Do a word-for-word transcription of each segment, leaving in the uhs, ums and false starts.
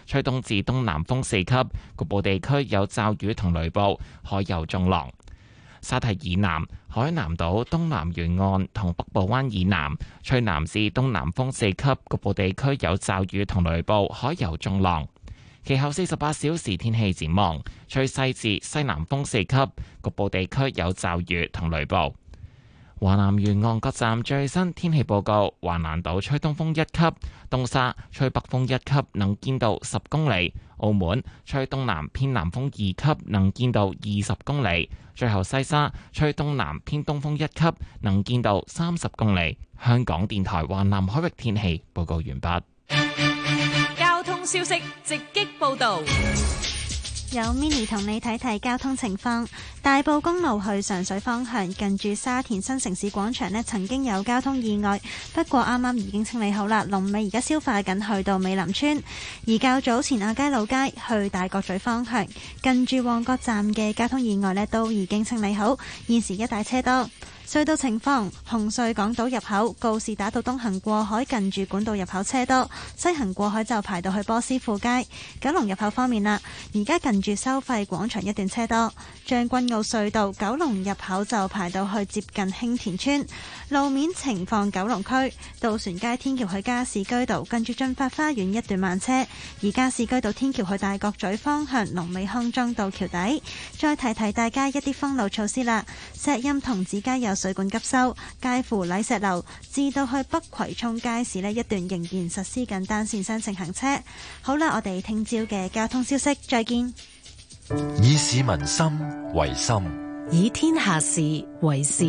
吹東至東南風四級，局部地區有驟雨同雷暴，海有中浪。沙堤以南、海南島東南沿岸同北部灣以南吹南至東南風四級，局部地區有驟雨同雷暴，海有中浪。其後四十八小時天氣展望，吹西至西南風四級，局部地區有驟雨同雷暴。華南沿岸各站最新天氣報告：華南島吹東風一級，東沙吹北風一級，能見度十公里；澳門吹東南偏南風二級，能見度二十公里。最後西沙吹東南偏東風一級，能見度三十公里。香港電台華南海域天氣報告完畢。 交通消息直擊報道。 有 Mini 同你睇睇交通情況。大埔公路去上水方向，近住沙田新城市廣場呢，曾經有交通意外，不過啱啱已經清理好啦。龍尾而家消化緊，去到美林村。而較早前亞皆老街去大角咀方向，近住旺角站嘅交通意外呢，都已經清理好，現時一帶車多。隧道情況：紅隧港島入口告士打道東行過海，近住管道入口車多；西行過海就排到去波斯富街。九龍入口方面啦，而家近住收費廣場一段車多。將軍澳隧道九龍入口就排到去接近興田村。路面情況：九龍區渡船街天橋去加士居道，近住駿發花園一段慢車；而加士居道天橋去大角咀方向，龍尾康莊道橋底。再提提大家一啲封路措施啦。石蔭童子街有水管急修，介乎禮石樓至到去北葵涌街市呢一段仍然實施緊單線雙程行車。好啦，我哋聽朝嘅交通消息，再見。 以市民心為心， 以天下事為事。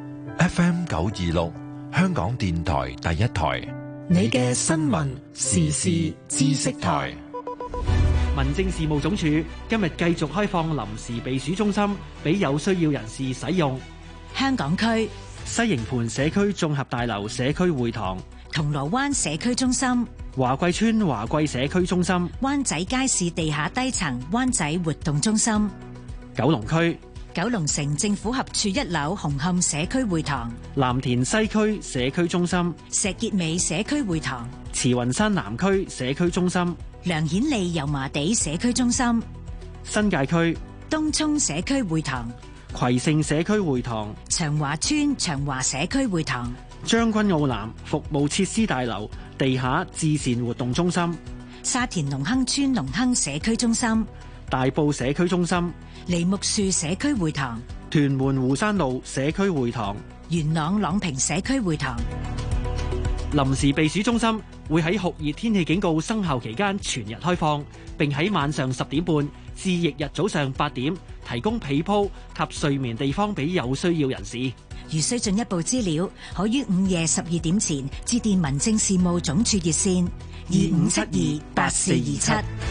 F M 九二六，香港電台第一台， 你嘅新聞時事知識台。 民政事務總署今日繼續開放臨時避暑中心俾有需要人士使用。 香港區西營盤社區綜合大樓社區會堂、 銅鑼灣社區中心、 華貴村華貴社區中心、 灣仔街市地下低層灣仔活動中心、 九龍區九龍城政府合署一樓紅磡社區會堂、 藍田西區社區中心、 石硤尾社區會堂、 慈雲山南區社區中心、 梁顯利油麻地社區中心、 新界區東涌社區會堂、 葵盛社區會堂、 長華村長華社區會堂、 將軍澳南服務設施大樓地下至善活動中心、 沙田隆亨村隆亨社區中心、 大埔社區中心、 梨木樹社區會堂、 屯門湖山路社區會堂、 元朗朗屏社區會堂。 臨時避暑中心會喺酷熱天氣警告生效期間全日開放，並喺晚上十點半至翌日早上八點提供被鋪及睡眠地方俾有需要人士。 如需進一步資料，可於午夜十二點前致電民政事務總署熱線二五七二八四二七。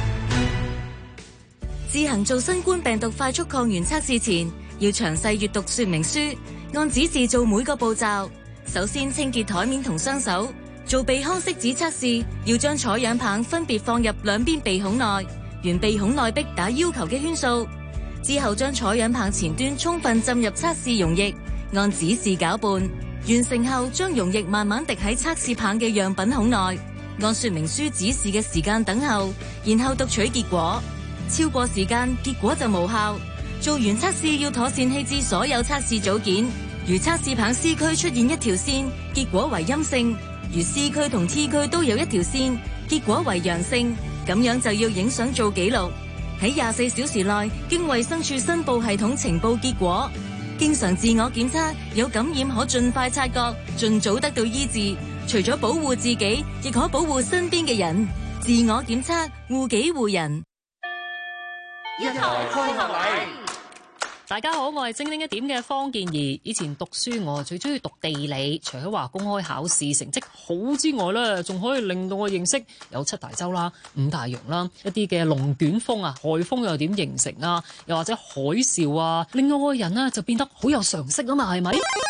自行做新冠病毒快速抗原測試前，要詳細閱讀說明書，按指示做每個步驟。首先清潔台面同雙手。做鼻腔拭子測試，要將採樣棒分別放入兩邊鼻孔內，沿鼻孔內壁打要求嘅圈數。之後將採樣棒前端充分浸入測試溶液，按指示攪拌。完成後，將溶液慢慢滴喺測試棒嘅樣品孔內，按說明書指示嘅時間等候，然後讀取結果。超過時間，結果就無效。做完測試要妥善棄置所有測試組件。如測試棒 C 區出現一條線，結果為陰性；如 C 區同 T 區都有一條線，結果為陽性。咁樣就要影相做記錄，喺廿四小時內經衛生署申報系統呈報結果。經常自我檢測，有感染可盡快察覺，盡早得到醫治。除咗保護自己，亦可保護身邊嘅人。自我檢測，護己護人。 一台開學禮。 大家好，我係精靈一點嘅方健儀。以前讀書我最中意讀地理，除咗話公開考試成績好之外咧，仲可以令到我認識有七大洲啦、五大洋啦，一啲嘅龍捲風啊、颱風又點形成啊，又或者海嘯啊，令到我個人呢就變得好有常識啊嘛，係咪？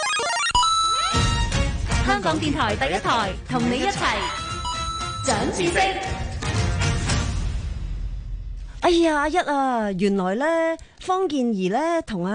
香港電台第一台，同你一齊長知識。 哎呀，阿一啊，原來咧方健儀咧同阿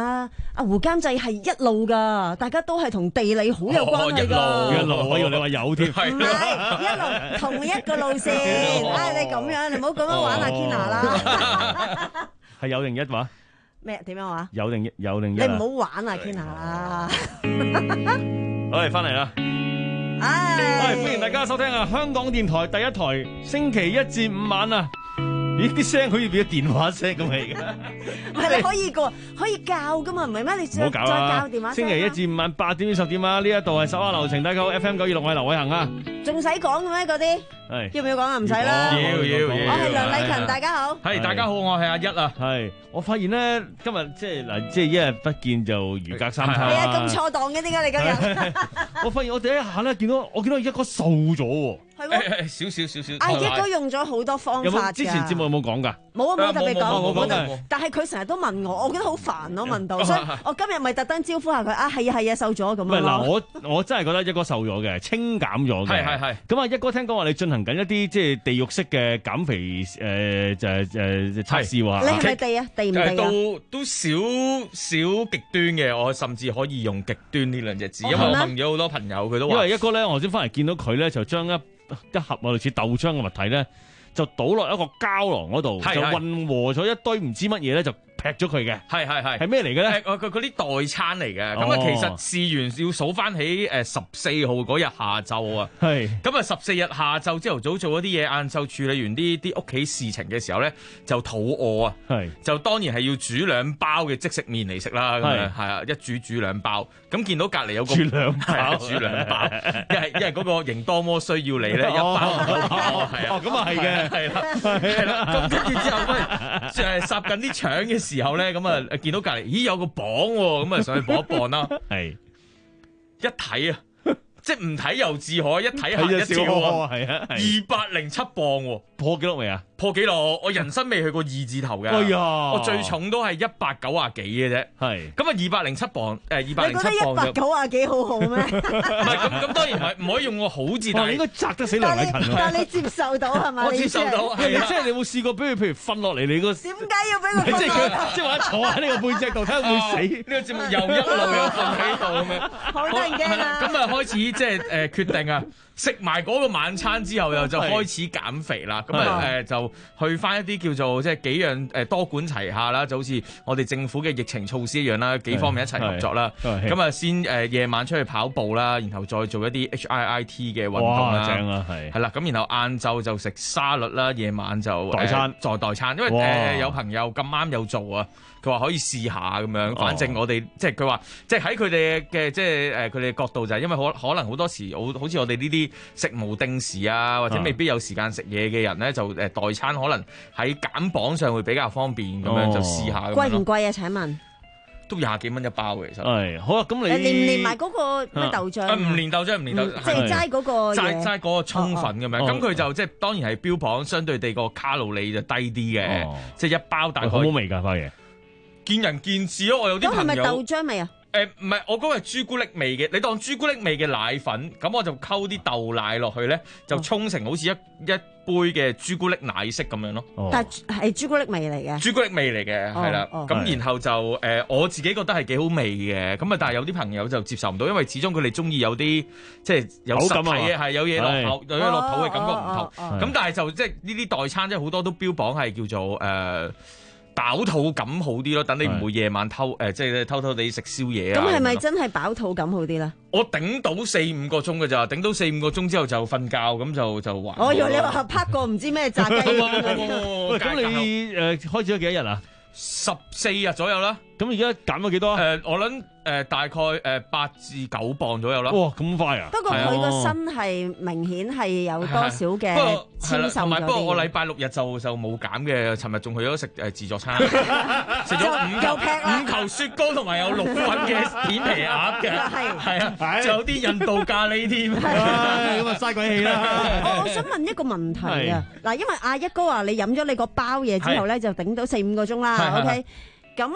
阿胡監製係一路㗎，大家都係同地理好有關係㗎。 一路，我以為你話有添。 唔係一路同一個路線。唉，你咁樣，你唔好咁樣玩阿 Kina 啦。 係有定一話？ 咩？點樣話？ 有定有定一？ 你唔好玩啊 Kina 啦。 好，嚟翻嚟啦。唉，歡迎大家收聽啊！香港電台第一台，星期一至五晚啊。咦，啲聲好似變咗電話聲咁嚟嘅。 唔係你可以個可以教噶嘛，唔係咩？你再再教電話聲。 星期一至五晚八點至十點啊！呢一度係十萬流程，大家好 F M 九二六，我係劉偉恒啊。 仲使講嘅咩？嗰啲係要唔要講啊？唔使啦。 要要要。 我係梁麗勤，大家好。 係大家好，我係阿一啊。 係我發現咧，今日即係嗱，即係一日不見就如隔三秋。 係啊，咁錯檔嘅點解你今日？ 我發現我第一下咧見到，我見到一哥瘦咗喎。 係少少少少。 阿一哥用咗好多方法㗎。 之前節目有冇講㗎？ 冇啊，冇特別講， 冇講嘅。 但係佢成日都問我，我覺得好煩咯，問到，所以我今日咪特登招呼下佢啊，係啊係啊，瘦咗咁樣咯。 唔係嗱，我我真係覺得一哥瘦咗嘅，清減咗嘅。 係係係。 咁啊，一哥聽講話你進行緊一啲即係地獄式嘅減肥誒就係誒測試喎。 你係咪地啊？地唔地啊？ 都都少少極端嘅，我甚至可以用極端呢兩隻字，因為我問咗好多朋友，佢都話。 因為一哥咧，我先翻嚟見到佢咧，就將一一盒啊類似豆漿嘅物體咧，就倒落一個膠囊嗰度，就混和咗一堆唔知乜嘢咧，就劈咗佢嘅。 係係係。 係咩嚟嘅咧？ 誒，佢嗰啲代餐嚟嘅。咁啊，其實試完要數翻起誒十四號嗰日下晝啊。 係。 咁啊，十四日下晝朝頭早做一啲嘢，晏晝處理完啲啲屋企事情嘅時候咧，就肚餓啊。 係。 就當然係要煮兩包嘅即食麵嚟食啦。咁樣係啊，一煮煮兩包。咁見到隔離有個煮兩包， 煮兩包，因為因為嗰個型多麼需要你咧，一包係啊， 咁啊係嘅， 係啦，係啦，咁跟住之後咧，誒霎緊啲腸嘅時候咧，咁啊見到隔離，咦有個磅喎，咁啊上去磅一磅啦， 係一睇啊！即係唔睇又自可，一睇嚇一跳喎， 係啊， 二百零七磅喎， 破紀錄未啊？ 破紀錄，我人生未去過二字頭嘅， 哎呀， 我最重都係一百九啊幾嘅啫，係，咁啊二百零七磅，誒二百零七磅就， 你覺得一百九啊幾好好咩？ 唔係咁咁當然唔係唔可以用個好字，但係應該擲得死梁禮勤。 但係你接受到係咪？ 我接受到，係即係你有冇試過，比如譬如瞓落嚟你個？ 點解要俾佢？ 即係佢，即係話坐喺呢個背脊度睇下會死。 呢個節目又一路又瞓喺度咁樣， 好得人驚啊！ 咁啊開始即係誒決定啊，食埋嗰個晚餐之後又就開始減肥啦。咁啊誒就去翻一啲叫做即係幾樣誒多管齊下啦，就好似我哋政府嘅疫情措施一樣啦，幾方面一齊合作啦。咁啊先誒夜晚出去跑步啦，然後再做一啲 H I I T 嘅運動啦。 正啊，係。 係啦，咁然後晏晝就食沙律啦，夜晚就代餐， 再代餐，因為誒有朋友咁啱有做啊。佢話可以試下咁樣，反正我哋、哦、即係佢話，即係喺佢哋嘅即係誒佢哋嘅角度就係因為可可能好多時好好似我哋呢啲食無定時啊，或者未必有時間食嘢嘅人咧，就誒代餐可能喺減磅上會比較方便咁、哦、樣就試下。 貴唔貴啊？請問？ 都廿幾蚊一包嘅，其實係好啊！咁你連唔連埋嗰個咩豆漿？ 啊，唔連豆漿，唔連豆漿， 即係齋嗰個齋齋嗰個沖粉咁樣。咁佢就即係當然係標榜相對地個卡路里就低啲嘅，即係一包大概。 好冇味㗎，包嘢。 見仁見智咯，我有啲朋友。咁係咪豆漿味啊？ 誒唔係，我嗰個係朱古力味嘅。你當朱古力味嘅奶粉，咁我就溝啲豆奶落去咧，就沖成好似一一杯嘅朱古力奶昔咁樣咯。 哦、但係係朱古力味嚟嘅。 朱古力味嚟嘅，係啦。咁、哦、然後就誒、呃，我自己覺得係幾好味嘅。咁啊，但係有啲朋友就接受唔到，因為始終佢哋中意有啲即係有實體嘅，係有嘢落口，有嘢落肚嘅感覺唔同。咁、哦哦哦、但係就即係呢啲代餐，即係好多都標榜係叫做誒。呃飽肚感好啲咯，等你唔會夜晚偷誒，即係偷偷地食宵夜啊！ 咁係咪真係飽肚感好啲咧？ 我頂到四五個鐘㗎咋，頂到四五個鐘之後就瞓覺，咁就就還。 我以為你話拍過唔知咩炸雞咁樣。 咁你誒開始咗幾多日啊？ 十四日左右啦。 咁而家減咗幾多？ 誒，我諗誒大概誒八至九磅左右啦。 哇，咁快啊！ 不過佢個身係明顯係有多少嘅纖瘦咗啲。 同埋不過我禮拜六日就就冇減嘅，尋日仲去咗食誒自助餐，食咗五嚿五嚿雪糕同埋有六份嘅片皮鴨嘅，係係啊，仲有啲印度咖喱添。咁啊嘥鬼氣啦！ 我我想問一個問題啊，嗱，因為阿一哥話你飲咗你個包嘢之後咧，就頂到四五個鐘啦。OK，咁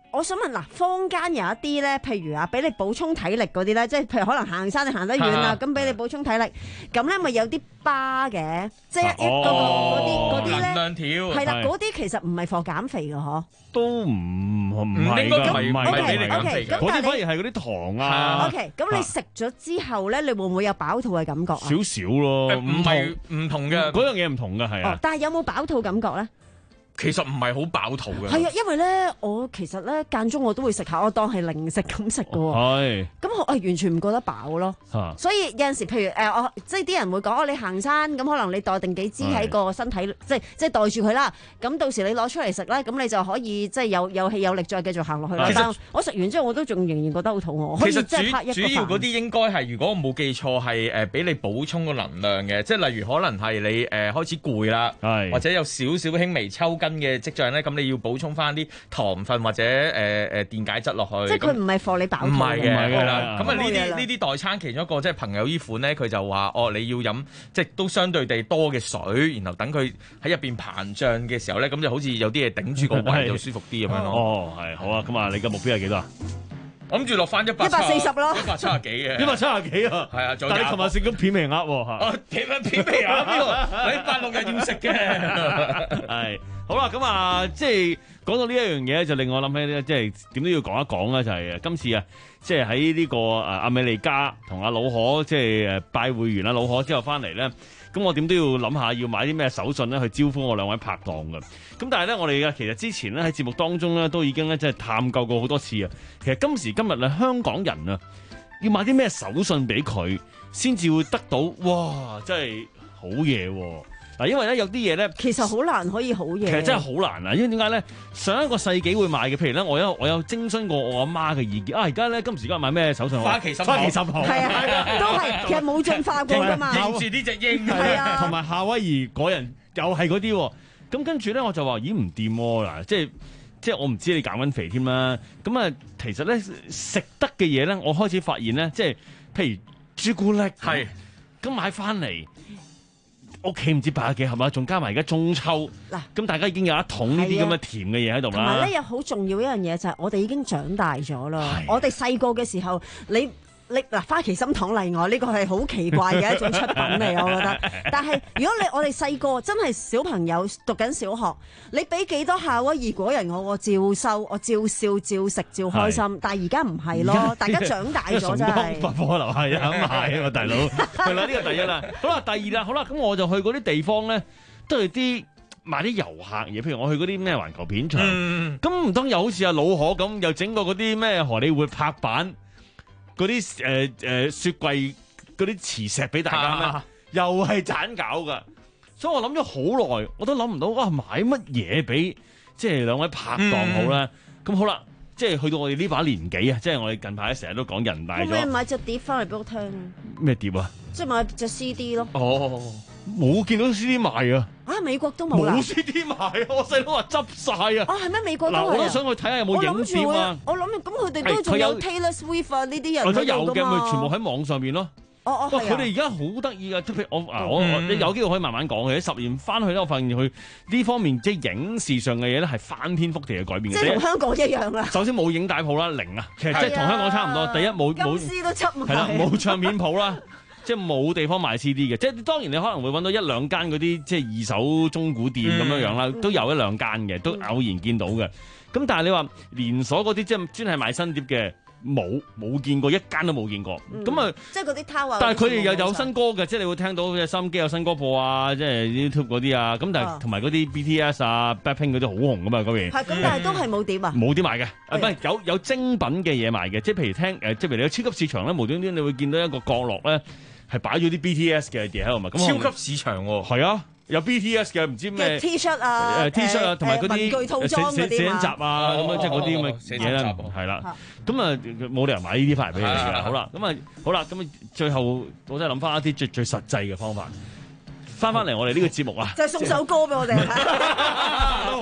我想問嗱，坊間有一啲咧，譬如啊，俾你補充體力嗰啲咧，即係譬如可能行山你行得遠啦，咁俾你補充體力，咁咧咪有啲巴嘅，即係一一個嗰啲嗰啲咧， 能量條係啦，嗰啲其實唔係貨減肥嘅嗬， 都唔唔係㗎，唔係俾你減肥嘅，嗰啲反而係嗰啲糖啊。 OK，咁你食咗之後咧，你會唔會有飽肚嘅感覺啊？ 少少咯， 唔係唔同嘅， 嗰樣嘢唔同嘅係啊。 但係有冇飽肚感覺咧？ 其實唔係好飽肚嘅。 係啊，因為咧，我其實咧間中我都會食下，我當係零食咁食嘅喎。係。咁我係完全唔覺得飽咯。啊、所以有陣時，譬如誒、呃，我即係啲人會講，哦，你行山咁，可能你袋定幾支喺個身體，即係即係袋住佢啦。咁到時你攞出嚟食咧，咁你就可以即係有有氣有力再繼續行落去啦。但我食完之後，我都仲仍然覺得好肚餓。 其實主主要嗰啲應該係，如果我冇記錯係誒俾你補充個能量嘅，即係例如可能係你誒、呃、開始攰啦，或者有少少輕微抽筋嘅跡象咧，咁你要補充翻啲糖分或者誒誒、呃、電解質落去。 即係佢唔係貨你飽肚嘅。 唔係嘅，係啦。咁啊呢啲呢啲代餐其中一個即係朋友依款咧，佢就話哦，你要飲即係都相對地多嘅水，然後等佢喺入邊膨脹嘅時候咧，咁就好似有啲嘢頂住個胃就舒服啲咁樣咯。 哦，係好啊。咁啊，你嘅目標係幾多啊？ 諗住落翻一百一百四十咯， 一百七十幾嘅， 一百七十幾啊！ 係啊， 但係你琴日食咗片皮鴨喎嚇。 哦，片片皮鴨呢個禮拜六日要食嘅。 係好啦，咁啊，即係講到呢一樣嘢，就令我諗起咧，即係點都要講一講啦，就係今次啊，即係喺呢個誒阿美利加同阿老可即係誒拜會完阿老可之後翻嚟咧。咁我點都要諗下要買啲咩手信咧去招呼我兩位拍檔嘅。咁但係咧，我哋嘅其實之前咧喺節目當中咧都已經咧即係探究過好多次啊。其實今時今日咧，香港人啊要買啲咩手信俾佢，先至會得到哇，真係好嘢喎！嗱，因為咧有啲嘢咧， 其實好難可以好嘢。 其實真係好難啊！因為點解咧？上一個世紀會買嘅，譬如咧，我有我有徵詢過我阿媽嘅意見啊。而家咧今時今日買咩手信？ 花旗參口， 花旗參口， 係啊，都係其實冇進化過㗎嘛。 認住呢隻鷹， 係啊， 同埋夏威夷果仁又係嗰啲。咁跟住咧，我就話咦唔掂喎嗱，即係即係我唔知你減緊肥添啦。咁啊，其實咧食得嘅嘢咧，我開始發現咧，即係譬如朱古力，係咁買翻嚟。屋企唔知擺咗幾盒啊，仲加埋而家中秋嗱，咁大家已經有一桶呢啲咁嘅甜嘅嘢喺度啦。 同埋咧，有好重要一樣嘢就係我哋已經長大咗啦。我哋細個嘅時候，你你嗱花旗參糖例外，呢個係好奇怪嘅一種出品嚟，我覺得。但係如果你我哋細個真係小朋友讀緊小學，你俾幾多夏威夷果仁我，我照收，我照笑、照食、照開心。但係而家唔係咯，大家長大咗真係。 百貨樓下有得賣啊，大佬。係啦，呢個第一啦。好啦，第二啦，好啦，咁我就去嗰啲地方咧，都係啲買啲遊客嘢，譬如我去嗰啲咩環球片場，咁唔通又好似阿老可咁，又整個嗰啲咩荷里活拍板。嗰啲誒誒雪櫃嗰啲磁石俾大家咩？啊、又係盞搞噶，所以我諗咗好耐，我都諗唔到哇買乜嘢俾即係兩位拍檔好咧？咁、嗯、好啦，即係去到我哋呢把年紀啊，即係我哋近排成日都講人大咗。 咁你買隻碟翻嚟俾我聽？ 咩碟啊？ 即係買隻 C D 咯。 哦，冇見到 C D 賣啊！ 啊，美國都冇啦。 冇 C D 賣啊！我細佬話執晒啊！ 啊，係咩？美國都係啊！ 我都想去睇下有冇影碟啊！ 我諗住咁佢哋都仲有 Taylor Swift 啊呢啲人喺度㗎嘛。 咪全部喺網上面咯。 哦哦， 佢哋而家好得意㗎，即係我啊，我你有機會可以慢慢講嘅。十年翻去咧，我發現佢呢方面即係影視上嘅嘢咧，係翻天覆地嘅改變。 即係同香港一樣啦。首先冇影帶鋪啦，零啊，其實即係同香港差唔多。第一冇冇金絲都執埋。 係啦，冇唱片鋪啦。即係冇地方賣 C D 嘅，即係當然你可能會揾到一兩間嗰啲即係二手中古店咁樣樣啦，嗯、都有一兩間嘅，都偶然見到嘅。咁但係你話連鎖嗰啲即係專係賣新碟嘅，冇冇見過一間都冇見過。咁啊、嗯， 即係嗰啲攤啊。 但係佢哋又有新歌嘅，即係你會聽到嘅收音機有新歌播啊，即係 YouTube 嗰啲啊。咁但係同埋嗰啲 B T S 啊、Blackpink 嗰啲好紅噶嘛嗰邊。 係咁，但係都係冇碟啊。 冇碟賣嘅，唔係有有精品嘅嘢賣嘅，即係譬如聽誒，即係譬如你喺超級市場咧，無端端你會見到一個角落咧。係擺咗啲 B T S 嘅嘢喺度嘛？咁超級市場喎， 係啊，有 B T S 嘅唔知咩 T 恤啊， 誒 T 恤啊，同埋嗰啲文具套裝嗰啲寫真集啊，咁樣即係嗰啲咁嘅嘢啦，係啦。咁啊冇理由買呢啲翻嚟俾你㗎。好啦，咁啊好啦，咁啊最後我真係諗翻一啲最最實際嘅方法。翻翻嚟我哋呢個節目啊， 就係送首歌俾我哋。 好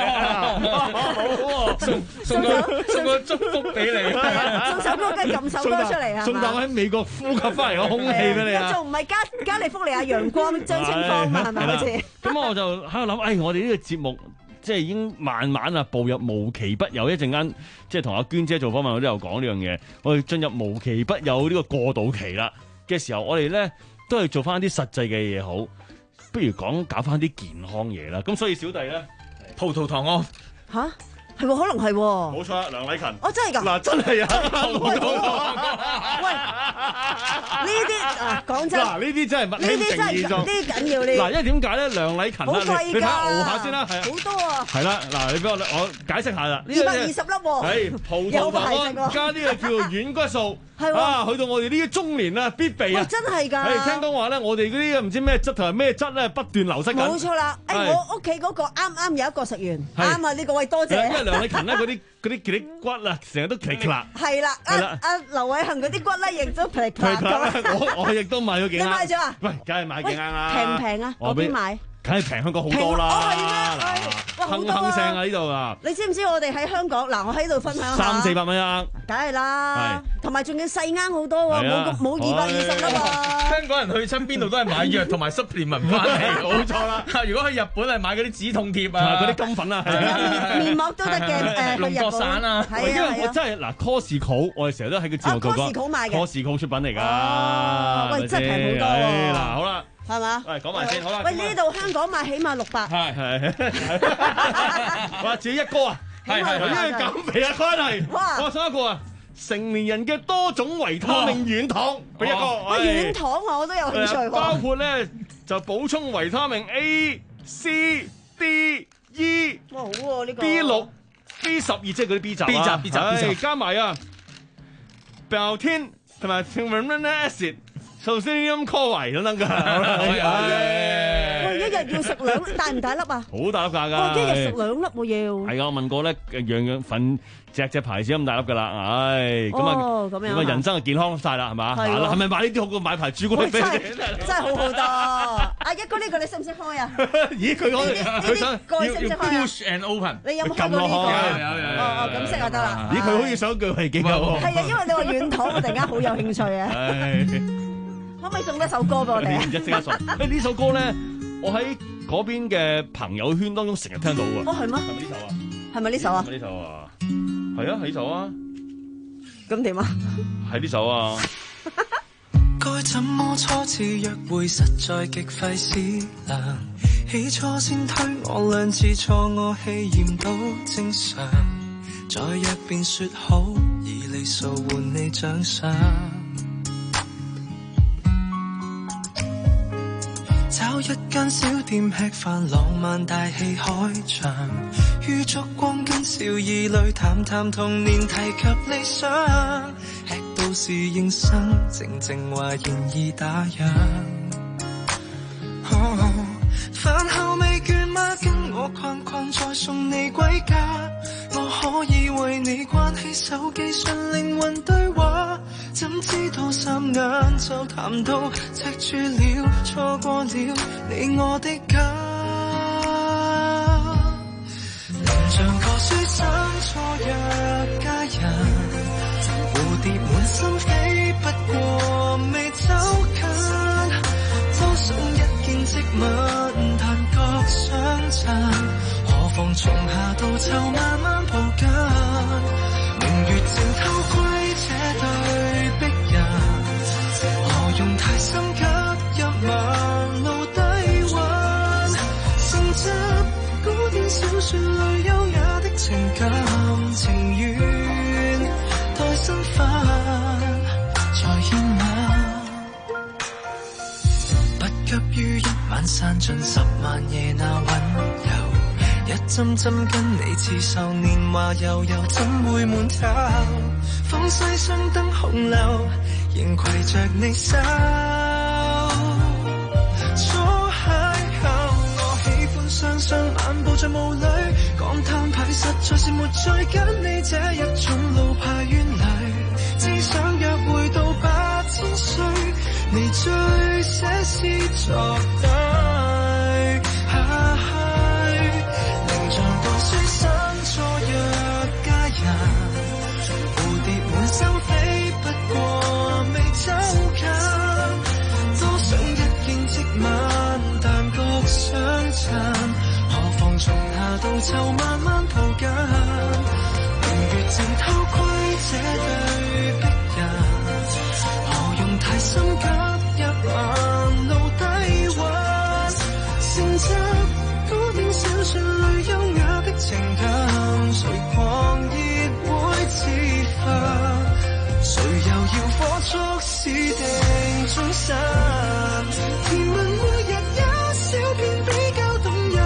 喎， 送送個送個祝福俾你。 送首歌跟住撳首歌出嚟啊！ 送啖喺美國呼吸翻嚟嘅空氣俾你啊！ 仲唔係加加利福尼亞陽光張清芳嘛？係咪好似？ 咁我就喺度諗，誒，我哋呢個節目即係已經慢慢啊步入無奇不有。一陣間即係同阿娟姐做訪問，我都有講呢樣嘢。我哋進入無奇不有呢個過渡期啦嘅時候，我哋咧都係做翻啲實際嘅嘢好，不如講搞翻啲健康嘢啦。咁所以小弟咧， 葡萄糖胺吓？係喎，可能係喎。 冇錯啦，梁禮勤。 哦，真係㗎。 嗱，真係啊。 喂，呢啲啊，講真， 嗱，呢啲真係物輕情義重， 呢啲緊要呢。 嗱，因為點解咧？梁禮勤啦，你你睇下熬下先啦，係啊。 好多啊。係啦，嗱，你俾我我解釋下啦。 二百二十粒喎。 係葡萄糖胺加呢個叫做軟骨素。係啊，去到我哋呢啲中年啊，必備啊！ 真係㗎！ 係聽講話咧，我哋嗰啲唔知咩質同埋咩質咧，不斷流失緊。 冇錯啦！誒，我屋企嗰個啱啱有一個食完，啱啊！呢個位多謝。 因為梁禮勤咧嗰啲嗰啲嗰啲骨啊，成日都棘棘啦。 係啦，阿阿劉偉恒嗰啲骨咧，亦都劈劈咁。 我我亦都買咗幾啱。 你買咗啊？ 喂，梗係買幾啱啦！ 平唔平啊？嗰邊買？ 梗係平香港好多啦！哼哼聲啊呢度啊！ 你知唔知我哋喺香港嗱？我喺度分享下三四百蚊一盎， 梗係啦，同埋仲要細盎好多喎，冇冇二百二十粒啊！ 香港人去親邊度都係買藥同埋 supplement 翻嚟，冇錯啦。如果去日本係買嗰啲止痛貼啊， 嗰啲金粉啊， 面膜都得嘅，誒龍角散啊， 因為我真係嗱 Costco， 我哋成日都喺個節目度講 Costco 買嘅 Costco 出品嚟㗎， 喂，真係平好多喎！ 嗱，好啦。 係嘛？ 喂，講埋先，好啦。 喂，呢度香港買起碼六百。 係係。哇，自己一個啊，係係，因為減肥嘅關係。哇！我想一個啊，成年人嘅多種維他命軟糖，俾一個。 喂，軟糖啊，我都有興趣。 包括咧就補充維他命 A、C、D、E。 哇，好喎呢個。 B 六、B 十二即係嗰啲 B 集 B 集 B 集 B 集， 加埋啊 biotin 同埋 timothyl acid。壽司咁 call 維等等㗎， 喂，一日要食兩大唔大粒啊？ 好大粒㗎， 哇！一日食兩粒喎要。係啊，我問過咧，樣樣份隻隻牌子咁大粒㗎啦，唉，咁啊，咁啊，人生就健康晒啦，係嘛？係咪買呢啲好過買排朱古力俾你？ 真係好好多。阿一哥呢個你識唔識開啊？ 咦，佢可以，佢想要要 push and open。 你有冇開過呢個？ 有有有。 哦哦，咁識就得啦。 咦，佢好似想句係幾好。 係啊，因為你話軟糖，我突然間好有興趣啊。可唔可以送一首歌俾我哋啊？ 一即刻送。誒呢首歌咧，我喺嗰邊嘅朋友圈當中成日聽到㗎。 哦，係咩？係咪呢首啊？ 係咪呢首啊？係咪呢首啊？係啊，係呢首啊。 咁點啊？ 係呢首啊。 該怎麼初次約會，實在極費思量。起初先推我兩次錯，我氣焰都正常。再約便説好，以利數換你獎賞。找一間小店吃飯，浪漫大戲開場，於燭光跟笑意裏談談童年，提及理想，吃到侍應生，靜靜話現已打烊。哦，飯後未倦嗎？跟我逛逛再送你歸家，我可以為你關起手機純靈魂對話。怎知道三眼就談到赤柱了，錯過了你我的家。能像個書生錯約佳人，蝴蝶滿心飛，不過未走近。多想一見即吻，但各相襯，何妨從夏到秋慢慢抱緊。明月正偷窺這對璧人，何用太深吸入盲路低溫。承襲古典小說裏優雅的情感情緣，待身份再牽吻。不急於一晚散盡十萬夜那溫柔，一針針跟你刺繡年華悠悠，怎會悶透？放西雙燈紅樓，仍攜着你手。初邂逅，我喜歡雙雙漫步在霧裏，講攤牌實在是沒再跟你這一種老派冤侶，只想約會到八千歲，你最寫詩作對。書生錯約佳人，蝴蝶滿心飛，不過未走近。多想一見即吻，但各相襯，何妨從夏度就慢慢抱緊，明月正偷窺這對璧人，何用太心急一晚露低溫，成習古典小說裏優雅的情感，誰狂熱會自焚，誰又要火速私定終身，甜蜜每日一小片比較動人，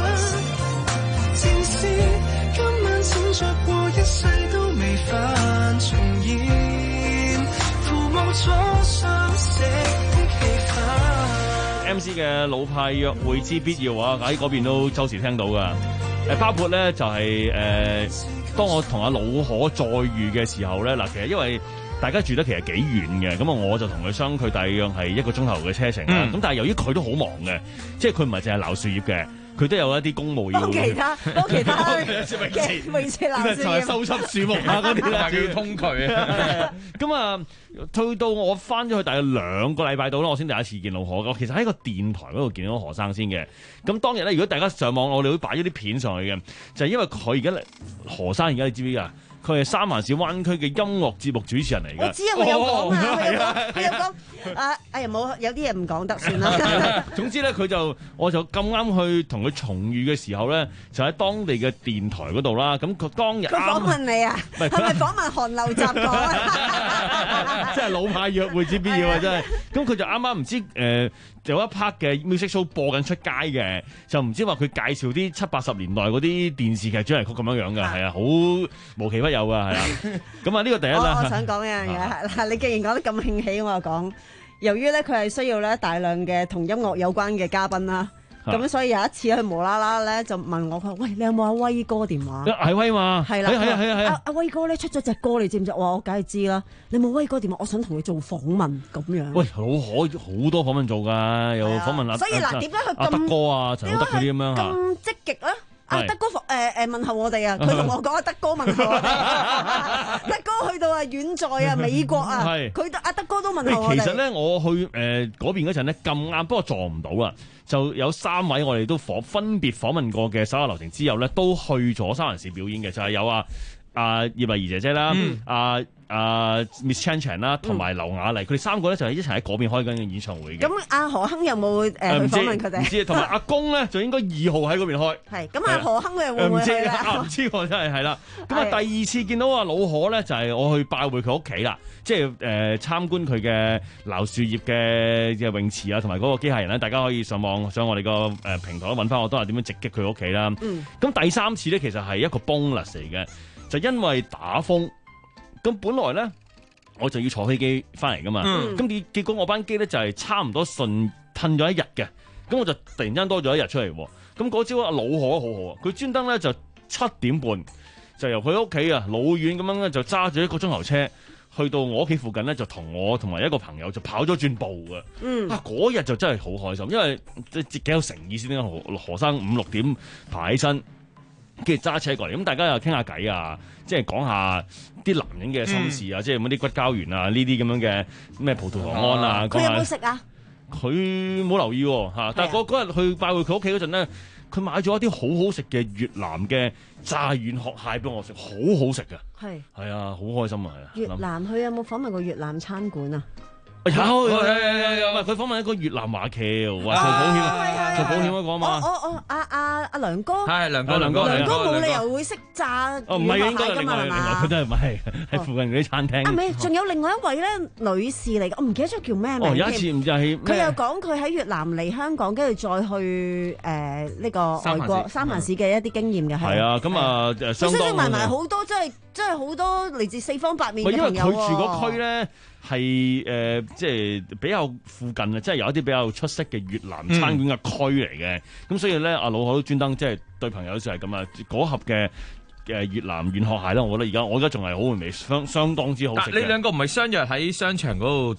正是今晚醒着過一世都未犯重現，父母初相識的氣氛。 M C 嘅老派約會之必要啊，喺嗰邊都周時聽到噶。誒，包括咧就係、是、誒、呃，當我同阿老可再遇嘅時候咧，嗱，其實因為大家住得其實幾遠嘅，咁啊我就同佢相距大約係一個鐘頭嘅車程啦。咁、嗯、但係由於佢都好忙嘅，即係佢唔係淨係鬧樹葉嘅。佢都有一啲公務要， 幫其他幫其他嘅泳池鬧樹葉， 收葺樹木啊嗰啲啦， 要通渠啊。 咁啊，去到我翻咗去大概兩個禮拜度啦，我先第一次見老何。我其實喺個電台嗰度見到何生先嘅。咁當日咧，如果大家上網，我哋會擺咗啲片上去嘅，就係、是、因為佢而家嚟何生而家你知唔知啊？佢係三藩市灣區嘅音樂節目主持人嚟嘅。 我知啊，佢有講啊，佢有講，佢有講。啊，哎呀冇，有啲嘢唔講得算啦。 總之咧，佢就我就咁啱去同佢重遇嘅時候咧，就喺當地嘅電台嗰度啦。咁佢當日佢訪問你啊？係咪訪問韓流雜講啊？ 即係老派約會之必要啊！真係。咁佢就啱啱唔知誒、呃、有一 part 嘅 music show 播緊出街嘅，就唔知話佢介紹啲七八十年代嗰啲電視劇主題曲咁樣樣嘅，係啊，好無奇不有噶，係啊。咁啊，呢個第一啦。 我我想講一樣嘢，嗱，你既然講得咁興起，我就講。由於咧佢係需要咧大量嘅同音樂有關嘅嘉賓啦，咁、啊、所以有一次佢無啦啦咧就問我，佢話：喂，你有冇阿威哥電話？ 係威嘛？ 係啦，係啊，係啊，係啊！阿威哥咧出咗隻歌，你知唔知？我我梗係知啦。你冇威哥電話，我想同佢做訪問咁樣。 喂，好可好多訪問做㗎，有訪問阿所以嗱，點解佢阿德哥啊、陳老德嗰啲咁樣咁積極咧？阿德哥誒誒問候我哋啊，佢同我講阿德哥問候我哋，德哥去到啊遠在啊美國啊，佢阿德哥都問候我哋。 其實咧，我去誒嗰邊嗰陣咧咁啱，不過撞唔到啦，就有三位我哋都訪分別訪問過嘅手下留情之後咧，都去咗三藩市表演嘅，就係、是、有啊阿葉麗儀姐姐啦， 嗯、 啊啊 Miss Chan Chan 啦，同埋劉雅麗，佢哋三個咧就係一齊喺嗰邊開緊嘅演唱會嘅。 咁阿何鏗有冇誒去訪問佢哋？ 唔知，同埋阿公咧就應該二號喺嗰邊開。 係，咁阿何鏗佢會唔會去咧？ 唔知喎，真係係啦。咁啊，第二次見到阿老何咧，就係、是、我去拜會佢屋企啦，即係誒參觀佢嘅鬧樹葉嘅嘅泳池啊，同埋嗰個機械人咧，大家可以上網上我哋個誒平台揾翻我，都係點樣直擊佢屋企啦。咁、嗯、第三次咧，其實係一個 bonus 嚟嘅。就因為打風，咁本來咧我就要坐飛機翻嚟噶嘛，咁結、嗯、結果我班機咧就係差唔多順褪咗一日嘅，咁我就突然間多咗一日出嚟，咁嗰朝阿老何好好啊，佢專登咧就七點半就由佢屋企啊老遠咁樣咧就揸住一個鐘頭車去到我屋企附近咧，就同我同埋一個朋友就跑咗轉步嘅，嗯、啊嗰日就真係好開心，因為即係幾有誠意先啦，何何生五六點爬起身。跟住揸車過嚟，咁大家又傾下偈啊，即係講下啲男人嘅心事啊，嗯、即係咁啲骨膠原啊，呢啲咁樣嘅咩葡萄糖胺啊， 佢有冇食啊？ 佢冇留意喎、啊、但係我嗰日去拜會佢屋企嗰陣咧，佢買咗一啲好好食嘅越南嘅炸軟殼蟹俾我食，好好食㗎。係係啊，好開心啊，係啊。 越南佢有冇訪問過越南餐館啊？ 有有有有有，唔係佢訪問一個越南華僑，話做保險，做保險嗰個嘛。 哦哦，阿阿阿梁哥， 係梁哥， 梁哥， 梁哥冇理由會識炸哦，唔係應該係另外，另外佢都係唔係喺附近嗰啲餐廳。 啊咪，仲有另外一位咧女士嚟嘅，我唔記得咗叫咩名。 哦，有一次唔知係佢又講佢喺越南嚟香港，跟住再去誒呢個外國三藩市嘅一啲經驗嘅。係啊，咁啊誒，相當埋埋好多，真係真係好多嚟自四方八面嘅朋友。 因為佢住嗰區咧。係誒、呃，即係比較附近啊，即係有一啲比較出色嘅越南餐館嘅區嚟嘅，咁、嗯、所以咧，阿老何都專登即係對朋友就係咁啊，嗰盒嘅誒越南軟殼蟹咧，我覺得而家我而家仲係好回味，相相當之好食。 你兩個唔係相約喺商場嗰度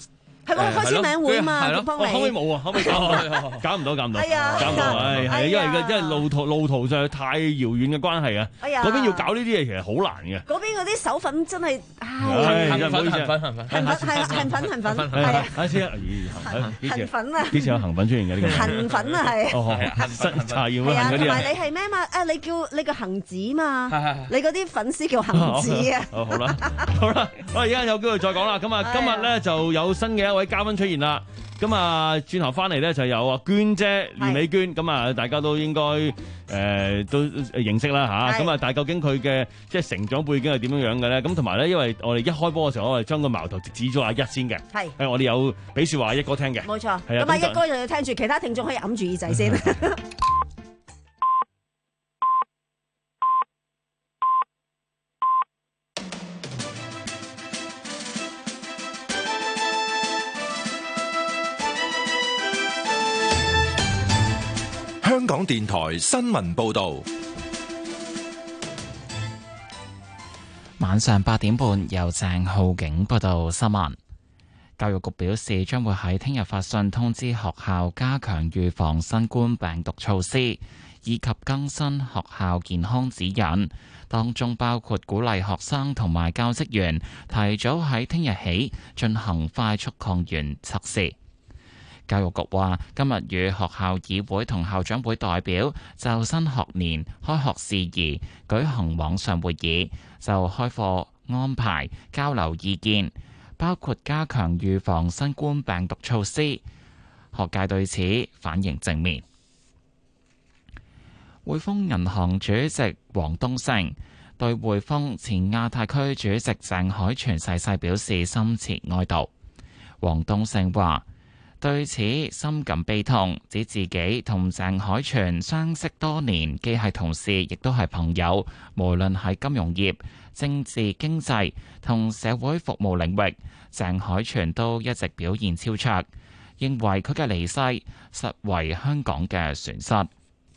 係喎，開簽名會嘛， 係幫你。可唔可以冇啊？可唔可以搞唔到？搞唔到，搞唔到。 係啊， 搞唔到。係係，因為因為路途路途上太遙遠嘅關係啊。 哎呀， 嗰邊要搞呢啲嘢其實好難嘅。 嗰邊嗰啲手粉真係， 唉， 行粉行粉行粉， 行粉係行粉行粉，係啊。 下次啊，咦， 行粉啊， 幾時有行粉出現嘅呢個？ 行粉啊，係。 哦，行粉茶要啊， 同埋你係咩嘛？啊，你叫你個行子嘛？你嗰啲粉絲叫行子啊。 好啦，好啦，我而家有機會再講啦。咁啊，今日咧就有新嘅一位嘉賓出現啦。咁啊，轉頭翻嚟咧就有啊娟姐連美娟，咁啊大家都應該誒、呃、都認識啦吓。咁啊，但係究竟佢嘅即係成長背景係點樣樣嘅咧？咁同埋咧，因為我哋一開波嘅時候，我哋將個矛頭指咗阿一先嘅。係。誒，我哋有俾説話阿一哥聽嘅。 冇錯。 係啊。 咁阿一哥就要聽住，其他聽眾可以揞住耳仔先。 香港電台新聞報道， 晚上八點半由鄭浩景報道新聞。教育局表示，將會喺聽日發信通知學校加強預防新冠病毒措施，以及更新學校健康指引，當中包括鼓勵學生同埋教職員提早喺聽日起進行快速抗原測試。教育局話，今日與學校議會同校長會代表就新學年開學事宜舉行網上會議，就開課安排交流意見，包括加強預防新冠病毒措施。學界對此反應正面。匯豐銀行主席黃東勝對匯豐前亞太區主席鄭海泉逝世表示深切哀悼。黃東勝話，對此深感悲痛，指自己同鄭海泉相識多年，既係同事，亦都係朋友。無論係金融業、政治、經濟同社會服務領域，鄭海泉都一直表現超卓。認為佢嘅離世實為香港嘅損失。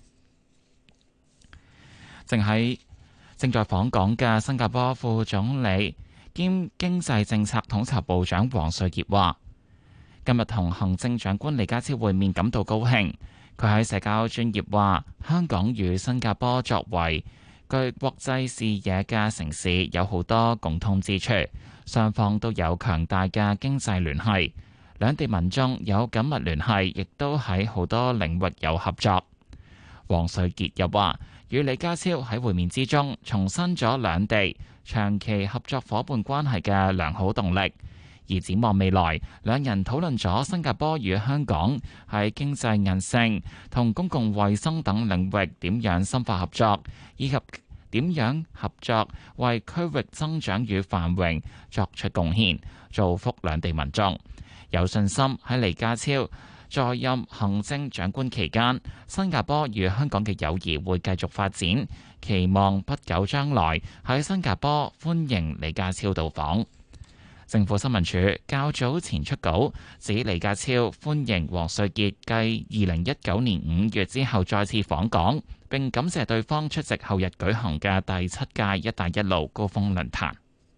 正喺正在訪港嘅新加坡副總理兼經濟政策統籌部長王瑞傑話，今日同行政長官李家超會面感到高興。佢喺社交專頁話，香港與新加坡作為具國際視野嘅城市，有好多共通之處，雙方都有強大嘅經濟聯繫，兩地民眾有緊密聯繫，亦都喺好多領域有合作。王瑞傑又話，與李家超喺會面之中重申咗兩地長期合作夥伴關係嘅良好動力。而展望未來，兩人討論咗新加坡與香港喺經濟韌性同公共衛生等領域點樣深化合作，以及點樣合作為區域增長與繁榮作出貢獻，造福兩地民眾。有信心喺李家超在任行政長官期間，新加坡與香港嘅友誼會繼續發展，期望不久將來喺新加坡歡迎李家超到訪。政府新聞處較早前出稿指，李家超歡迎王瑞傑繼二零一九年五月之後再次訪港，並感謝對方出席後日舉行嘅第七屆「一帶一路」高峰論壇。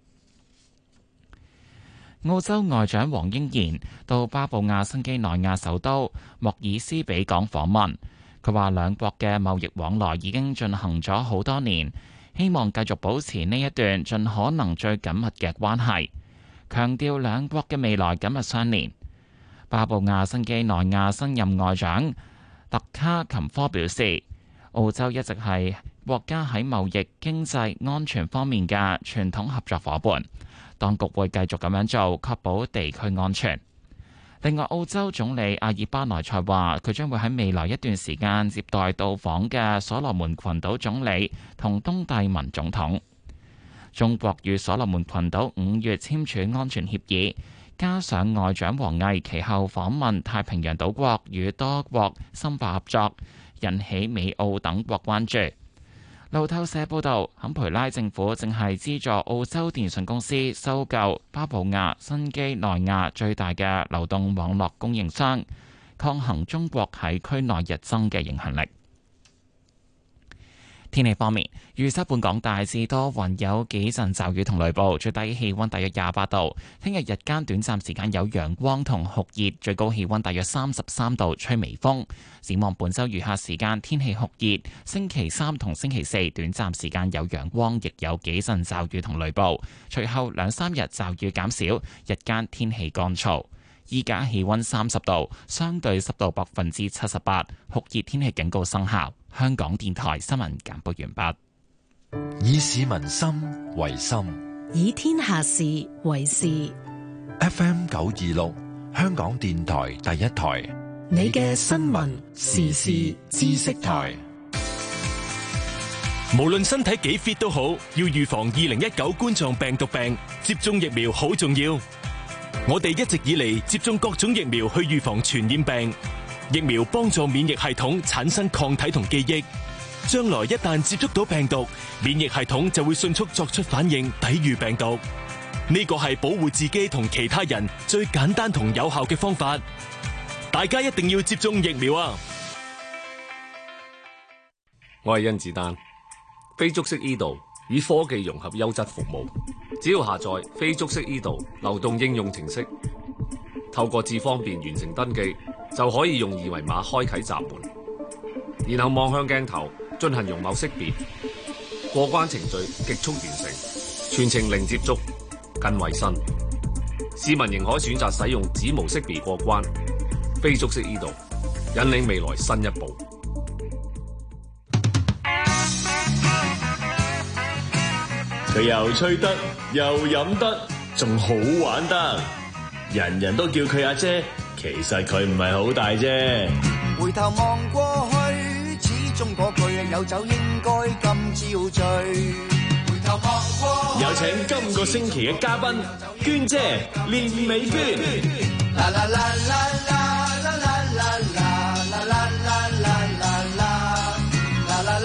澳洲外長黃英賢到巴布亞新畿內亞首都莫爾斯比港訪問，佢話兩國嘅貿易往來已經進行咗好多年，希望繼續保持呢一段盡可能最緊密嘅關係。強調兩國嘅未來緊密相連。巴布亞新畿內亞新任外長特卡琴科表示，澳洲一直係國家喺貿易、經濟、安全方面嘅傳統合作夥伴，當局會繼續咁樣做，確保地區安全。另外，澳洲總理阿爾巴內塞話，佢將會喺未來一段時間接待到訪嘅所羅門群島總理同東帝汶總統。中國與所羅門群島五月簽署安全協議，加上外長王毅其後訪問太平洋島國，與多國深化合作，引起美澳等國關注。路透社報道，坎培拉政府正係資助澳洲電信公司收購巴布亞新畿內亞最大嘅流動網絡供應商，抗衡中國喺區內日增嘅影響力。 天氣方面，預測本港大致多雲，有幾陣驟雨同雷暴，最低氣溫大約廿八度。聽日日間短暫時間有陽光同酷熱，最高氣溫大約三十三度，吹微風。展望本週餘下時間天氣酷熱，星期三同星期四短暫時間有陽光，亦有幾陣驟雨同雷暴。隨後兩三日驟雨減少，日間天氣乾燥。依家氣溫三十度，相對濕度百分之七十八，酷熱天氣警告生效。香港電台新聞簡報完畢。以市民心為心， 以天下事為事。 F M 九二六，香港電台第一台， 你嘅新聞時事知識台。 無論身體幾 fit 都好，要預防二零一九冠狀病毒病，接種疫苗好重要。我哋一直以嚟接種各種疫苗去預防傳染病，疫苗幫助免疫系統產生抗體同記憶，將來一旦接觸到病毒，免疫系統就會迅速作出反應，抵禦病毒。呢個係保護自己同其他人最簡單同有效嘅方法，大家一定要接種疫苗啊！ 我係甄子丹，非觸式 e 道以科技融合優質服務，只要下載非觸式 e 道流動應用程式，透過智方便完成登記，就可以用二維碼開啟閘門，然後望向鏡頭進行容貌識別，過關程序極速完成，全程零接觸，更衛生。市民仍可選擇使用指模識別過關，非觸式 e 道引領未來新一步。 佢又吹得，又飲得，仲好玩得，人人都叫佢阿姐，其實佢唔係好大啫。 回頭望過去，始終嗰句有酒應該今朝醉。回頭望過， 有請今個星期嘅嘉賓，娟姐連美娟。啦啦啦啦啦啦啦啦啦啦啦啦啦啦啦啦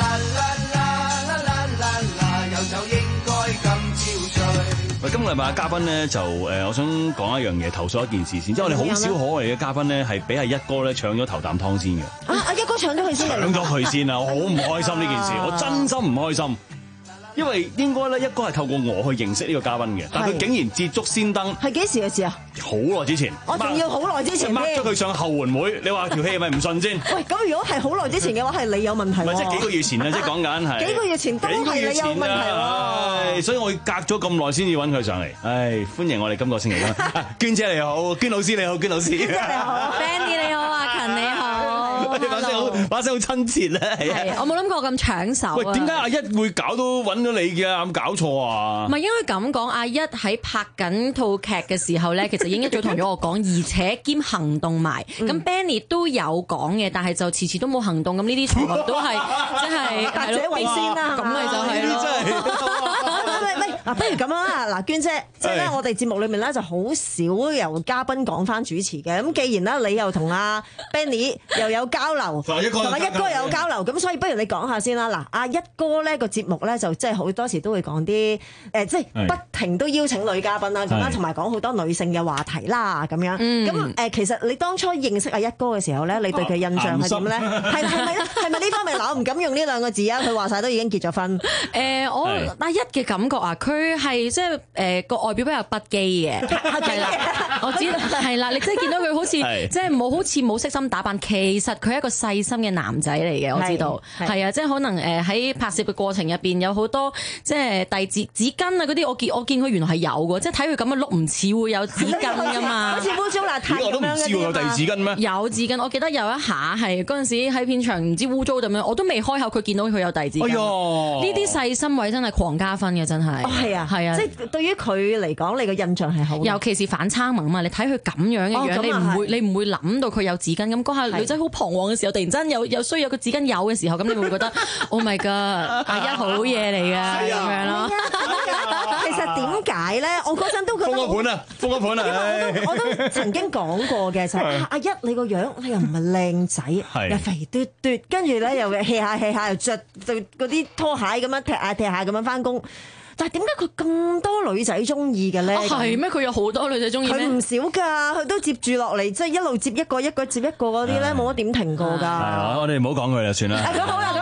啦，有酒應該今朝醉。喂，今個禮拜嘅嘉賓咧就誒、呃，我想講一樣嘢，投訴一件事先，即係我哋好少可為嘅嘉賓咧，係俾阿一哥咧搶咗頭啖湯先嘅。 啊，阿一哥搶咗佢先， 搶咗佢先啊！我好唔開心呢件事，我真心唔開心。因為應該咧，一哥係透過我去認識呢個嘉賓嘅，但係佢竟然捷足先登。 係幾時嘅事啊？ 好耐之前。 我仲要好耐之前。 掹咗佢上後援會，你話條氣係咪唔順先？ 喂，咁如果係好耐之前嘅話，係你有問題喎。 唔係即係幾個月前啊，即係講緊係。幾個月前都係你有問題喎。 所以我隔咗咁耐先至揾佢上嚟。唉，歡迎我哋今個星期啦。娟姐你好，娟老師你好，娟老師。娟姐你好 ，Benny 你好，阿勤你好。 把聲好，把聲好親切咧。 係，我冇諗過咁搶手啊。 喂，點解阿一會搞到揾咗你嘅？咁搞錯啊？ 唔係應該咁講，阿一喺拍緊套劇嘅時候咧，其實已經一早同咗我講，而且兼行動埋。咁、嗯、Benny 都有講嘅，但係就遲遲都冇行動。咁呢啲全部都係即係達者為先啦。 咁咪就係咯。 嗱，不如咁啦，嗱，娟姐，即係咧，我哋節目裏面咧就好少由嘉賓講翻主持嘅。咁既然咧你又同阿 Benny 又有交流，同阿一哥又有交流，咁所以不如你講下先啦。嗱，阿一哥咧個節目咧就即係好多時都會講啲誒，即係不停都邀請女嘉賓啦，咁啦，同埋講好多女性嘅話題啦，咁樣。咁誒，其實你當初認識阿一哥嘅時候咧，你對佢印象係點咧？係係咪咧？係咪呢方面？嗱，我唔敢用呢兩個字啊，佢話晒都已經結咗婚。 誒，我阿一嘅感覺啊，佢係即係誒個外表比較不羈嘅，係啦，我知道係啦，你即係見到佢好似即係冇好似冇悉心打扮，其實佢係一個細心嘅男仔嚟嘅，我知道係啊，即係可能誒喺拍攝嘅過程入邊有好多即係遞紙紙巾啊嗰啲，我見我見佢原來係有嘅，即係睇佢咁嘅碌唔似會有紙巾噶嘛， 好似污糟邋遢咁樣嘅。我都唔知有遞紙巾咩？ 有紙巾，我記得有一下係嗰陣時喺片場唔知污糟咁樣，我都未開口，佢見到佢有遞紙巾。呢啲細心位真係狂加分嘅，真係。 哦，係啊，係啊，即係對於佢嚟講，你個印象係好。 尤其是反差萌啊嘛，你睇佢咁樣嘅樣，你唔會你唔會諗到佢有紙巾。咁嗰下女仔好彷徨嘅時候，突然間有有需要有個紙巾有嘅時候，咁你會覺得 Oh my God， 阿一好嘢嚟㗎咁樣咯。 其實點解咧？我嗰陣都覺得封個盤啊，封個盤啊！ 我都我都曾經講過嘅就係阿一，你個樣你又唔係靚仔，又肥嘟嘟，跟住咧又 hea 下 hea 下，又着對嗰啲拖鞋咁樣踢下踢下咁樣翻工。但係點解佢咁多女仔中意嘅咧？ 係咩？佢有好多女仔中意咩？ 佢唔少㗎，佢都接住落嚟，即係一路接一個，一個接一個嗰啲咧，冇乜點停過㗎。係啊，我哋唔好講佢啦，算啦。 咁好啦，咁啊，跟住講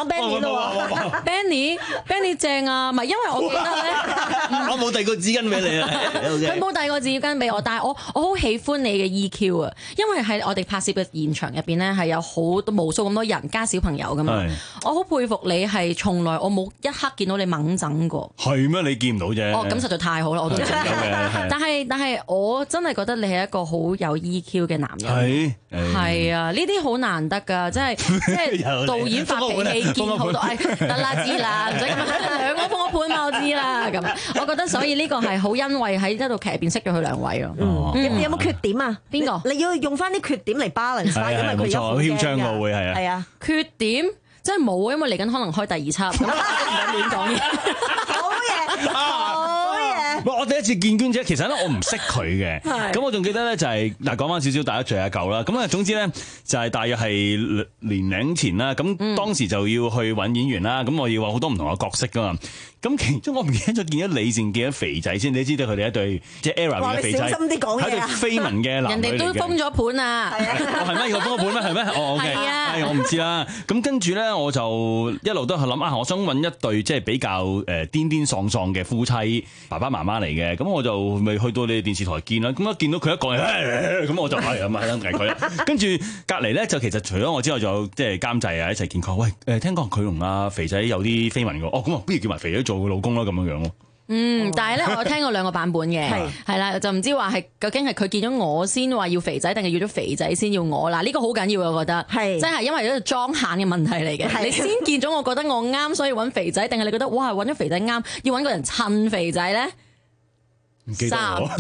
講 Benny 咯 ，Benny，Benny 正啊，唔係因為我記得咧， 我冇遞個紙巾俾你啊， 佢冇遞個紙巾俾我，但係我我好喜歡你嘅 E Q 啊，因為喺我哋拍攝嘅現場入邊咧係有好多無數咁多人加小朋友噶嘛，我好佩服你係從來我冇一刻見到你猛整過。 係咩？你見唔到啫？ 哦，咁實在太好啦，我都見到嘅。但係但係我真係覺得你係一個好有 E Q 嘅男人。 係係啊，呢啲好難得㗎，即係即係導演發脾氣見好多，哎得啦知啦，唔使咁樣兩個封個盤嘛，我知啦咁。我覺得所以呢個係好欣慰喺一套劇入邊識咗佢兩位咯。 有冇缺點啊？ 邊個？ 你要用翻啲缺點嚟 balance 翻，因為佢有好囂張嘅會係啊。 係啊， 缺點真係冇，因為嚟緊可能開第二輯，咁唔好亂講嘢。 好嘢，好嘢。 我第一次見娟姐，其實咧我唔識佢嘅，咁我仲記得咧就係嗱講翻少少大家聚下舊啦，咁啊總之咧就係大約係年零前啦，咁當時就要去揾演員啦，咁我要話好多唔同嘅角色噶嘛。咁其中我唔記得咗見咗李靜，見咗肥仔先，你知道佢哋一對即係 Era 嘅肥仔， 小心啲講嘢啊， 係對緋聞嘅男女嚟嘅。 人哋都封咗盤啊！ 哦係咩？要封咗盤咩？係咩？哦 OK，係我唔知啦。咁跟住咧，我就一路都係諗啊，我想揾一對即係比較誒癲癲喪喪嘅夫妻，爸爸媽媽嚟嘅。咁我就未去到你哋電視台見啦。咁一見到佢一講嘢，咁我就係咁啊，係佢啦。跟住隔離咧，就其實除咗我之外，仲有即係監製啊一齊見佢。喂誒，聽講佢同阿肥仔有啲緋聞㗎。哦，咁啊，不如叫埋肥仔做佢老公啦，咁樣樣咯。 嗯，但係咧，我聽過兩個版本嘅，係係啦，就唔知話係究竟係佢見咗我先話要肥仔，定係要咗肥仔先要我？嗱，呢個好緊要啊，我覺得係，即係因為一個裝限嘅問題嚟嘅。你先見咗，我覺得我啱，所以揾肥仔，定係你覺得哇揾咗肥仔啱，要揾個人襯肥仔咧？三二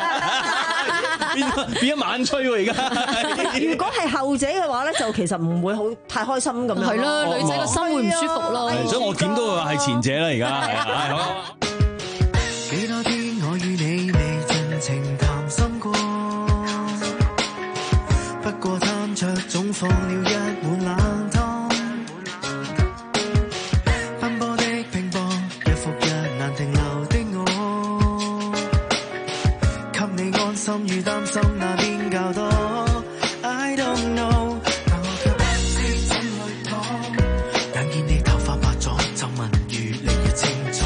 變變一晚吹喎而家。 如果係後者嘅話咧，就其實唔會好太開心咁樣。 係咯，女仔個心會唔舒服咯。 所以我點都話係前者啦，而家係啊。 幾多天我與你未盡情談心過，不過餐桌總放了一碗冷湯，奔波的拼搏，日復日難停留的我，給你安心與擔心那邊較多 I don't know， 但我卻不知怎去講，眼見你頭髮白咗，皺紋越嚟越清楚。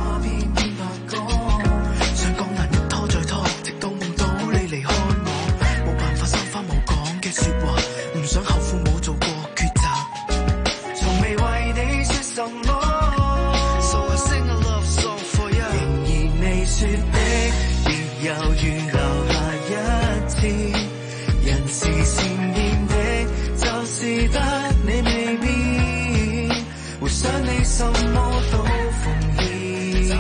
唔想後悔冇做過抉擇，從未為你說什麼 So I sing a love song for you， 仍然未說的亦猶如留下一次，人是善變的，就是得你未變，回想你什麼都奉獻，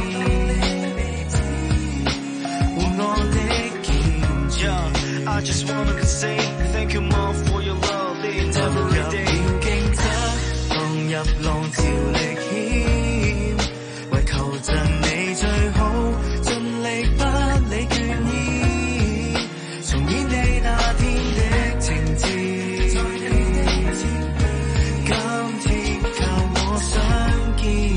換我的堅持 I just wanna say thank you mom for your love， 投入競爭，放入浪潮歷險，為求贈你最好，盡力不理倦意，重演你那天的情節，今天靠我相見，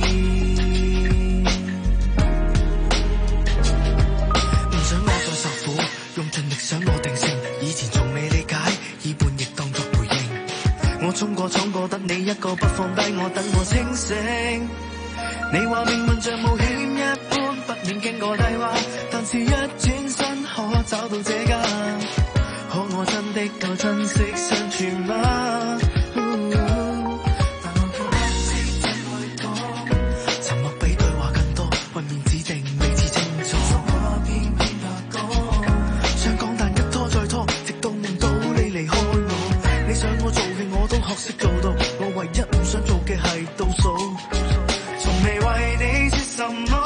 唔想我再受苦，用盡力想我定性，以前從未理解，以叛逆當作回應。我衝過闖過，得你一個不放低我，等我清醒。你話命運像冒險一般，不免經過低洼，但是一轉身可找到這家。可我真的夠珍惜相處嗎？但我卻不知怎去講，沉默比對話更多，為免指定未知清楚。我偏偏怕講，想講但一拖再拖，直到夢到你離開我。你想我做戲我都學識做到，我唯一唔想做嘅係倒數，從未為你說什麼。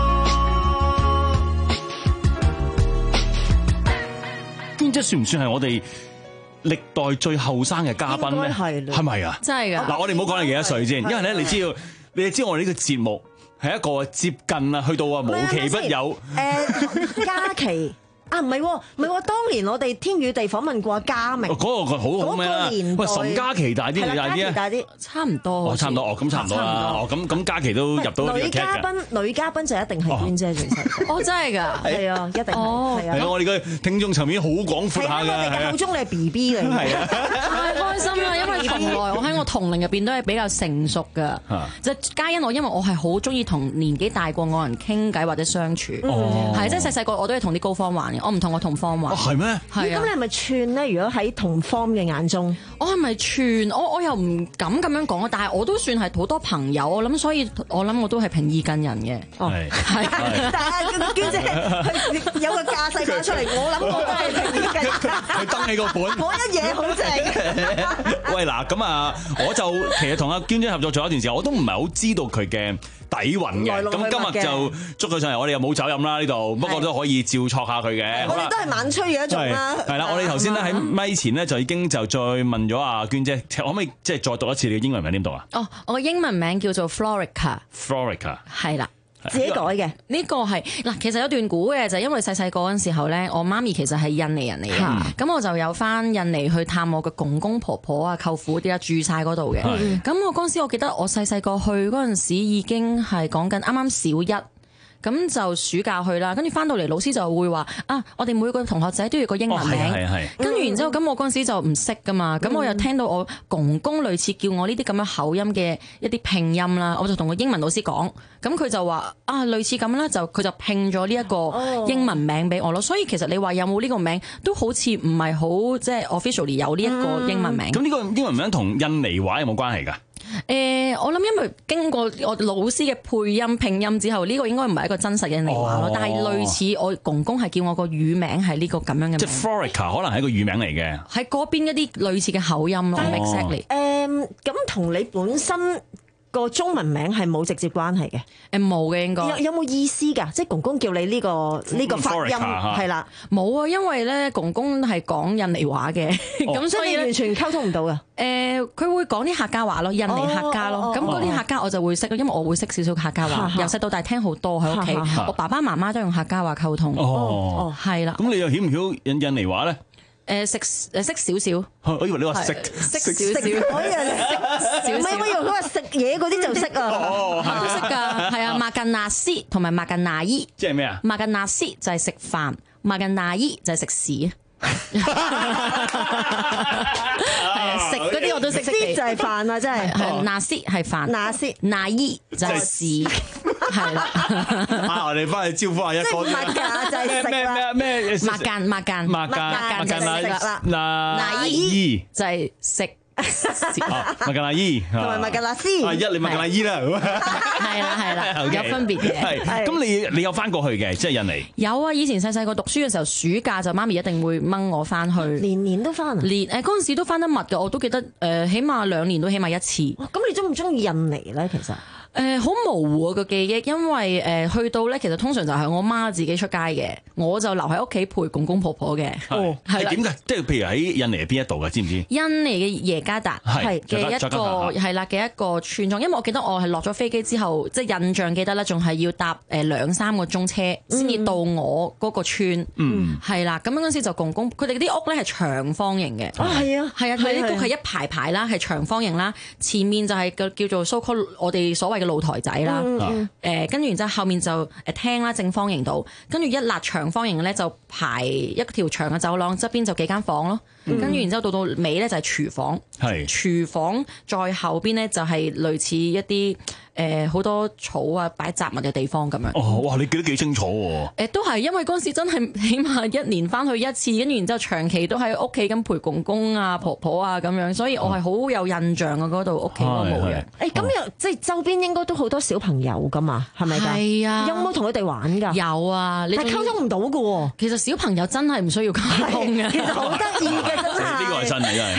娟姐算唔算係我哋歷代最後生嘅嘉賓咧？係咪啊？ 真係㗎！ 嗱，我哋唔好講你幾多歲先，因為咧，你知道，你哋知道我哋呢個節目係一個接近啊，去到啊無奇不有。 誒，嘉琪。 啊，唔係喎，唔係喎，當年我哋天與地訪問過嘉明， 嗰個佢好好咩啦？喂，岑嘉琪大啲定大啲啊？ 大啲， 差唔多。 哦，差唔多，哦，咁差唔多啦。哦，咁咁嘉琪都入到女嘉賓，女嘉賓就一定係娟姐最細。 哦，真係㗎， 係啊，一定係。哦，係啊， 我哋嘅聽眾層面好廣闊下㗎。 係啊，我哋嘅口中你係 B B 嚟㗎。係啊， 太開心啦！因為從來我喺我同齡入邊都係比較成熟㗎。就嘉欣我，因為我係好中意同年紀大過我人傾偈或者相處。哦，係即係細細個我都係同啲高方玩嘅，我唔同我同方玩。 哦，係咩？ 係啊。咁你係咪串咧？如果喺同方嘅眼中， 我係咪串？我我又唔敢咁樣講啊！但係我都算係好多朋友，我諗所以我諗我都係平易近人嘅。 哦，係。但係娟姐佢有個架勢擺出嚟，我諗我都係平易近人。 佢登起個本， 我一嘢好正。 喂嗱，咁啊，我就其實同阿娟姐合作咗一段時間，我都唔係好知道佢嘅底蘊嘅。咁今日就捉佢上嚟，我哋又冇酒飲啦呢度，不過都可以照戳下佢嘅。 我哋都係晚吹嘅一種啦。 係啦，我哋頭先咧喺咪前咧就已經就再問咗阿娟姐，可唔可以即係再讀一次你嘅英文名點讀啊？ 哦，我嘅英文名叫做 Florica。 Florica 係啦。 自己改嘅呢個係嗱，其實有段古嘅就係因為細細個嗰陣時候咧，我媽咪其實係印尼人嚟嘅，咁我就有翻印尼去探我嘅公公婆婆啊、舅父啲啊住晒嗰度嘅。咁我嗰陣時我記得我細細個去嗰陣時已經係講緊啱啱小一。咁就暑假去啦，跟住翻到嚟老師就會話啊，我哋每個同學仔都要個英文名，跟住、哦、然之後咁我嗰陣時就唔識噶嘛，咁、嗯、我又聽到我公公類似叫我呢啲咁樣口音嘅一啲拼音啦，我就同個英文老師講，咁佢就話啊類似咁啦，就佢就拼咗呢一個英文名俾我咯，所以其實你話有冇呢個名都好似唔係好即係 officially 有呢一個英文名。 咁呢、嗯、個英文名同印尼話有冇關係㗎？ 誒、呃，我諗因為經過我老師嘅配音拼音之後，呢、這個應該唔係一個真實嘅印尼話咯，哦、但係類似我公公係叫我個乳名係呢個咁樣嘅名。即係 Florica 可能係一個乳名嚟嘅， 喺嗰邊一啲類似嘅口音咯。Exactly。 誒，咁同你本身個中文名係冇直接關係嘅。 誒冇嘅應該。 有有冇意思㗎？即係公公叫你呢、這個呢、這個發音係啦。冇啊，因為咧公公係講印尼話嘅，咁、哦、所以完全溝通唔到㗎。 誒，佢、呃、會講啲客家話咯，印尼客家咯，咁嗰啲客家我就會識，因為我會識少少客家話，由細到大聽好多喺屋企，我爸爸媽媽都用客家話溝通。哦，係啦。 咁你又曉唔曉印印尼話咧？ 誒識誒識少少。 我以為你話識識少少， 我以為識，唔係我以為佢話食嘢嗰啲就識啊。 哦，都識㗎，係啊，馬近納斯同埋馬近納伊。 即係咩啊？ 馬近納斯就係食飯，馬近納伊就係食屎。係啊，食嗰啲我都識識嘅， 就係飯啊，真係。 係納斯係飯， 納斯納伊就係屎，係啦。 啊，我哋翻去招呼下一個。 即係麥架就係食啦。 咩咩咩？ 麥間麥間麥間麥間納納伊就係食。 麥格納伊同埋麥格納斯， 一你麥格納伊啦， 係啦係啦，有分別嘅。 係咁你你有翻過去嘅，即係印尼。 有啊，以前細細個讀書嘅時候，暑假就媽咪一定會掹我翻去， 年年都翻。 年誒嗰陣時都翻得密嘅，我都記得誒，起碼兩年都起碼一次。 咁你中唔中意印尼咧？其實？ 誒好、呃、模糊啊個記憶，因為誒、呃、去到咧，其實通常就係我媽自己出街嘅，我就留喺屋企陪公公婆婆嘅。 哦，係點嘅？即係譬如喺印尼係邊一度嘅，知唔知？ 印尼嘅耶加達係嘅一個係啦嘅一個村莊，因為我記得我係落咗飛機之後，即係印象記得咧，仲係要搭誒兩三個鐘車先至到我嗰個村。嗯，係啦，咁嗰陣時就公公佢哋啲屋咧係長方形嘅。 啊，係啊， 係啊，佢啲屋係一排排啦，係長方形啦，前面就係個叫做 so called 我哋所謂嘅露台仔啦，誒跟住然之後後面就誒廳啦，正方形度，跟住一立長方形咧就排一條長嘅走廊，側邊就幾間房咯，跟住、嗯、然之後到到尾咧就係廚房，係廚房再後邊咧就係類似一啲誒好多草啊擺雜物嘅地方咁樣。 哦，哇！你記得幾清楚喎？ 誒都係因為嗰陣時真係起碼一年翻去一次，跟住然之後長期都喺屋企咁陪公公啊婆婆啊咁樣，所以我係好有印象啊嗰度屋企嗰個模樣。 誒咁又即係周邊應該都好多小朋友噶嘛，係咪㗎？ 係啊， 有冇同佢哋玩㗎？ 有啊，你但係溝通唔到㗎喎。 其實小朋友真係唔需要溝通嘅， 其實好得意嘅真係。 呢個係真嘅，真係。 係啊，小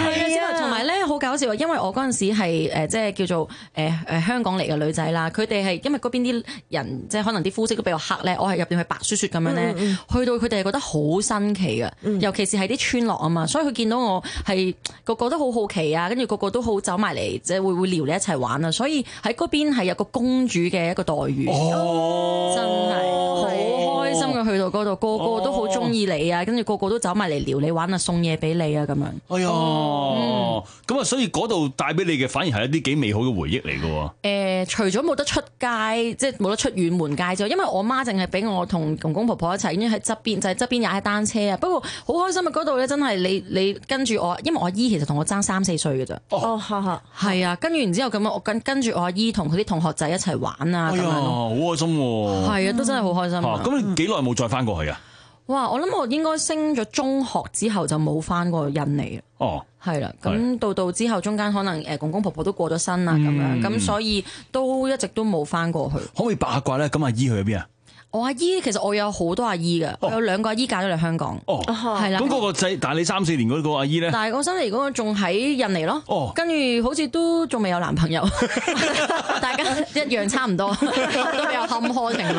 啊，同埋咧好搞笑啊！因為我嗰陣時係誒即係叫做誒誒、呃、香港嚟嘅女仔啦，佢哋係因為嗰邊啲人即係可能啲膚色都比較黑咧，我係入邊係白雪雪咁樣咧，嗯嗯去到佢哋係覺得好新奇嘅，嗯、尤其是係啲村落啊嘛，所以佢見到我係個個都好好奇啊，跟住個個都好走埋嚟，即係會會撩你一齊玩啊，所以喺嗰邊係有個公主嘅一個待遇，哦、真係好開心嘅，去到嗰度個個都好中意你啊，跟住個個都走埋嚟撩你玩啊，送嘢俾你啊咁樣。 哎呀，咁啊、嗯，所以嗰度帶俾你嘅反而係一啲幾美好嘅回憶嚟嘅。誒、 呃，除咗冇得出街，即係冇得出遠門街之外，因為我媽淨係俾我同公公婆婆一齊，已經喺側邊，就係側邊踩單車啊。不過好開心啊！嗰度咧真係你你跟住我，因為我阿姨其實同我爭三四歲嘅咋。哦，係啊，跟住然之後咁樣，我跟跟住我阿姨同佢啲同學仔一齊玩啊，咁、哎、樣好開心喎。 係啊，都真係好開心。 咁、啊、你幾耐冇再翻過去啊？ 哇！我諗我應該升咗中學之後就冇翻過印尼啦。哦，係啦，咁到到之後中間可能誒公公婆婆都過咗身啦，咁、嗯、樣咁所以都一直都冇翻過去。 可唔可以八卦咧？咁阿姨去咗邊啊？ 我阿姨其實我有好多阿姨嘅，我有兩個阿姨嫁咗嚟香港。哦，係啦。 咁嗰個仔，但係你三四年嗰個阿姨咧？ 但係我新嚟嗰個仲喺印尼咯。哦，跟住好似都仲未有男朋友，大家一樣差唔多，都比較坎坷情路。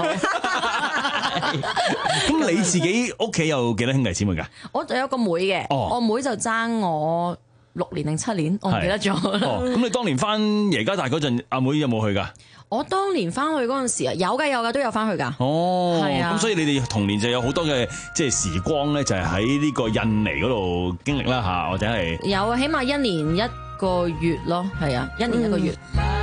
咁你自己屋企有幾多兄弟姊妹㗎？ 我就有個妹嘅，我妹就爭我六年定七年，我唔記得咗。 哦，咁你當年翻耶加達嗰陣，阿妹有冇去㗎？ 我當年翻去嗰陣時啊，有㗎有㗎都有翻去㗎。 哦， 係啊。 咁所以你哋童年就有好多嘅即係時光咧，就係喺呢個印尼嗰度經歷啦嚇，或者係有啊，起碼一年一個月咯，係啊，一年一個月。嗯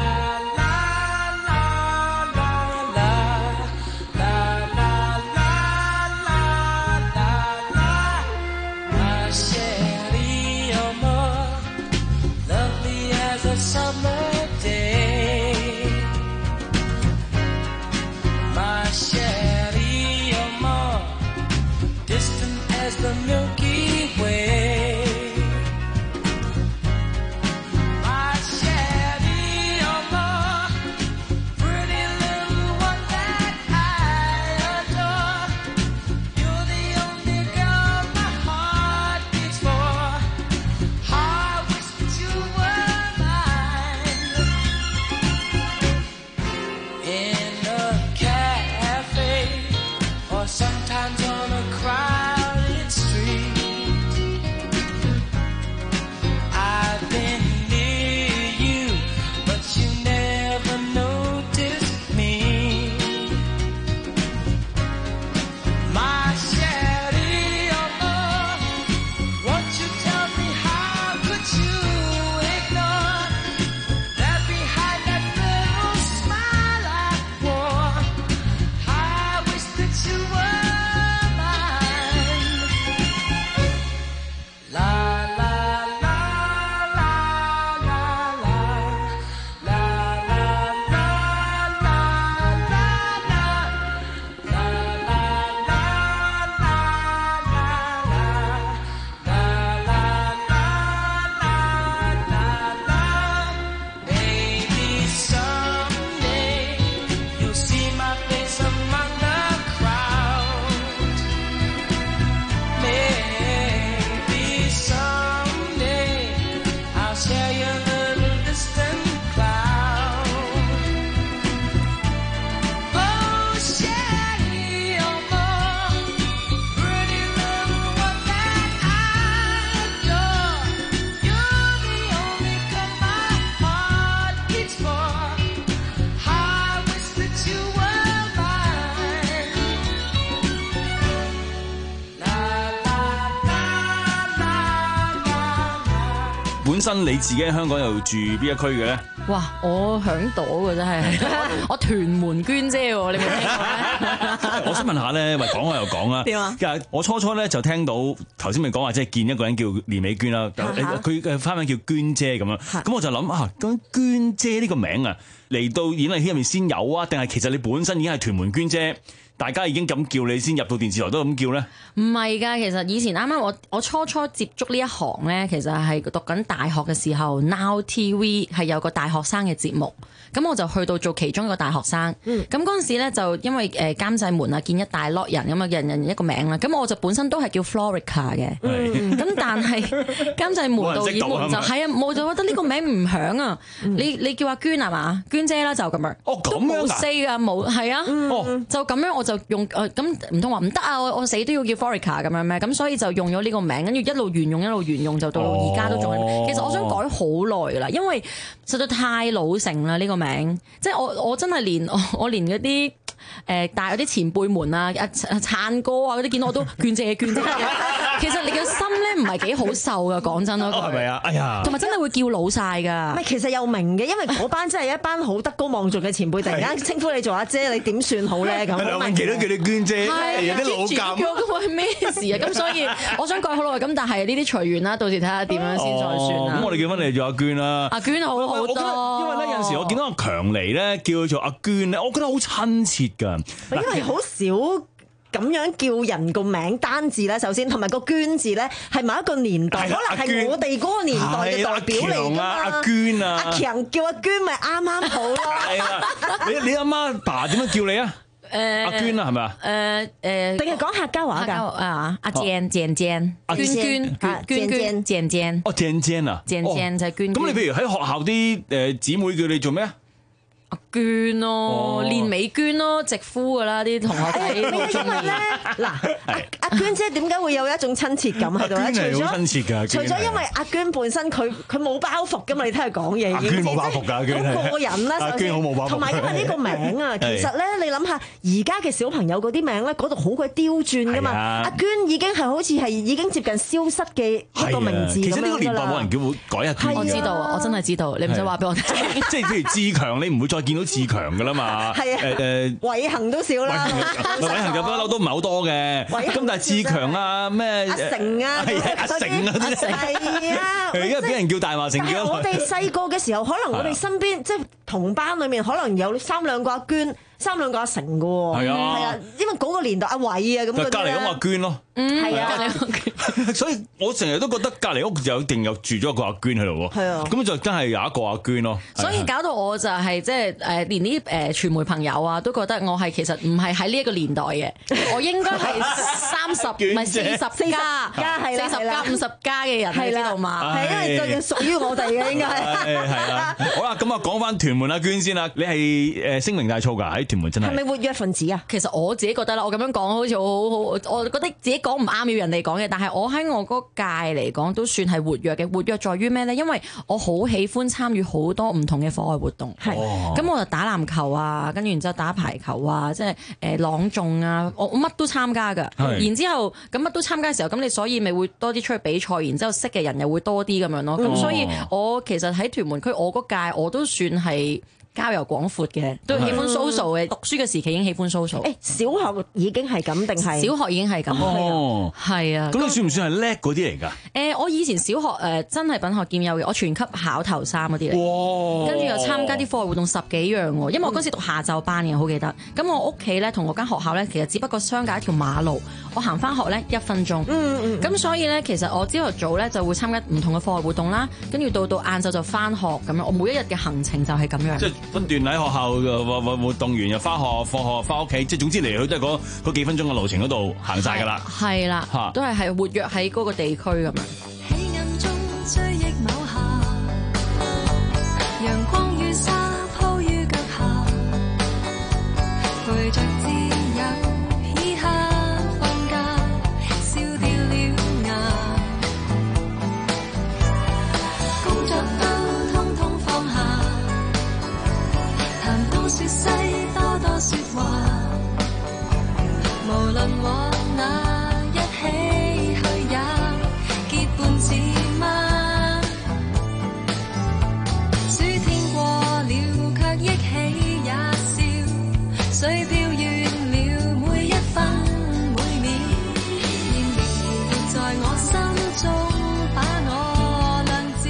本身你自己喺香港又住邊一區嘅咧？ 哇！我響島嘅真係，我屯門娟姐喎，你冇聽過咩？ 我想問下咧，咪講開又講啦。點啊？我初初咧就聽到頭先咪講話，即係見一個人叫連美娟啦，佢嘅花名叫娟姐咁樣。咁我就諗啊，咁娟姐呢個名啊，嚟到演藝圈入面先有啊，定係其實你本身已經係屯門娟姐？大家已經咁叫你先入到電視台都咁叫咧？ 唔係㗎，其實以前啱啱我我初初接觸呢一行咧，其實係讀緊大學嘅時候 ，Now T V 係有個大學生嘅節目， 咁我就去到做其中一個大學生。咁嗰陣時咧就因為誒監製門啊見一大 lot 人咁啊，人人一個名啦。咁我就本身都係叫 Florica 嘅，咁但係監製門導演們就係啊，我就覺得呢個名唔響啊。你你叫阿娟係嘛？娟姐啦就咁樣。 哦咁樣冇 say 噶冇係啊。哦就咁樣我就用誒咁唔通話唔得啊！我我死都要叫 Florica 咁樣咩？咁所以就用咗呢個名，跟住一路沿用一路沿用，就到而家都仲係。其實我想改好耐噶啦，因為實在太老成啦呢個名，即係我我真係連我連嗰啲誒大嗰啲前輩們啊、阿燦哥啊嗰啲見到我都娟姐娟姐。其實你嘅心咧唔係幾好受噶，講真咯。 係咪啊？哎呀， 同埋真係會叫老晒㗎。 唔係，其實又明嘅，因為嗰班真係一班好德高望重嘅前輩，突然間稱呼你做阿姐，你點算好咧？咁梁詠琪都叫你娟姐，有啲老尷。 咁係咩事啊？咁所以我想改好耐，咁但係呢啲隨緣啦，到時睇下點樣先再算啦。 咁我哋叫翻你做阿娟啦。 阿娟好好多。 因為咧有陣時我見到阿強尼咧叫佢做阿娟咧，我覺得好親切㗎。 因為好少咁樣叫人個名單字咧，首先同埋個娟字咧係某一個年代，可能係我哋嗰個年代嘅代表嚟㗎嘛。 阿娟啊， 阿強叫阿娟咪啱啱好咯。 係啦，你你阿媽爸點樣叫你啊？誒阿娟啊，係咪啊？ 誒誒， 定係講客家話㗎？ 啊，阿鄭鄭鄭，娟娟娟娟鄭鄭。 哦，鄭鄭啊， 鄭鄭就係娟。 咁你譬如喺學校啲誒姊妹叫你做咩啊？ 阿娟咯，練美娟咯，直呼噶啦啲同學仔。 因為咧，嗱，阿娟姐點解會有一種親切感喺度咧？ 除咗親切㗎， 除咗因為阿娟本身佢佢冇包袱㗎嘛，你聽佢講嘢。 阿娟冇包袱㗎，阿娟好過癮啦。 阿娟好冇包袱。 同埋因為呢個名啊，其實咧你諗下，而家嘅小朋友嗰啲名咧，嗰度好鬼刁鑽㗎嘛。阿娟已經係好似係已經接近消失嘅一個名字咁樣㗎啦。 其實呢個年代冇人叫會改阿娟。 我知道，我真係知道，你唔使話俾我聽。 即係譬如志強，你唔會再見到志強㗎啦嘛。 係啊。誒誒，偉恒都少啦。 偉恒嘅不嬲都唔係好多嘅。咁但係志強啊，咩阿成啊， 係啊，阿成啊， 係啊， 而家俾人叫大話成叫。 我哋細個嘅時候，可能我哋身邊即係同班裡面，可能有三兩個阿娟。三兩個阿成嘅喎，係啊，係啊，因為嗰個年代阿偉啊咁嗰啲咧， 隔離屋阿娟咯， 係啊， 所以我成日都覺得隔離屋就一定有住咗一個阿娟喺度喎，係啊，咁就真係有一個阿娟咯。 所以搞到我就係即係誒，連啲誒傳媒朋友啊都覺得我係其實唔係喺呢一個年代嘅，我應該係三十唔係四十加加係四十加五十加嘅人，你知道嘛？ 係因為就要屬於我哋嘅應該係。 係啊，好啦，咁啊講翻屯門阿娟先啦，你係誒聲名大噪㗎喺屯門真係。 係咪活躍分子啊？ 其實我自己覺得啦，我咁樣講好似好好好，我覺得自己講唔啱要人哋講嘅，但係我喺我嗰屆嚟講都算係活躍嘅。活躍在於咩咧？因為我好喜歡參與好多唔同嘅課外活動。係，咁我就打籃球啊，跟住然之後打排球啊，即係誒朗誦啊，我我乜都參加㗎。然之後咁乜都參加嘅時候，咁你所以咪會多啲出去比賽，然之後識嘅人又會多啲咁樣咯。咁、嗯、所以我其實喺屯門區我嗰屆我都算係交遊廣闊嘅，都喜歡 social 嘅。讀書嘅時期已經喜歡 social。誒， 小學已經係咁定係？ 小學已經係咁。哦，係啊。 咁你算唔算係叻嗰啲嚟㗎？ 誒，我以前小學誒真係品學兼優嘅，我全級考頭三嗰啲嚟。哇！跟住又參加啲課外活動十幾樣喎，因為我嗰時讀下晝班嘅，好記得。咁我屋企咧同我間學校咧，其實只不過相隔一條馬路，我行翻學咧一分鐘。嗯嗯。咁所以咧，其實我朝頭早咧就會參加唔同嘅課外活動啦，跟住到到晏晝就翻學咁樣。我每一日嘅行程就係咁樣。 不斷喺學校活活活動完又翻學，放學翻屋企，即係總之嚟去都係嗰嗰幾分鐘嘅路程嗰度行晒㗎啦。 係啦，都係係活躍喺嗰個地區咁樣。 黑暗中追憶某下，陽光與沙鋪於腳下，陪着自由嘻哈放假，燒掉了牙，工作都通通放下。談東說西，多多說話，無論往哪一起去也結伴似嗎？暑天過了卻憶起也笑，水飄遠了每一分每秒，仍然活在我心中，把我亮照。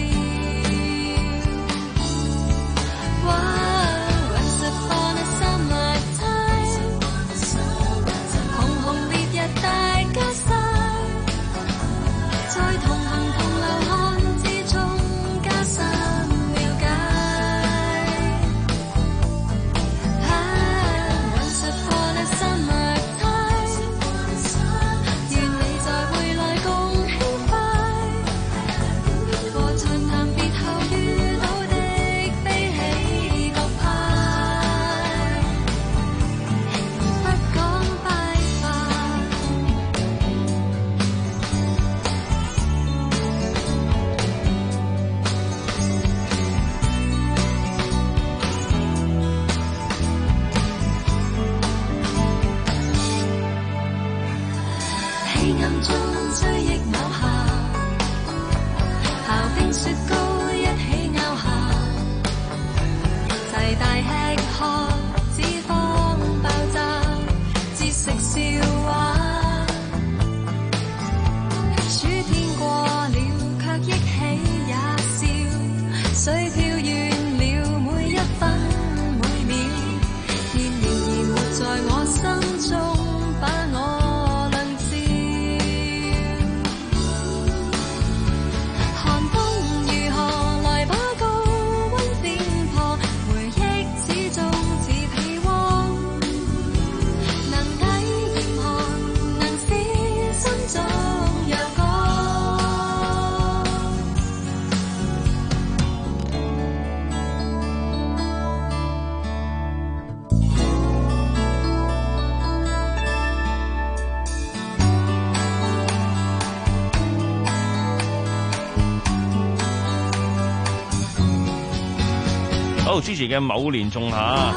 好，支持嘅某年仲夏，啊，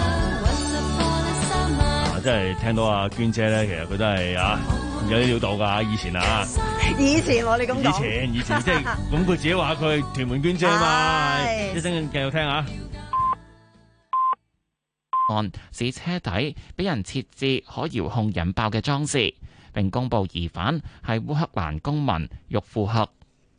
真係聽到阿娟姐咧，其實佢都係啊有啲料到㗎，以前啊， 以前我哋咁講， 以前以前即係咁，佢自己話佢係屯門娟姐嘛，一聲繼續聽下。 案使車底俾人設置可遙控引爆嘅裝置，並公布疑犯係烏克蘭公民沃庫克。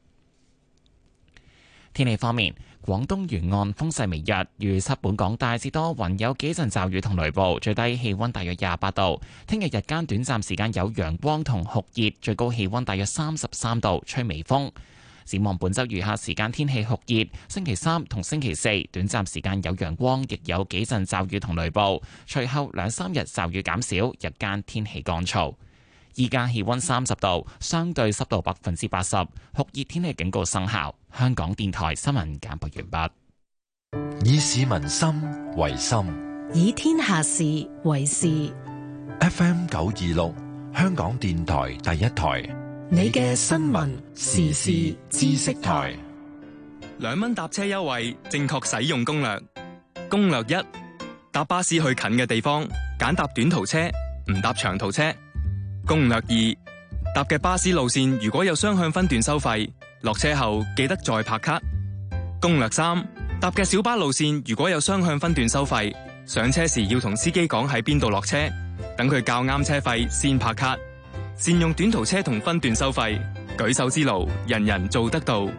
天氣方面，廣東沿岸風勢微弱，預測本港大致多雲，有幾陣驟雨同雷暴，最低氣溫大約廿八度。聽日日間短暫時間有陽光同酷熱，最高氣溫大約三十三度，吹微風。展望本週餘下時間天氣酷熱，星期三同星期四短暫時間有陽光，亦有幾陣驟雨同雷暴。隨後兩三日驟雨減少，日間天氣乾燥。依家氣溫三十度，相對濕度百分之八十，酷熱天氣警告生效。香港電台新聞簡報完畢。以市民心為心， 以天下事為事。 F M 九二六，香港電台第一台。 你嘅新聞時事知識台， 兩蚊搭車優惠，正確使用攻略。攻略一：搭巴士去近嘅地方，揀搭短途車，唔搭長途車。攻略二：搭嘅巴士路線如果有雙向分段收費，落車後記得再拍卡。攻略三：搭嘅小巴路線如果有雙向分段收費，上車時要同司機講喺邊度落車，等佢較啱車費先拍卡。善用短途車同分段收費，舉手之勞，人人做得到。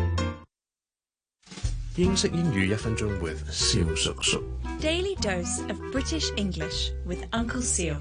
英式英語一分鐘 with 蕭叔叔。 Daily dose of British English with Uncle Seal。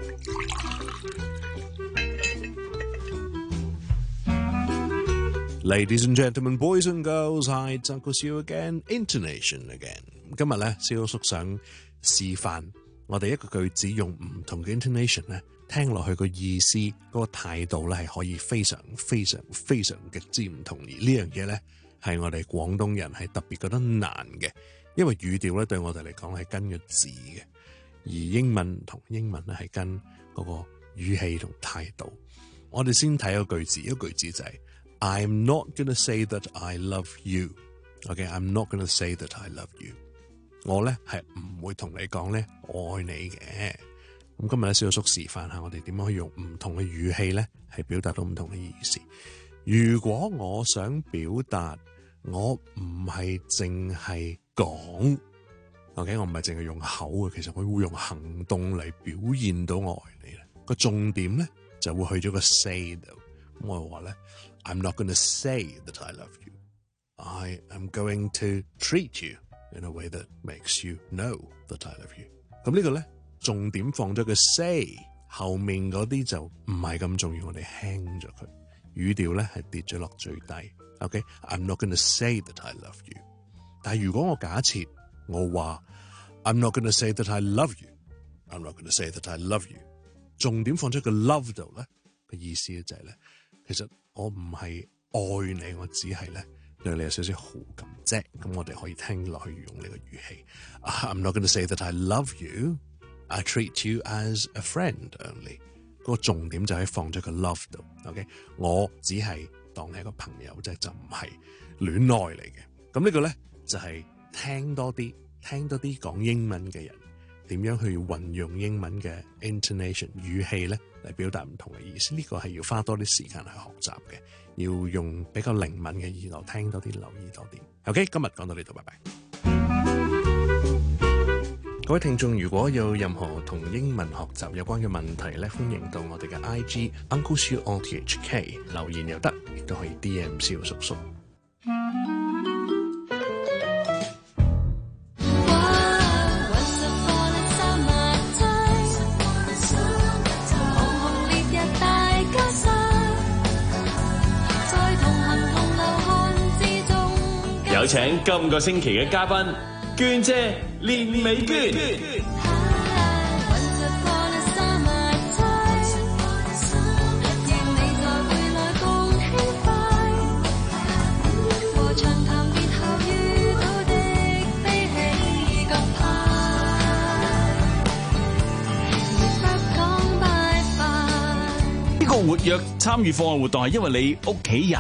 Ladies and gentlemen, boys and girls, hi, it's Uncle Seal again, intonation again。今日咧，蕭叔想示範我哋一個句子用唔同嘅 intonation 咧。聽落去個意思嗰個態度咧，係可以非常非常非常極之唔同。而呢樣嘢咧，係我哋廣東人係特別覺得難嘅，因為語調咧對我哋嚟講係跟個字嘅，而英文同英文咧係跟嗰個語氣同態度。我哋先睇個句子，一個句子就係 I'm not gonna say that I love you。OK， I'm not gonna say that I love you。我咧係唔會同你講咧我愛你嘅。咁今日咧，蕭叔示範下我哋點樣可以用唔同嘅語氣咧，係表達到唔同嘅意思。如果我想表達，我唔係淨係講 ，OK， 我唔係淨係用口嘅，其實我會用行動嚟表現到我愛你咧。個重點咧就會去咗個 say 度。咁我話咧 ，I'm not going to say that I love you. I am going to treat you in a way that makes you know that I love you. 咁呢個咧。重點放咗個 say， 後面嗰啲就唔係咁重要，我哋輕咗佢，語調咧係跌咗落最低。OK，I'm not going to say that I love you。但係如果我假設我話 I'm not going to say that I love you，I'm not going to say that I love you， 重點放咗個 love 度咧，個意思就係咧，其實我唔係愛你，我只係咧對你有少少好感啫。咁我哋可以聽落去用呢個語氣。I'm not going to say that I love you。I treat you as a friend only。嗰個重點就係放咗個 love 度 ，OK？ 我只係當你係個朋友啫，就唔係戀愛嚟嘅。咁呢個咧就係、是、聽多啲，聽多啲講英文嘅人點樣去運用英文嘅 intonation 語氣咧嚟表達唔同嘅意思。呢、這個係要花多啲時間去學習嘅，要用比較靈敏嘅耳朵聽多啲，留意多啲。OK， 今日講到呢度，拜拜。各位聽眾，如果有任何同英文學習有關嘅問題咧，歡迎到我哋嘅 I G Uncle Siu O T H K 留言又得，亦都可以 D M 蕭叔叔。 有請今個星期嘅嘉賓娟姐連美娟。 呢個活躍參與課外活動係因為你屋企人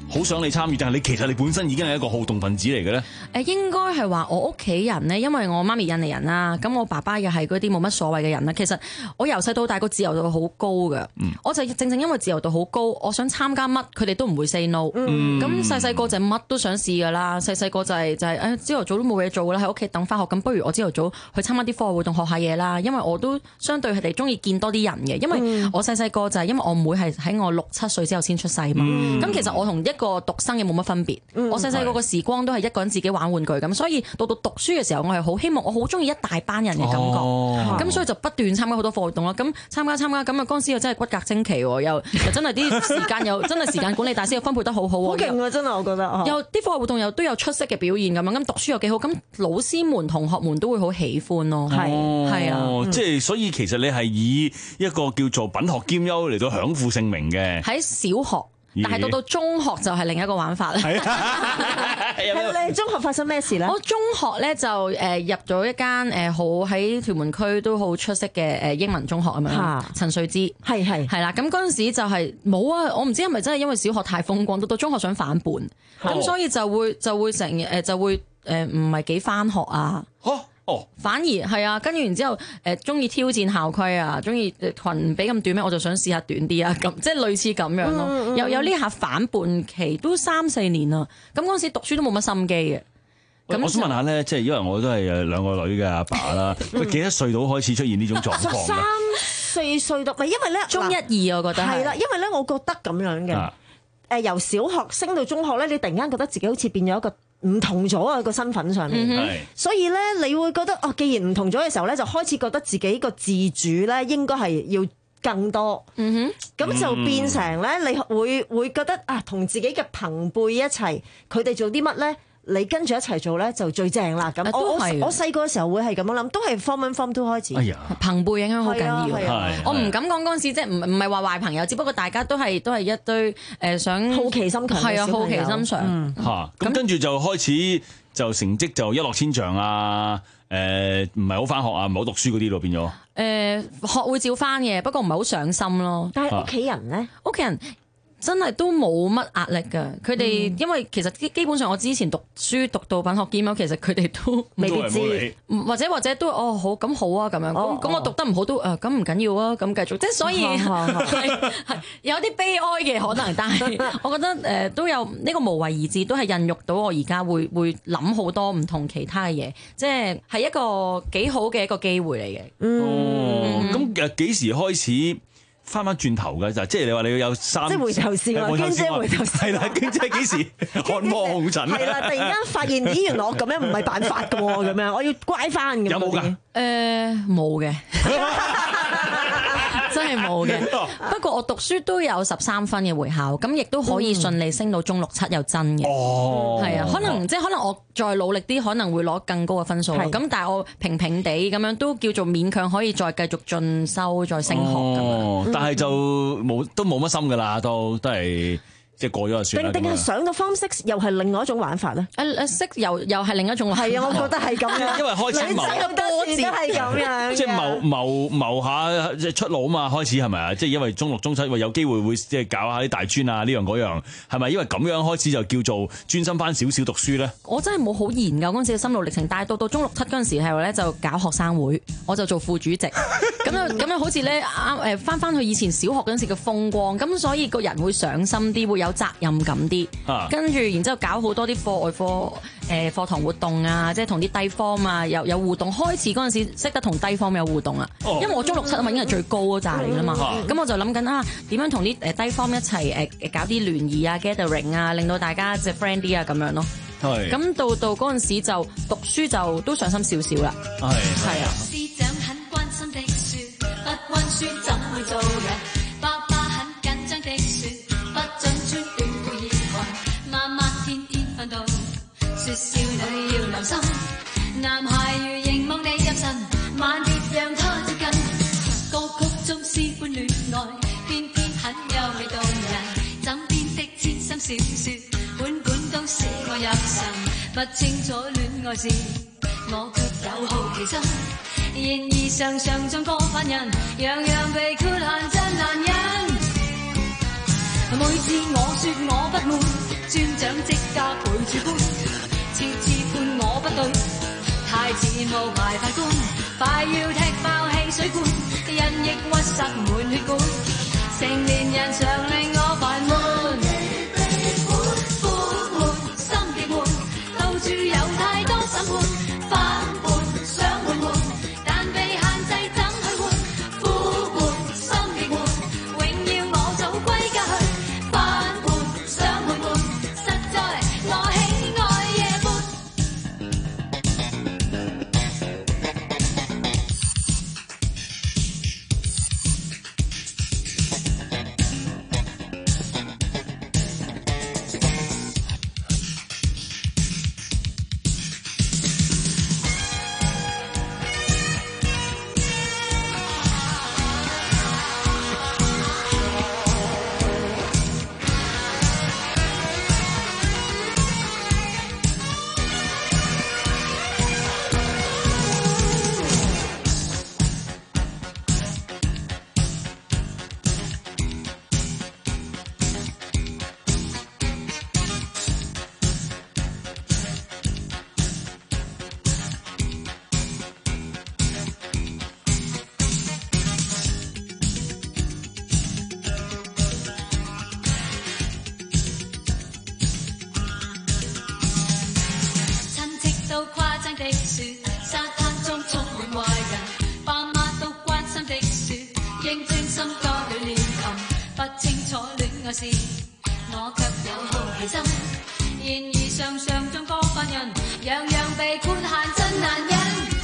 好想你參與，定係你其實你本身已經係一個好動分子嚟嘅咧？ 誒應該係話我屋企人咧，因為我媽咪印尼人啦，咁我爸爸又係嗰啲冇乜所謂嘅人啦。其實我由細到大個自由度好高㗎，嗯、我就正正因為自由度好高，我想參加乜佢哋都唔會 say no。咁細細個就乜都想試㗎啦，細細個就係、是、就係誒朝頭早都冇嘢做㗎啦，喺屋企等翻學。咁不如我朝頭早去參加啲課外活動學下嘢啦，因為我都相對佢哋中意見多啲人嘅，因為我細細個就係因為我妹係喺我六七歲之後先出世嘛。咁、嗯、其實我同一個獨生嘅冇乜分別。嗯、我細細個個時光都係一個人自己玩玩具咁，所以到到讀書嘅時候，我係好希望我好中意一大班人嘅感覺。咁、哦、所以就不斷參加好多課活動啦。咁參加參加咁啊，嗰陣時又真係骨骼精奇喎，又又真係啲時間又真係時間管理大師又分配得好好。好勁啊！真係我覺得。又啲課外活動又都有出色嘅表現咁樣，咁讀書又幾好，咁老師們同學們都會好喜歡咯。係係、哦、啊， 即係所以其實你係以一個叫做品學兼優嚟到享負盛名嘅。 喺小學。但係到到中學就係另一個玩法啦。係你中學發生咩事咧？ 我中學咧就誒入咗一間誒好喺屯門區都好出色嘅誒英文中學咁樣。陳瑞芝係係係啦。咁嗰陣時就係冇啊！我唔知係咪真係因為小學太風光，到到中學想反叛，咁所以就會就會成日誒就會誒唔係幾返學啊。 哦， 反而係啊，跟住然之後誒中意挑戰校規啊，中意裙比咁短咩？我就想試下短啲啊，咁即係類似咁樣咯。嗯嗯、有有呢下反叛期都三四年啦，咁嗰陣時讀書都冇乜心機嘅。咁我想問下咧，即係因為我都係誒兩個女嘅阿爸啦，佢幾多歲到開始出現呢種狀況？ 三四歲到，唔係因為咧中一二，我覺得係啦，因為咧我覺得咁樣嘅誒、啊呃、由小學升到中學咧，你突然間覺得自己好似變咗一個唔同咗啊個身份上面，嗯、所以咧你會覺得哦，既然唔同咗嘅時候咧，就開始覺得自己個自主咧應該係要更多，咁、嗯、就變成咧你會會覺得啊，同自己嘅朋輩一齊，佢哋做啲乜咧？你跟住一齊做咧就最正啦！咁我我細個嘅時候會係咁樣諗，都係 form one form two 開始。 哎呀， 朋輩影響好緊要。我唔敢講嗰陣時，即係唔唔係話壞朋友，只不過大家都係都係一堆誒想好奇心強， 係啊，好奇心上嚇。咁跟住就開始就成績就一落千丈啊！誒唔係好返學啊，唔係好讀書嗰啲咯，變咗。誒、 呃、學會照返嘅，不過唔係好上心咯。 但係屋企人咧， 屋企人。真係都冇乜壓力㗎，佢哋、嗯、因為其實基本上我之前讀書讀到品學兼優，其實佢哋都未必知，或者或者都哦好咁好啊咁樣，咁咁、哦、我讀得唔好都誒咁唔緊要啊，咁繼續，即係所以係有啲悲哀嘅可能，但係我覺得誒、呃、都有呢、呢個無為而治，都係孕育到我而家會會諗好多唔同其他嘅嘢，即係係一個幾好嘅一個機會嚟嘅。 嗯，咁誒幾時開始？翻翻轉頭嘅就即係你話你要有三， 即係回頭線啊！娟姐回頭線係啦，娟姐幾時看破紅塵？ 係啦，突然間發現咦，原來我咁樣唔係辦法嘅喎，咁樣我要乖翻咁。 有冇㗎？ 誒冇嘅，真係冇嘅。不過我讀書都有十三分嘅會考，咁亦都可以順利升到中六七又真嘅。哦，係啊，可能即係可能我再努力啲，可能會攞更高嘅分數。咁但係我平平地咁樣都叫做勉強可以再繼續進修再升學咁樣。 但係就冇都冇乜心噶啦，都都係即係過咗就算啦。 定定係上到 Form Six 又係另外一種玩法咧？ 誒誒，Six 又又係另一種玩法。係啊，我覺得係咁樣。 因為開始謀， 多字都係咁樣。 即係謀謀謀下即係出路啊嘛，開始係咪啊？即係因為中六中七會有機會會即係搞下啲大專啊呢樣嗰樣，係咪因為咁樣開始就叫做專心翻少少讀書咧？ 我真係冇好研究嗰陣時嘅心路歷程，但係到到中六七嗰陣時係咧就搞學生會，我就做副主席。咁樣咁樣好似咧啱誒翻翻去以前小學嗰陣時嘅風光，咁所以個人會上心啲，會有責任感啲。啊、跟住然之後搞好多啲課外課誒課堂活動啊，即係同啲低 form 啊有有互動。開始嗰陣時識得同低 form 有互動啊，哦、因為我中六七啊嘛已經係最高嗰扎嚟㗎嘛。咁、嗯、我就諗緊啊點樣同啲誒低 form 一齊誒搞啲聯誼啊 gathering 啊，令到大家即係 friend 啲啊咁樣咯。係。咁到到嗰陣時就讀書就都上心少少啦。係係啊。不溫書怎會做人？爸爸很緊張的說，不准穿短褲熱裙。媽媽天天訓導，說少女要留心。男孩如凝望你入神，慢別讓他接近。歌曲中詩般戀愛，偏偏很優美動人。枕邊的痴心小説，本本都使我入神。不清楚戀愛事，我卻有好奇心。然而常常像個犯人，樣樣被豁限真難忍。每次我說我不滿， 尊長即加倍主官，次次判我不對，太似冒牌法官，快要踢爆汽水罐，因抑鬱塞滿血管，成年人常令我煩悶。苦悶心極悶，到處有太多審判，反叛想換換，但被限制怎去換？苦悶心極悶，永要我早歸家去，反叛想換換，實在我喜愛夜半。我卻有好奇心，然而常常像過犯人，樣樣被寬限真難忍。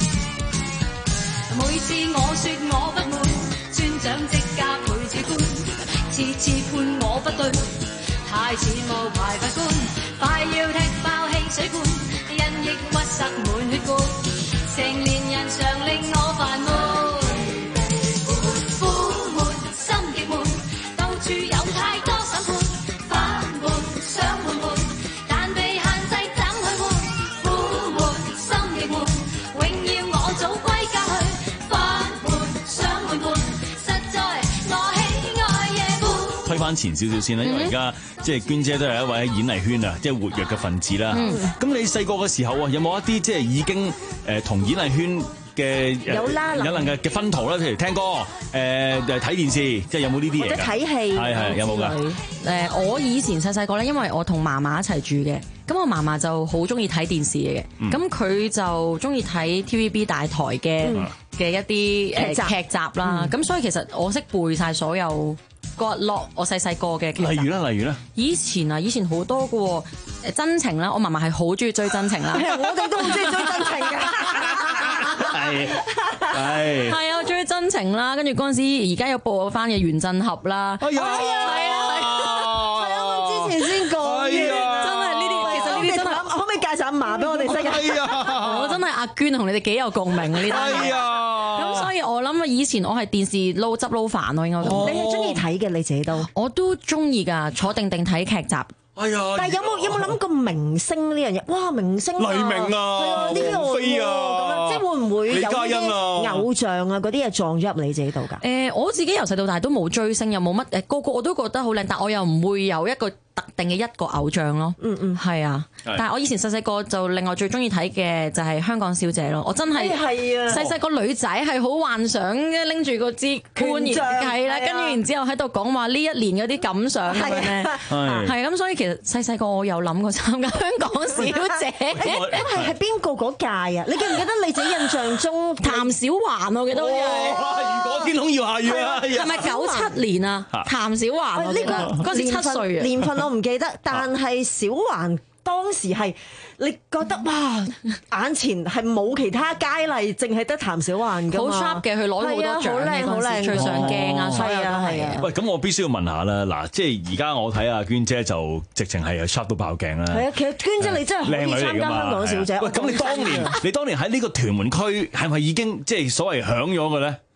每次我說我不滿，尊長即加倍主官，次次判我不對，太似冒牌法官，快要踢爆汽水罐，因抑鬱塞滿血管，成年人常令我煩悶。苦悶心極悶，到處有太多審判。想換換，但被限制怎去換？苦悶心極悶，永要我早歸家去。反叛想換換，實在我喜愛夜半。 推翻前少少先啦，因為而家即係娟姐都係一位喺演藝圈啊，即係活躍嘅分子啦。咁、嗯、你細個嘅時候啊，有冇一啲即係已經誒同演藝圈嘅有啦， 有能嘅嘅分途啦，譬如聽歌、誒誒睇電視，即係有冇呢啲嘢？ 或者睇戲， 係係有冇㗎？ 誒，我以前細細個咧，因為我同嫲嫲一齊住嘅，咁我嫲嫲就好中意睇電視嘅，咁佢、嗯、就中意睇 T V B 大台嘅嘅、嗯、一啲誒劇集啦，咁、嗯、所以其實我識背晒所有角落我細細個嘅劇集。 例如啦，例如啦， 以前啊，以前好多嘅喎，誒真情啦，我嫲嫲係好中意追真情啦， 我哋都好中意追真情㗎。 係係係啊，追真情啦，跟住嗰陣時而家有播翻嘅原振俠啦， 哎呀， 係啊係啊， 我之前先講嘅， 真係呢啲，其實呢啲真係可唔可以介紹阿嫲俾我哋識啊？ 我真係阿娟同你哋幾有共鳴啊！呢單嘢，咁所以我諗啊，以前我係電視撈汁撈飯咯，應該咁。 你係中意睇嘅，你自己都我都中意㗎，坐定定睇劇集。 哎呀！ 但係有冇有冇諗過明星呢樣嘢？哇，明星黎明啊，王菲啊， 咁樣即係會唔會有李嘉欣啊、 偶像啊嗰啲嘢撞咗入你自己度㗎？ 誒，我自己由細到大都冇追星，又冇乜誒，個個我都覺得好靚，但我又唔會有一個特定嘅一個偶像咯。嗯嗯，係啊。但係我以前細細個就另外最中意睇嘅就係香港小姐咯。我真係係啊，細細個女仔係好幻想嘅，拎住個支冠然係啦，跟住然之後喺度講話呢一年嗰啲感想咁樣咧。係係咁，所以其實細細個我有諗過參加香港小姐。 咁係係邊個嗰屆啊？你記唔記得你自己印象中譚小環？我記得好似係。如果天空要下雨啊！ 係咪九七年啊？譚小環呢個嗰時七歲啊， 年份我唔記得，但係小環當時係你覺得哇，眼前係冇其他佳麗，淨係得譚小環㗎嘛， 好 sharp 嘅，佢攞好多獎， 好靚好靚， 最上鏡啊， 係啊係啊。 喂，咁我必須要問下啦，嗱，即係而家我睇阿娟姐就直情係 sharp 到爆鏡啦。係啊，其實娟姐你真係可以參加香港小姐。 喂，咁你當年你當年喺呢個屯門區係咪已經即係所謂響咗嘅咧？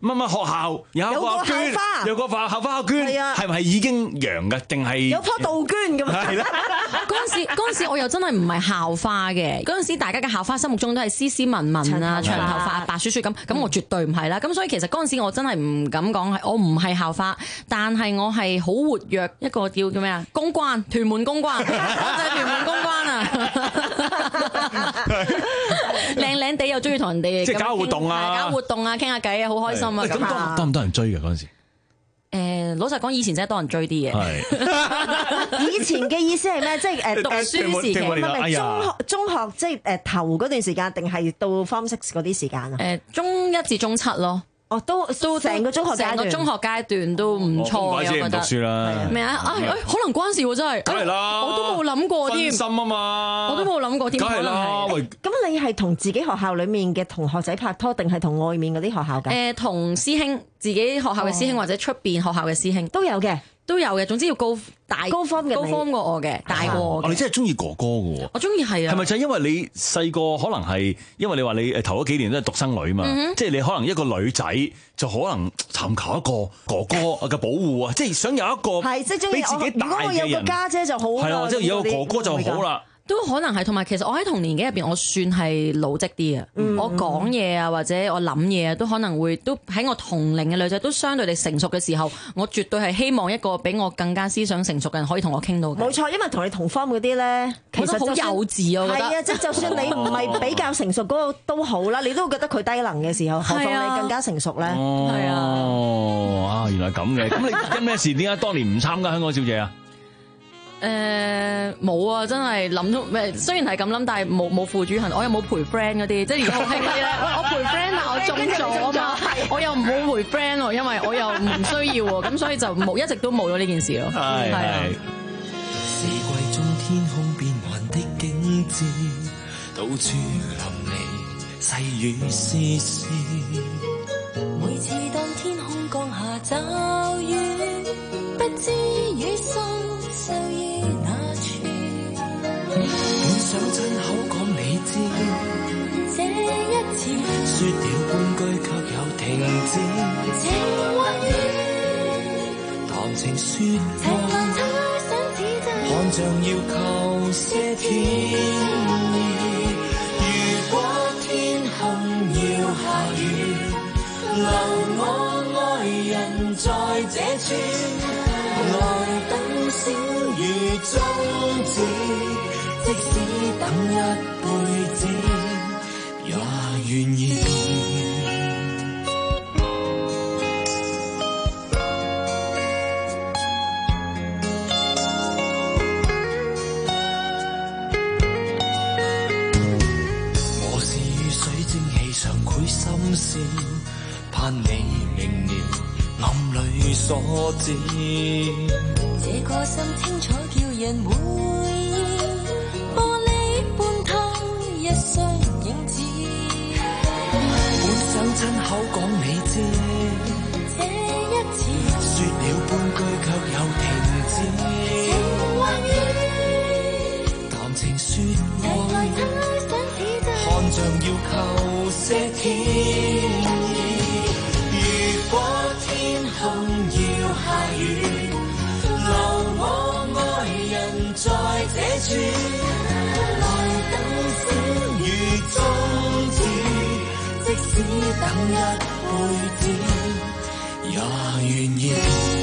乜乜學校有一個捐，有個校校花校捐，係咪已經揚嘅？定係有棵杜鵑咁啊？係啦， 嗰陣時嗰陣時我又真係唔係校花嘅，嗰陣時大家嘅校花心目中都係斯斯文文啊、長頭髮、白雪雪咁，咁我絕對唔係啦。咁所以其實嗰陣時我真係唔敢講係我唔係校花，但係我係好活躍一個叫叫咩啊？公關，屯門公關，我就係屯門公關啊！靚靚地又中意同人哋即係搞活動啊， 搞活動啊，傾下偈啊，好開心啊！ 咁多多唔多人追嘅嗰陣時？ 誒，老實講，以前真係多人追啲嘅。 以前嘅意思係咩？即係誒讀書時期，唔係唔係中學中學，即係誒頭嗰段時間，定係到 Form Six 嗰啲時間啊？ 誒，中一至中七咯。 哦，都都成個中學成個中學階段都唔錯，我覺得。 讀書啦。 咩啊？啊，可能關事喎，真係。 梗係啦， 我都冇諗過添。 分心啊嘛。 我都冇諗過添。 梗係啦。喂， 咁你係同自己學校裡面嘅同學仔拍拖，定係同外面嗰啲學校㗎？ 誒，同師兄，自己學校嘅師兄或者出邊學校嘅師兄都有嘅。 都有嘅，總之要高大高方嘅高方過我嘅，大過我嘅。 哦，你真係中意哥哥嘅喎。 我中意係啊。 係咪就係因為你細個可能係因為你話你誒頭嗰幾年都係獨生女嘛？ 嗯、 即係你可能一個女仔就可能尋求一個哥哥嘅保護啊，即係想有一個係即係中意比自己大嘅人。 如果我有個家姐就好啦， 係啊，即係有個哥哥就好啦。 都可能係，同埋其實我喺同年紀入邊，我算係老積啲啊。 嗯、 我講嘢啊，或者我諗嘢啊，都可能會都喺我同齡嘅女仔都相對地成熟嘅時候，我絕對係希望一個比我更加思想成熟嘅人可以同我傾到嘅。 冇錯，因為同你同方嗰啲咧，其實好幼稚啊，我覺得。 係啊，即係就算你唔係比較成熟嗰個都好啦，你都會覺得佢低能嘅時候，何況你更加成熟咧？ 係啊。 哦，啊，原來咁嘅。咁你因咩事？點解當年唔參加香港小姐啊？ 誒冇、呃、啊！真係諗到咩？雖然係咁諗，但係冇冇付諸行。我又冇陪 friend 嗰啲，即係而家好興嗰啲咧。我陪 friend 但我中咗啊嘛，我又唔好陪 friend 喎，因為我又唔需要喎，咁所以就冇一直都冇咗呢件事咯。係係啊。 四季中天空變幻的景緻，到處淋漓細雨絲絲。 每次當天空降下驟雨，不知雨傘收於哪處。 本想親口講你知， 這一次說了半句卻又停止。 情或雨， 談情說情郎抽想似真， 看像要求些天意。如果天空要下雨，留我愛人在這處，來等小雨終止，即使等一輩子，也願意。我是雨水蒸氣上繪心事，盼你明了暗裏所知。 這個心清楚叫人回憶，玻璃般它一雙影子。 本想親口講你知， 這一次說了半句卻又停止。 情或雨， 談情說情來愛， 抽想似真， 看像要求些天意。如果天空要下雨，留我愛人在這處，來等小雨終止，即使等一輩子，也願意。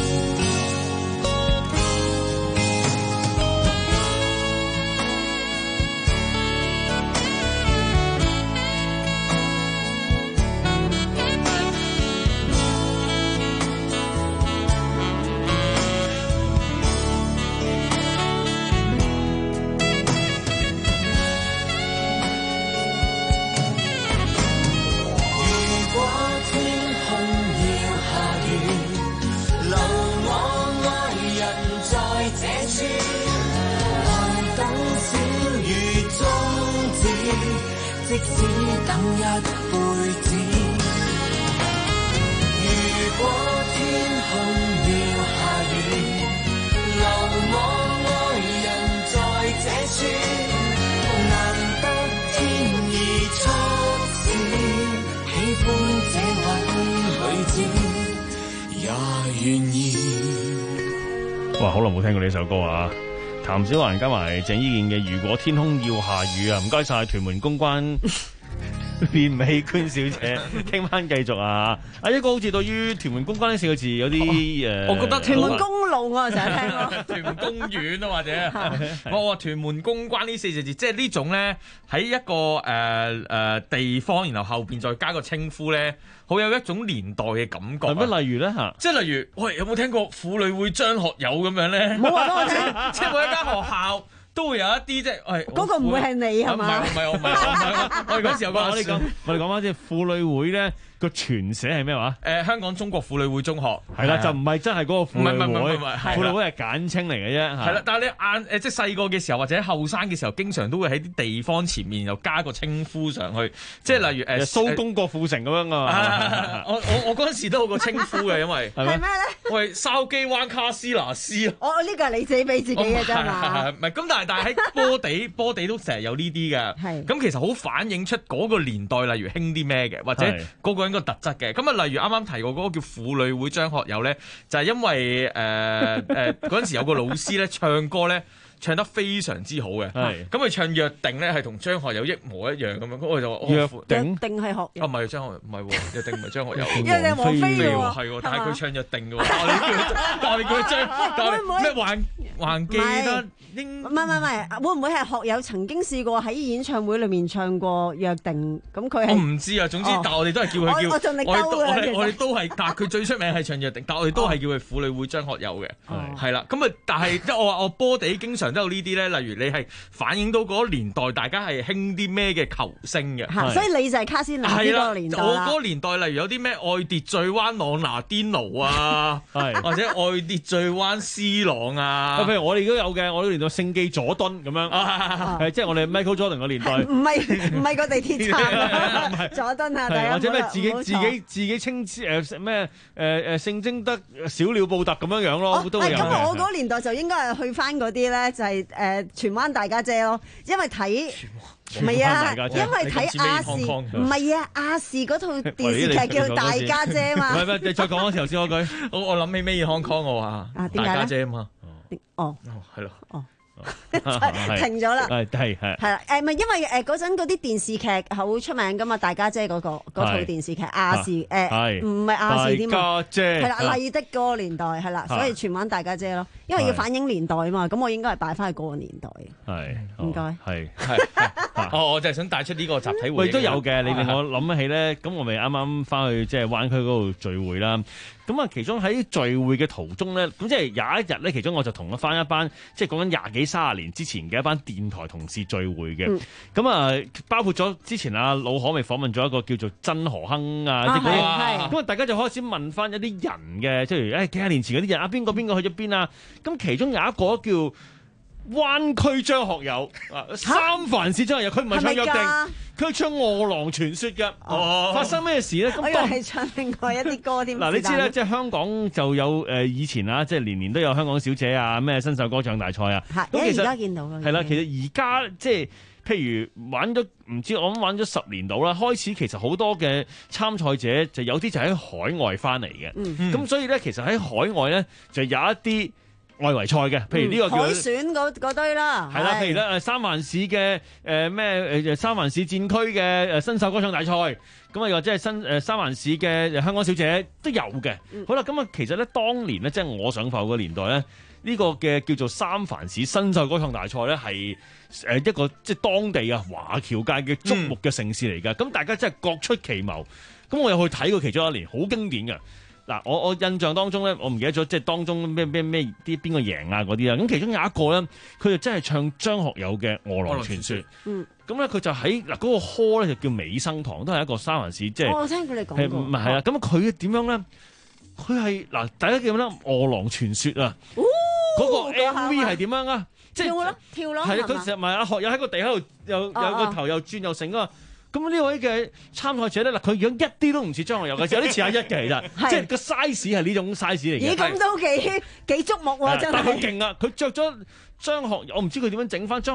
即使等一輩子，如果天空要下雨，留我愛人在這處，難得天意促使，喜歡這允許。 也願意。 哇！好耐冇聽過呢首歌啊！譚小環加埋鄭伊健嘅《如果天空要下雨》啊！唔該晒屯門公關連美娟小姐，聽翻繼續啊！啊一個好似對於屯門公關呢四個字有啲誒， 我覺得屯門公路我成日聽過， 屯門公園啊或者我話屯門公關呢四隻字，即係呢種咧喺一個誒誒、呃呃、地方，然後後邊再加個稱呼咧，好有一種年代嘅感覺。 係咩？例如咧嚇， 即係例如，喂，有冇聽過婦女會張學友咁樣咧？ 冇話俾我聽， 即係每一間學校都會有一啲即係，誒嗰個唔會係你係嘛？ 唔係唔係我唔係我我哋嗰時有個我哋講我哋講翻即係婦女會咧。個全寫係咩話？ 誒香港中國婦女會中學係啦，就唔係真係嗰個婦女會， 婦婦女會係簡稱嚟嘅啫。 係啦，但係你晏誒即係細個嘅時候或者後生嘅時候，經常都會喺啲地方前面又加個稱呼上去，即係例如誒蘇公郭富城咁樣啊。 我我我嗰陣時都有個稱呼嘅，因為係咩咧？ 我係筲箕灣卡斯拿斯。 我呢個係你自己俾自己嘅啫嘛。 唔係咁，但係但係喺波地波地都成日有呢啲嘅。係咁，其實好反映出嗰個年代，例如興啲咩嘅，或者嗰個人個特質嘅。咁啊，例如啱啱提過嗰個叫婦女會張學友咧，就係、是、因為誒誒嗰陣時有個老師咧唱歌咧唱得非常之好嘅，咁佢唱約定咧係同張學友一模一樣咁樣，咁我就話約定定係學友， 啊唔係張學唔係喎，約定唔係張學友， 約定王菲喎， 係喎，但係佢唱約定嘅喎，但係你叫但係你叫佢張，但係咩還還記得應唔係唔係唔係，會唔會係學友曾經試過喺演唱會裏面唱過約定？咁佢係我唔知啊，總之但係我哋都係叫佢叫， 我盡力我兜嘅， 我哋都係，但係佢最出名係唱約定，但係我哋都係叫佢婦女會張學友嘅，係啦，咁啊，但係即係我話我波地經常都有呢啲咧，例如你係反映到嗰個年代大家係興啲咩嘅球星嘅， 所以你就係卡斯拿呢個年代啦。 我嗰個年代例如有啲咩愛秩序灣朗拿甸奴啊，或者愛秩序灣 C 朗啊， 譬如我哋都有嘅，我哋年代聖記佐敦咁樣，係即係我哋 Michael Jordan 個年代， 唔係唔係個地鐵站，佐敦啊， 或者咩自己自己自己稱誒咩誒誒聖貞德小鳥布特咁樣樣咯，都會有。 咁我嗰年代就應該係去翻嗰啲咧，就係誒荃灣大家姐咯，因為睇唔係啊，因為睇亞視唔係啊，亞視嗰套電視劇叫大家姐嘛。 唔係唔係，你再講嗰時頭先嗰句， 我我諗起咩 Hong Kong 我話大家姐啊嘛。 哦， 係咯， 哦。停咗啦， 係係係係啦，誒唔係因為誒嗰陣嗰啲電視劇好出名噶嘛，大家姐嗰個嗰套電視劇亞視誒唔係亞視添嘛，係啦麗的嗰個年代係啦，所以荃灣大家姐咯，因為要反映年代啊嘛，咁我應該係擺翻去嗰個年代， 係應該係係，哦我就係想帶出呢個集體會， 喂都有嘅，你令我諗起咧，咁我咪啱啱翻去即係灣區嗰度聚會啦。咁啊，其中喺聚會嘅途中咧，咁即係有一日咧，其中我就同咗翻一班，即係講緊廿幾三十年之前嘅一班電台同事聚會嘅。咁啊、嗯，包括咗之前阿老可咪訪問咗一個叫做曾河亨啊，即係咁啊，大家就開始問翻一啲人嘅，即係誒幾廿年前嗰啲人啊，邊個邊個去咗邊啊？咁其中有一個叫灣區張學友啊，三藩市張學友，佢唔係唱約定，佢唱餓狼傳說嘅。哦，發生咩事咧？咁我以為係唱另外一啲歌添。 嗱，你知咧，即係香港就有誒以前啊，即係年年都有香港小姐啊，咩新秀歌唱大賽啊。 咁其實而家見到啦。 係啦，其實而家即係譬如玩咗唔知我諗玩咗十年度啦，開始其實好多嘅參賽者就有啲就喺海外翻嚟嘅。咁、嗯、所以咧，其實喺海外咧就有一啲外圍賽嘅，譬如呢個叫、嗯、 海選嗰堆啦， 係啦，譬如咧誒三藩市嘅誒咩誒三藩市戰區嘅誒新秀歌唱大賽，咁啊或者係新誒三藩市嘅香港小姐都有嘅。嗯、好啦，咁啊其實咧當年咧即係我上埠嘅年代咧，呢、呢個嘅叫做三藩市新秀歌唱大賽咧係誒一個即係當地啊華僑界嘅矚目嘅盛事嚟㗎。咁、嗯、大家真係各出奇謀。咁我又去睇過其中一年，好經典嘅。嗱，我我印象當中咧，我唔記得咗，即係當中咩咩咩啲邊個贏啊嗰啲啦。咁其中有一個咧，佢就真係唱張學友嘅《餓狼傳說》。嗯。咁咧，佢就喺嗱嗰個 hall 咧就叫美生堂，都係一個三藩市即係。 我聽佢哋講過。 唔係係啊，咁佢點樣咧？佢係嗱，大家記唔記得《餓狼傳說》啊？哦。嗰個 M V 係點樣啊？ 即係跳咯，跳咯。 係啊，佢成日咪阿學友喺個地喺度，又有個頭又轉又成啊！咁呢位嘅參賽者咧，嗱佢樣一啲都唔似張學友嘅，有啲似阿一嘅其實，即係個 size 係呢種 size 嚟嘅。 咦，咁都幾幾觸目喎，真係。 但係佢勁啊！佢着咗張學友，我唔知佢點樣整翻張學友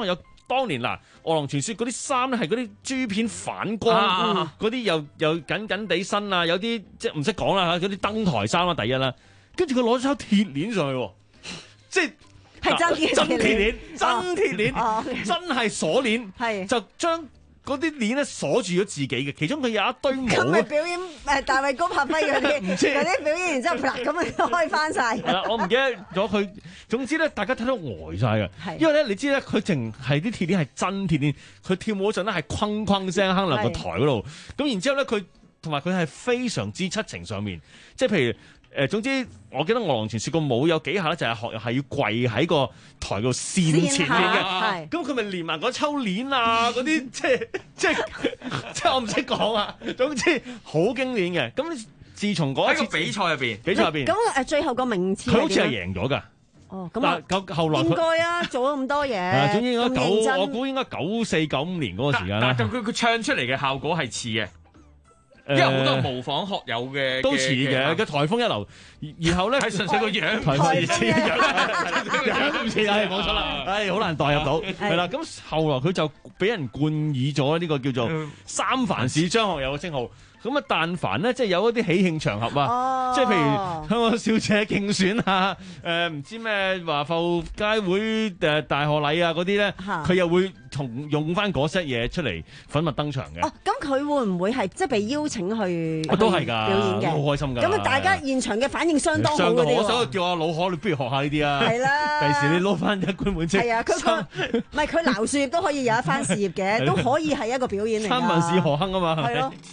當年嗱，《餓狼傳說》嗰啲衫咧係嗰啲珠片反光，嗰啲、啊、又又緊緊地身啊，有啲即係唔識講啦嚇，嗰啲登台衫啦，第一啦，跟住佢攞咗抽鐵鏈上去，即係係真嘅真鐵鏈，真鐵鏈， 哦、 真係鎖鏈，係就將嗰啲鏈咧鎖住咗自己嘅，其中佢有一堆帽。 咁咪表演誒大衛高柏輝嗰啲， 唔知嗰啲表演完之後，嗱咁啊開翻晒。 係啦，我唔記得咗佢。總之咧，大家睇到呆晒嘅，因為咧你知咧，佢淨係啲鐵鏈係真鐵鏈，佢跳舞嗰陣咧係哐哐聲哼落個台嗰度。咁然之後咧，佢同埋佢係非常之七情上面，即係譬如。誒，總之我記得《餓狼傳說》個舞有幾下咧，就係學係要跪喺個台度扇前面嘅，咁佢咪連埋嗰抽鏈啊，嗰啲即係即係即係我唔識講啊。總之好經典嘅。咁自從嗰一次喺個比賽入邊， 比賽入邊， 咁誒最後個名次佢好似係贏咗㗎。 哦，咁啊， 咁後來應該啊，做咗咁多嘢。 總之應該九，我估應該九四九五年嗰個時間啦。 但係佢佢唱出嚟嘅效果係似嘅。因為好多模仿學友嘅都似嘅，個颱風一流，然後咧係純粹個樣， 颱風似樣，樣都唔似，係冇錯啦，係好難代入到，係啦。咁後來佢就俾人冠以咗呢個叫做三藩市張學友嘅稱號。咁啊，但凡咧，即係有一啲喜慶場合啊，哦、即係譬如香港小姐競選啊，誒、呃、唔知咩華埠街會誒大賀禮啊嗰啲咧，佢又會同用翻嗰 set 嘢出嚟粉墨登場嘅。 哦，咁佢會唔會係即係被邀請去？ 都係㗎， 表演嘅， 好開心㗎。 咁啊，大家現場嘅反應相當好嗰啲。 我想叫阿老可，你不如學下呢啲啊。係啦，第時你攞翻一官半職。係啊，佢佢唔係佢撈樹葉都可以有一番事業嘅，都可以係一個表演嚟㗎。三藩市何亨啊嘛，係咯。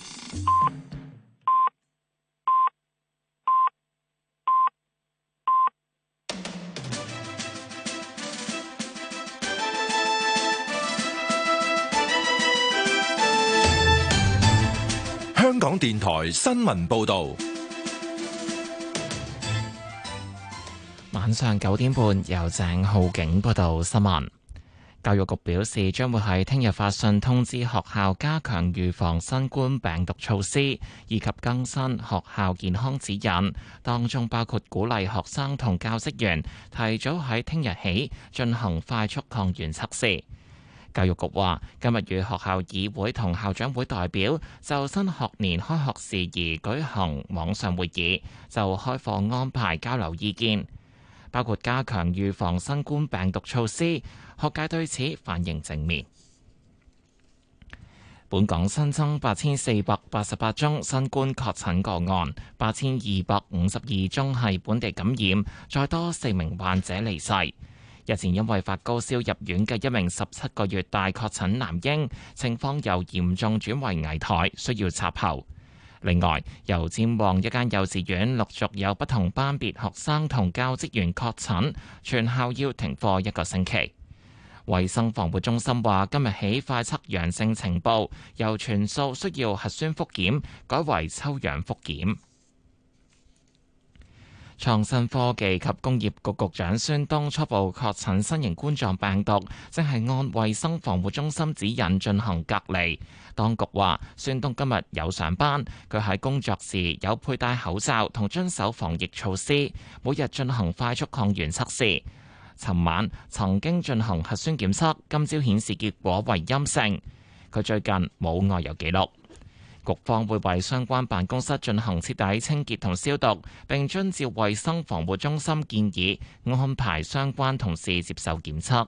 香港電台新聞報道， 晚上九點半由鄭浩景報道新聞。教育局表示，將會喺聽日發信通知學校加強預防新冠病毒措施，以及更新學校健康指引，當中包括鼓勵學生同教職員提早喺聽日起進行快速抗原測試。教育局話，今日與學校議會同校長會代表就新學年開學事宜舉行網上會議，就開課安排交流意見，包括加強預防新冠病毒措施。學界對此反應正面。本港新增八千四百八十八宗新冠確診個案，八千二百五十二宗係本地感染，再多四名患者離世。日前因為發高燒入院嘅一名十七個月大確診男嬰，情況由嚴重轉為危殆，需要插喉。另外，由尖旺一間幼稚園陸續有不同班別學生同教職員確診，全校要停課一個星期。衛生防護中心話，今日起快測陽性情報由全數需要核酸複檢改為抽樣複檢。創新科技及工業局局長孫東初步確診新型冠狀病毒，正係按衛生防護中心指引進行隔離。當局話，孫東今日有上班，佢喺工作時有佩戴口罩同遵守防疫措施，每日進行快速抗原測試。尋晚曾經進行核酸檢測，今朝顯示結果為陰性。佢最近冇外遊記錄。局方會為相關辦公室進行徹底清潔同消毒，並遵照衛生防護中心建議安排相關同事接受檢測。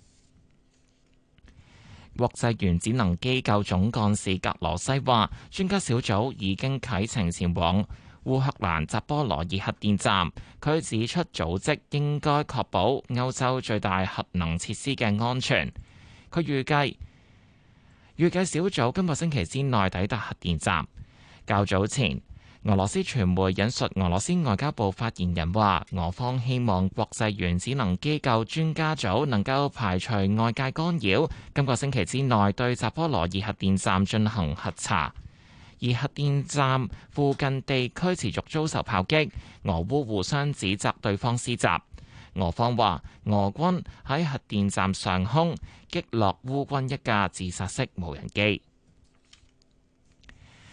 國際原子能機構總幹事格羅西話，專家小組已經啟程前往烏克蘭扎波羅熱核電站。佢指出，組織應該確保歐洲最大核能設施嘅安全。佢預計預計小組今個星期之內抵達核電站。較早前，俄羅斯傳媒引述俄羅斯外交部發言人話，俄方希望國際原子能機構專家組能夠排除外界干擾，今個星期之內對扎波羅熱核電站進行核查。而核電站附近地區持續遭受炮擊，俄烏互相指責對方施襲。俄方話，俄軍喺核電站上空擊落烏軍一架自殺式無人機。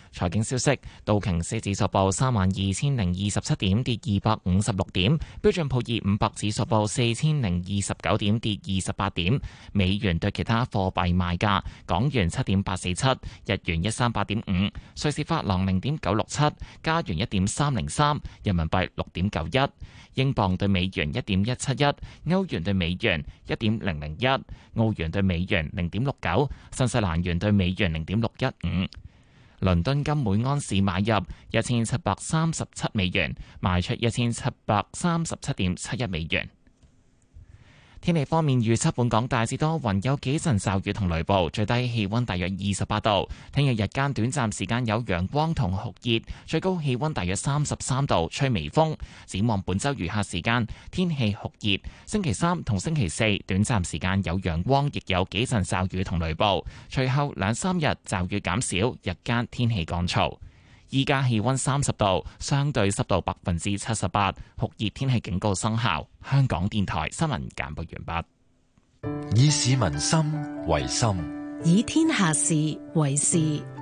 財經消息，道瓊斯指數報三萬二千零二十七點，跌二百五十六點；標準普爾五百指數報四千零二十九點，跌二十八點。美元對其他貨幣賣價：港元七點八四七，日元一三八點五，瑞士法郎零點九六七，加元一點三零三，人民幣六點九一。英鎊對美元一點一七一，歐元對美元一點零零一，澳元對美元零點六九，新西蘭元對美元零點六一五。倫敦金每安士買入一千七百三十七美元，賣出一千七百三十七點七一美元。天氣方面預測，本港大致多雲，有幾陣驟雨同雷暴，最低氣溫大約二十八度。聽日日間短暫時間有陽光同酷熱，最高氣溫大約三十三度，吹微風。展望本週餘下時間天氣酷熱，星期三同星期四短暫時間有陽光，亦有幾陣驟雨同雷暴。隨後兩三日驟雨減少，日間天氣乾燥。依家氣溫三十度，相對濕度百分之七十八，酷熱天氣警告生效。香港電台新聞簡報完畢。以市民心為心， 以天下事為事。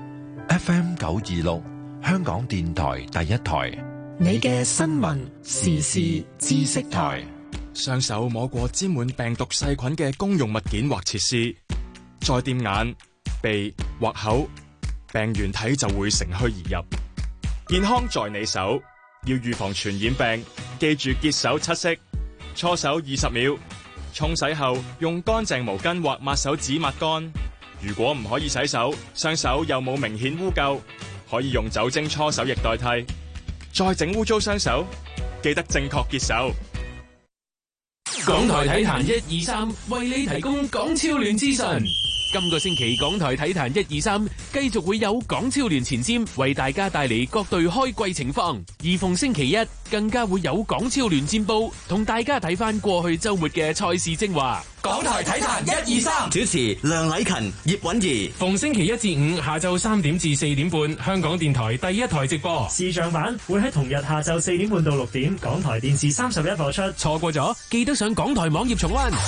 F M 九二六，香港電台第一台， 你嘅新聞時事知識台。 雙手摸過沾滿病毒細菌嘅公用物件或設施，再掂眼、鼻或口，病原體就會乘虛而入。健康在你手，要預防傳染病，記住潔手七式，搓手二十秒，沖洗後用乾淨毛巾或抹手紙抹乾。如果唔可以洗手，雙手又冇明顯污垢，可以用酒精搓手液代替。再整污糟雙手，記得正確潔手。 港台體壇一二三為你提供港超聯資訊。今個星期港台體壇一二三繼續會有港超聯前瞻為大家帶嚟各隊開季情況，而逢星期一更加會有港超聯戰報同大家睇翻過去周末嘅賽事精華。 港台體壇一二三主持梁禮勤、葉韻儀， 逢星期一至五下晝三點至四點半，香港電台第一台直播。 視像版會喺同日下晝四點半到六點，港台電視三十一播出。 錯過咗記得上港台網頁重溫。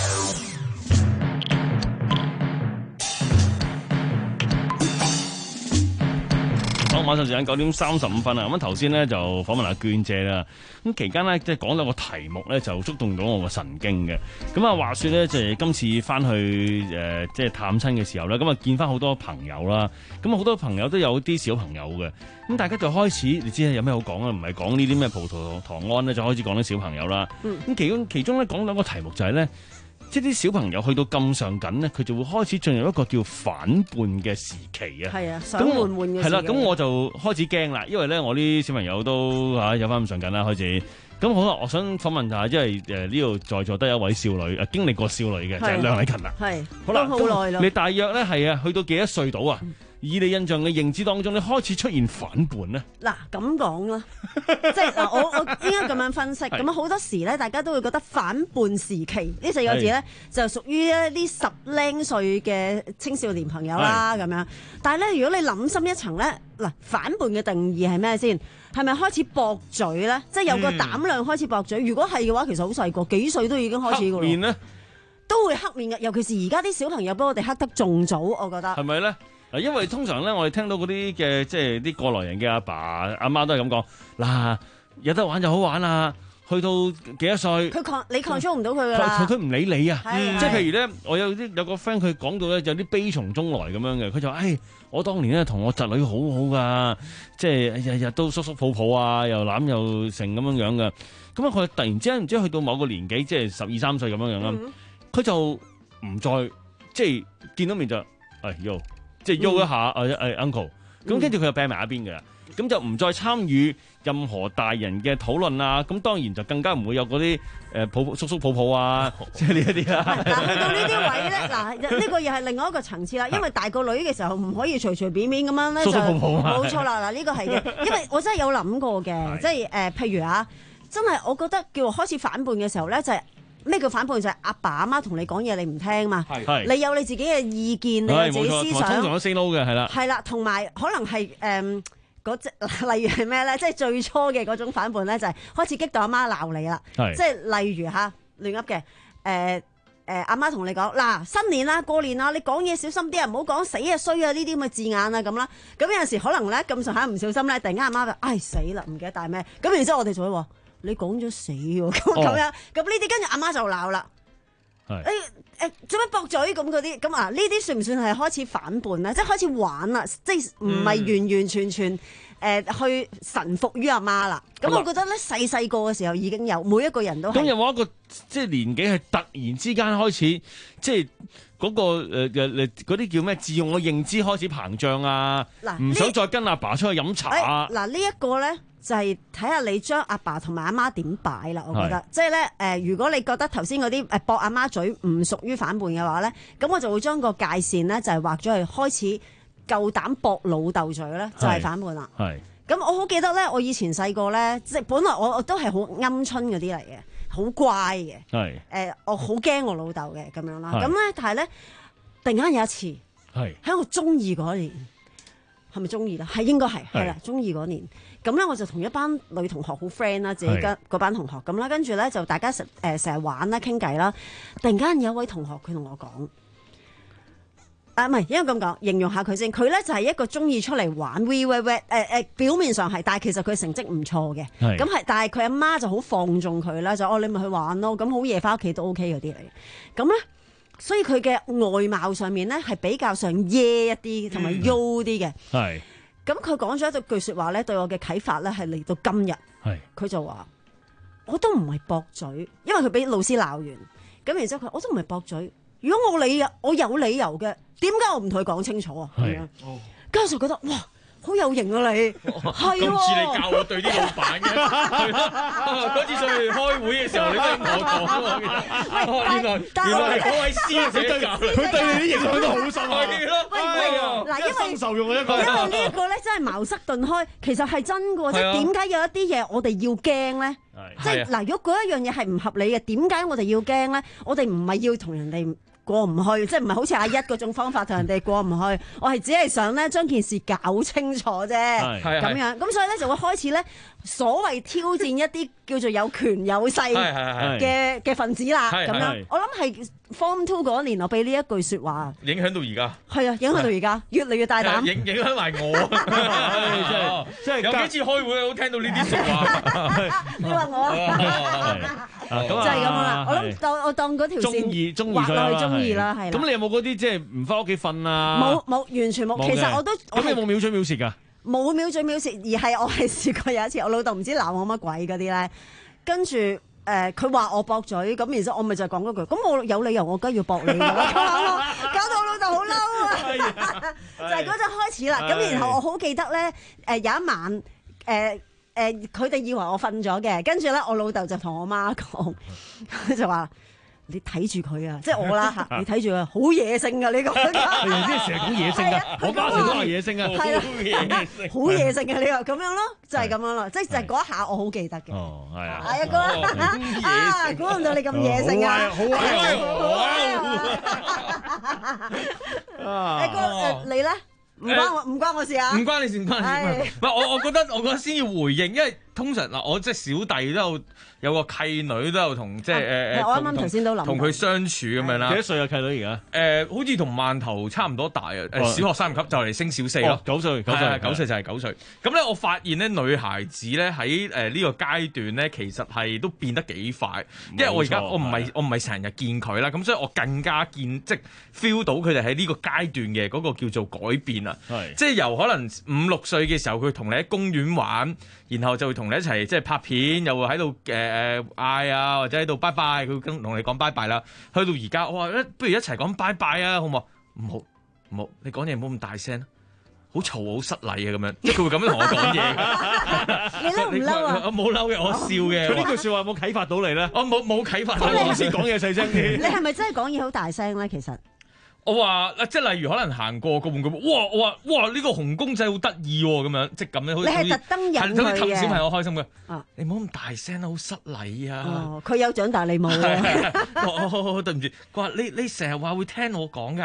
晚上時間九點三十五分啊！咁頭先咧就訪問阿娟姐啦。咁期間咧即係講到個題目咧就觸動到我個神經嘅。咁啊話説咧就係今次翻去誒即係探親嘅時候咧，咁啊見翻好多朋友啦。咁啊好多朋友都有啲小朋友嘅。咁大家就開始你知有咩好講啊？唔係講呢啲咩葡萄糖胺咧，就開始講啲小朋友啦。咁、嗯、其中其中咧講兩個題目就係咧。即係啲小朋友去到咁上緊咧，佢就會開始進入一個叫反叛嘅時期啊！ 係啊，想換換嘅時期。 係啦，咁我就開始驚啦，因為咧我啲小朋友都嚇有翻咁上緊啦，開始。咁好啦，我想訪問下，因為誒呢度在座得一位少女，誒經歷過少女嘅就係梁禮勤啦。 係， 好啦， 好耐啦。 你大約咧係啊，去到幾多歲到啊？以你印象嘅認知當中，你開始出現反叛咧？ 嗱咁講啦，即係嗱，我我應該咁樣分析。咁啊好多時咧，大家都會覺得反叛時期呢四個字咧，就屬於咧呢十零歲嘅青少年朋友啦咁樣。但係咧，如果你諗深一層咧，嗱反叛嘅定義係咩先？係咪開始駁嘴咧？即係有個膽量開始駁嘴。如果係嘅話，其實好細個，幾歲都已經開始㗎咯。 黑面咧都會黑面嘅，尤其是而家啲小朋友比我哋黑得仲早，我覺得係咪咧？嗱，因為通常咧，我哋聽到嗰啲嘅即係啲過來人嘅阿爸阿媽都係咁講，嗱有得玩就好玩啦，去到幾多歲， 佢抗你 control 唔到佢噶啦， 佢唔理你啊， 嗯、 即係譬如咧，我有啲有個 friend 佢講到咧，有啲悲從中來咁樣嘅，佢就話：，誒，我當年咧同我侄女好好噶，即係日日都叔叔抱抱啊，又攬又成咁樣樣嘅，咁啊佢突然之間唔知去到某個年紀，即係十二三歲咁樣樣啦，佢、嗯、就唔再即係見到面就誒喲。即係喐一下，誒、嗯、誒、哎、uncle，咁跟住佢就病埋一邊嘅啦，咁、嗯、就唔再參與任何大人嘅討論啊，咁當然就更加唔會有嗰啲誒抱叔叔抱抱啊，即係呢一啲啦。 嗱，去到呢啲位咧，嗱呢、呢個又係另外一個層次啦，因為大個女嘅時候唔可以隨隨便便咁樣咧就冇錯啦。嗱呢個係嘅，因為我真係有諗過嘅，即係誒、呃、譬如啊，真係我覺得叫開始反叛嘅時候咧，就係、是。咩叫反叛？就係、是、阿爸阿媽同你講嘢，你唔聽嘛？你有你自己嘅意見，你有自己思想。 通常都 say no 嘅，係啦。 係啦，同埋可能係誒嗰隻，例如係咩咧？即係最初嘅嗰種反叛咧，就係開始激到阿媽鬧你啦。即係例如嚇亂噏嘅誒， 誒阿媽同你講嗱新年啦過年啦，你講嘢小心啲啊，唔好講死啊衰啊呢啲咁嘅字眼啊咁啦。咁有陣時可能咧咁上下唔小心咧，突然間阿媽就唉死啦，唔記得帶咩？咁然之後我哋就會話你講咗死喎咁咁樣，咁呢啲跟住阿媽就鬧啦。誒誒做乜駁嘴咁嗰啲咁啊？呢啲算唔算係開始反叛咧？即係開始玩啦，即係唔係完完全全誒、呃、去臣服於阿媽啦？咁我覺得咧細細個嘅時候已經有每一個人都係。 咁有冇一個即係年紀係突然之間開始即係嗰、嗰個誒誒嗰啲叫咩自我認知開始膨脹啊？唔想再跟阿爸出去飲茶啊？ 嗱、哎、呢一個咧。就係睇下你將阿爸同埋阿媽點擺啦，我覺得，即係咧誒，如果你覺得頭先嗰啲誒駁阿媽嘴唔屬於反叛嘅話咧，咁我就會將個界線咧就係畫咗去開始夠膽駁老豆嘴咧，就係反叛啦。係。咁我好記得咧，我以前細個咧，即係本來我我都係好鵪鶉嗰啲嚟嘅，好乖嘅。係。誒，我好驚我老豆嘅咁樣啦。咁咧，但係咧，突然間有一次，係喺我中二嗰年，係咪中二啦？係應該係係啦，中二嗰年。咁咧我就同一班女同學好 friend 啦，自己跟嗰班同學咁啦，跟住咧就大家成誒成日玩啦、傾偈啦。突然間有一位同學佢同我講，啊唔係應該咁講，形容下佢先。佢咧就係一個中意出嚟玩 we we we 誒誒，表面上係，但係其實佢成績唔錯嘅。咁係，但係佢阿媽就好放縱佢啦，就哦你咪去玩咯，咁好夜翻屋企都 OK 嗰啲嚟。咁咧，所以佢嘅外貌上面咧係比較上耶一啲，同埋優啲嘅。係。咁佢講咗一句説話咧，對我嘅啟發咧係嚟到今日。係，佢就話：我都唔係駁嘴，因為佢俾老師鬧完。咁然之後佢，我都唔係駁嘴。如果我理我有理由嘅，點解我唔同佢講清楚啊？咁樣，跟住就覺得哇！好有型啊你，係今次你教我對啲老闆嘅，嗰次上去開會嘅時候，你都係我講喎。原來原來係嗰位師姐教你，佢對你啲影響都好深啊。係咯， 嗱，因為深受用嘅一個， 因為呢一個咧真係茅塞頓開，其實係真嘅喎。即係點解有一啲嘢我哋要驚咧？即係嗱，如果嗰一樣嘢係唔合理嘅，點解我哋要驚咧？我哋唔係要同人哋過唔去，即係唔係好似阿一嗰種方法同人哋過唔去，我係只係想咧將件事搞清楚啫，咁樣，咁所以咧就會開始咧所謂挑戰一啲叫做有權有勢嘅嘅分子啦，咁樣，我諗係 Form Two 嗰年我俾呢一句説話影響到而家， 係啊，影響到而家越嚟越大膽， 影影響埋我，即係有幾次開會我都聽到呢啲説話， 你話我啊？就係咁啦，我諗當我當嗰條線畫落去中意啦，係啦。 咁你有冇嗰啲即係唔翻屋企瞓啊？ 冇冇，完全冇。其實我都咁你有冇秒嘴秒舌㗎？ 冇秒嘴秒舌，而係我係試過有一次，我老豆唔知鬧我乜鬼嗰啲咧，跟住誒佢話我駁嘴，咁然之後我咪就係講嗰句，咁我有理由我梗係要駁你㗎啦，搞到我老豆好嬲啊！就係嗰陣開始啦，咁然後我好記得咧，誒有一晚誒。誒佢哋以為我瞓咗嘅，跟住咧我老豆就同我媽講，佢就話：你睇住佢啊，即係我啦嚇，你睇住佢，好野性㗎呢個。 係啊，啲成日講野性㗎，我媽成日都話野性啊， 好野性，好野性嘅呢個咁樣咯，就係咁樣咯，即係就係嗰一下我好記得嘅。哦，係啊，係啊，哥啊，估唔到你咁野性啊，好啊，好啊，誒哥誒你咧？唔關我唔關我事啊！ 唔關你事，唔關你事。唔係我，我覺得我覺得先要回應，因為通常嗱，我即係小弟都有有個契女都有同即係誒誒， 我啱啱頭先都諗同佢相處咁樣啦。 幾多歲啊契女而家？ 誒，好似同饅頭差唔多大啊！誒，小學三年級就嚟升小四咯。 九歲，九歲， 九歲就係九歲。咁咧，我發現咧，女孩子咧喺誒呢個階段咧，其實係都變得幾快。因為我而家我唔係我唔係成日見佢啦，咁所以我更加見即係 feel 到佢哋喺呢個階段嘅嗰個叫做改變啊。係，即係由可能五六歲嘅時候，佢同你喺公園玩，然後就會同你一齊即係拍片，又會喺度誒誒嗌啊，或者喺度拜拜，佢跟同你講拜拜啦。去到而家，我話不如一齊講拜拜啊，好唔好？唔好唔好，你講嘢唔好咁大聲，好嘈好失禮啊咁樣，即係佢會咁樣同我講嘢。 你嬲唔嬲啊？ 我冇嬲嘅，我笑嘅。 佢呢句説話有冇啟發到你咧？ 我冇冇啟發到。 我先講嘢細聲啲。 你係咪真係講嘢好大聲咧？其實？ 我話即係例如可能行過個玩具，哇！我話哇呢、呢個紅公仔好得意喎，咁樣即係咁樣。 你係特登引佢嘅， 好似氹小朋友開心嘅。 啊， 你唔好咁大聲啦，好失禮啊！ 哦，佢有長大你冇啊？ 哦，對唔住，佢話你你成日話會聽我講㗎。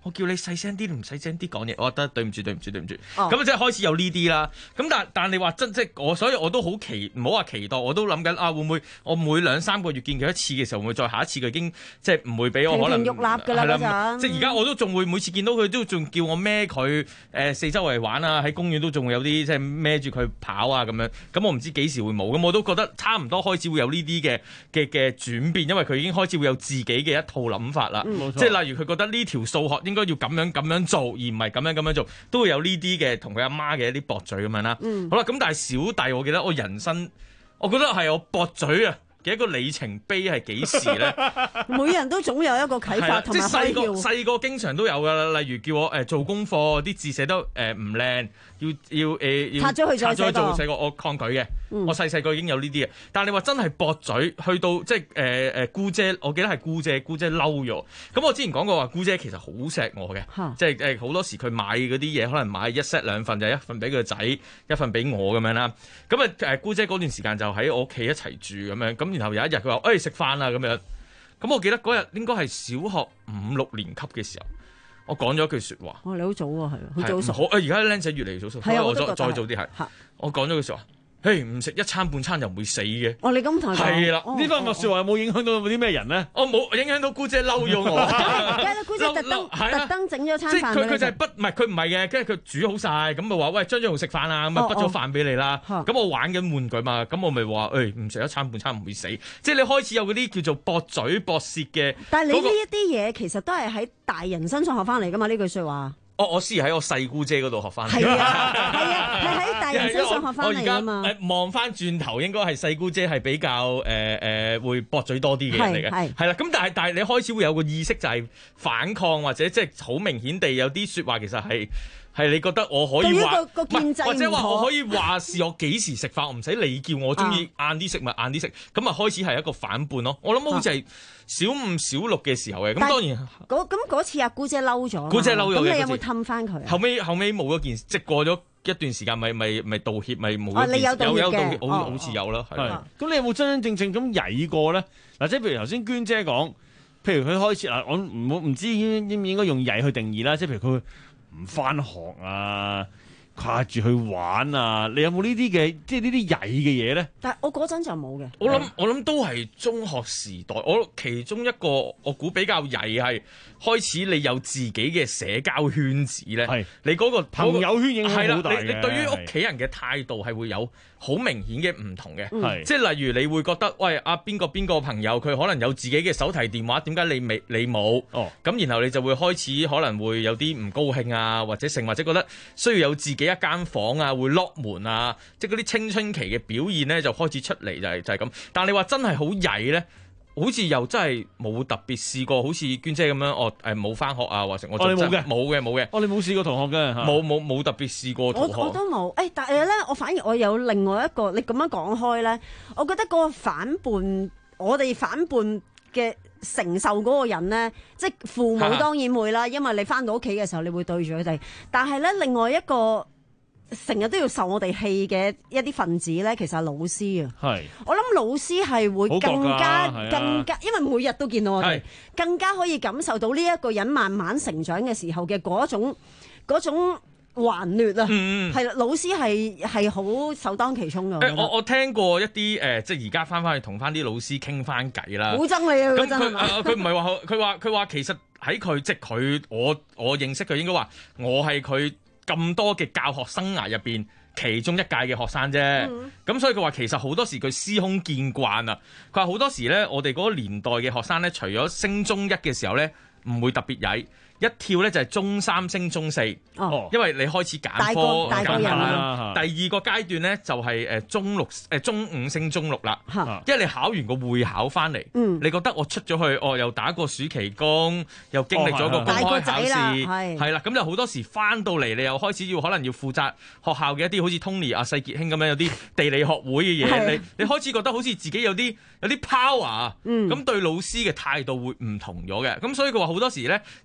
我叫你細聲啲，唔細聲啲講嘢。我覺得對唔住，對唔住，對唔住。 哦咁即係開始有呢啲啦。咁但但你話真即係我，所以我都好期，唔好話期待，我都諗緊啊，會唔會我每兩三個月見佢一次嘅時候，會唔會再下一次佢已經即係唔會俾我可能亭亭玉立㗎啦係嗰陣即係而家我都仲會每次見到佢都仲叫我孭佢誒四周圍玩啊，喺公園都仲會有啲即係孭住佢跑啊咁樣。咁我唔知幾時會冇，咁我都覺得差唔多開始會有呢啲嘅嘅嘅轉變，因為佢已經開始會有自己嘅一套諗法啦。 嗯即係例如佢覺得呢條數學應該要咁樣咁樣做，而唔係咁樣咁樣做，都會有呢啲嘅同佢阿媽嘅一啲駁嘴咁樣啦。 嗯好啦，咁但係小弟，我記得我人生，我覺得係我駁嘴啊嘅一個里程碑係幾時咧？ 每人都總有一個啟發同埋即係細個開竅。 細個經常都有噶啦，例如叫我誒、呃、做功課，啲字寫得誒唔靚，要要誒、呃、要拆咗佢再拆咗寫過做寫過，我抗拒嘅。 嗯我細細個已經有呢啲嘅，但係你話真係駁嘴，去到即係誒誒姑姐，我記得係姑姐，姑姐嬲咗。咁我之前講過話，姑姐其實好錫我嘅，即係誒好多時佢買嗰啲嘢，可能買一 set 兩份，就一份俾佢個仔，一份俾我咁樣啦。咁啊誒姑姐嗰段時間就喺我屋企一齊住咁樣，咁然後有一日佢話誒食飯啦咁樣，咁我記得嗰日應該係小學五六年級嘅時候，我講咗一句説話。 哦，你好早喎，係好早熟。 好，而家啲僆仔越嚟越早熟，所以我再係啊我都覺得再早啲係。我講咗句説話。嘿，唔食一餐半餐又唔會死嘅。 哦，你咁同佢講係啦， 哦呢番話説話有冇影響到啲咩人咧？我冇影響到姑姐嬲咗我。 梗係啦，姑姐特登係啊特登整咗餐即係佢飯俾你食。 佢就係不唔係佢唔係嘅，跟住佢煮好晒，咁咪話喂張張豪食飯啊，咁啊哦畢咗飯俾你啦。 哦咁我玩緊玩具嘛，咁我咪話誒唔食一餐半餐唔會死。即係你開始有嗰啲叫做駁嘴駁舌嘅。 但係你嗰個呢一啲嘢其實都係喺大人身上學翻嚟㗎嘛？呢句説話。 我我試喺我細姑姐嗰度學翻嚟。 係啊，係啊，係喺大人身上學翻嚟㗎嘛。 我而家誒望翻轉頭，應該係細姑姐係比較誒誒、呃呃、會駁嘴多啲嘅人嚟嘅， 係係啦。咁但係但係你開始會有個意識，就係反抗或者即係好明顯地有啲説話其實係。係你覺得我可以話， 對於個個建制或者話唔妥我可以話是我幾時食飯，我唔使你叫我中意晏啲食咪晏啲食，咁啊開始係一個反叛咯。我諗好似係小五小六嘅時候嘅，咁但當然嗰咁嗰次阿姑姐嬲咗嘛， 姑姐嬲咗嘅咁你有冇嗰次氹翻佢啊？ 後尾後尾冇嗰件事，即係過咗一段時間，咪咪咪道歉，咪冇哦嗰件事。 你有道歉嘅有道歉，好哦好似有啦，係啦。 咁你有冇真真正正咁曳過咧？嗱，即係譬如頭先娟姐講，譬如佢開始嗱，我唔好唔知應唔應該用曳去定義啦。即係譬如佢唔翻學啊，掛住去玩啊，你有冇呢啲嘅即係呢啲曳嘅嘢咧？ 但係我嗰陣就冇嘅。 我諗我諗都係中學時代，我其中一個我估比較曳係開始你有自己嘅社交圈子咧，係你嗰個朋友圈影響係啦好大嘅你你對於屋企人嘅態度係會有好明顯嘅唔同嘅， 係即係例如你會覺得喂啊邊個邊個朋友佢可能有自己嘅手提電話，點解你未你冇？ 哦， 咁然後你就會開始可能會有啲唔高興啊，或者成或者覺得需要有自己一間房啊，會 lock 門啊，即係嗰啲青春期嘅表現咧就開始出嚟就係、就係、咁。但係你話真係好曳咧？好似又真係冇特別試過，好似娟姐咁樣，我誒冇翻學啊，或者我哦你冇嘅冇嘅冇嘅， 哦你冇試過同學嘅， 冇冇冇特別試過同學。 我我都冇，誒、欸，但係咧，我反而我有另外一個，你咁樣講開咧，我覺得嗰個反叛，我哋反叛嘅承受嗰個人咧，即係父母當然會啦，因為你翻到屋企嘅時候，你會對住佢哋。但係咧，另外一個成日都要受我哋氣嘅一啲分子咧，其實係老師啊。 係， 我諗老師係會更加好覺㗎係啊更加，因為每日都見到我哋係， 更加可以感受到呢一個人慢慢成長嘅時候嘅嗰種嗰種頑劣啊。 嗯係啦，老師係係好首當其衝㗎。 誒、我我聽過一啲誒、呃即係而家翻翻去同翻啲老師傾翻偈啦。 好憎你啊！ 咁嗰陣係嘛佢啊佢唔係話佢話佢話其實喺佢即係佢我我認識佢應該話我係佢咁多嘅教學生涯入邊其中一屆嘅學生啫。咁、 嗯所以佢話其實好多時佢司空見慣啊。佢話好多時咧，我哋嗰個年代嘅學生咧，除咗升中一嘅時候咧，唔會特別曳。一跳咧就係中三升中四， 哦因為你開始揀大個科大個人揀科啦啦第二個階段咧就係誒中六誒中五升中六啦嚇， 因為你考完個會考翻嚟， 嗯你覺得我出咗去，哦又打過暑期工，又經歷咗個公大個開考仔啦試， 係係啦，咁就好多時翻到嚟，你又開始要可能要負責學校嘅一啲好似 Tony 啊、世傑兄咁樣有啲地理學會嘅嘢， 係你你開始覺得好似自己有啲有啲 power 啊， 嗯咁對老師嘅態度會唔同咗嘅，咁所以佢話好多時咧就係升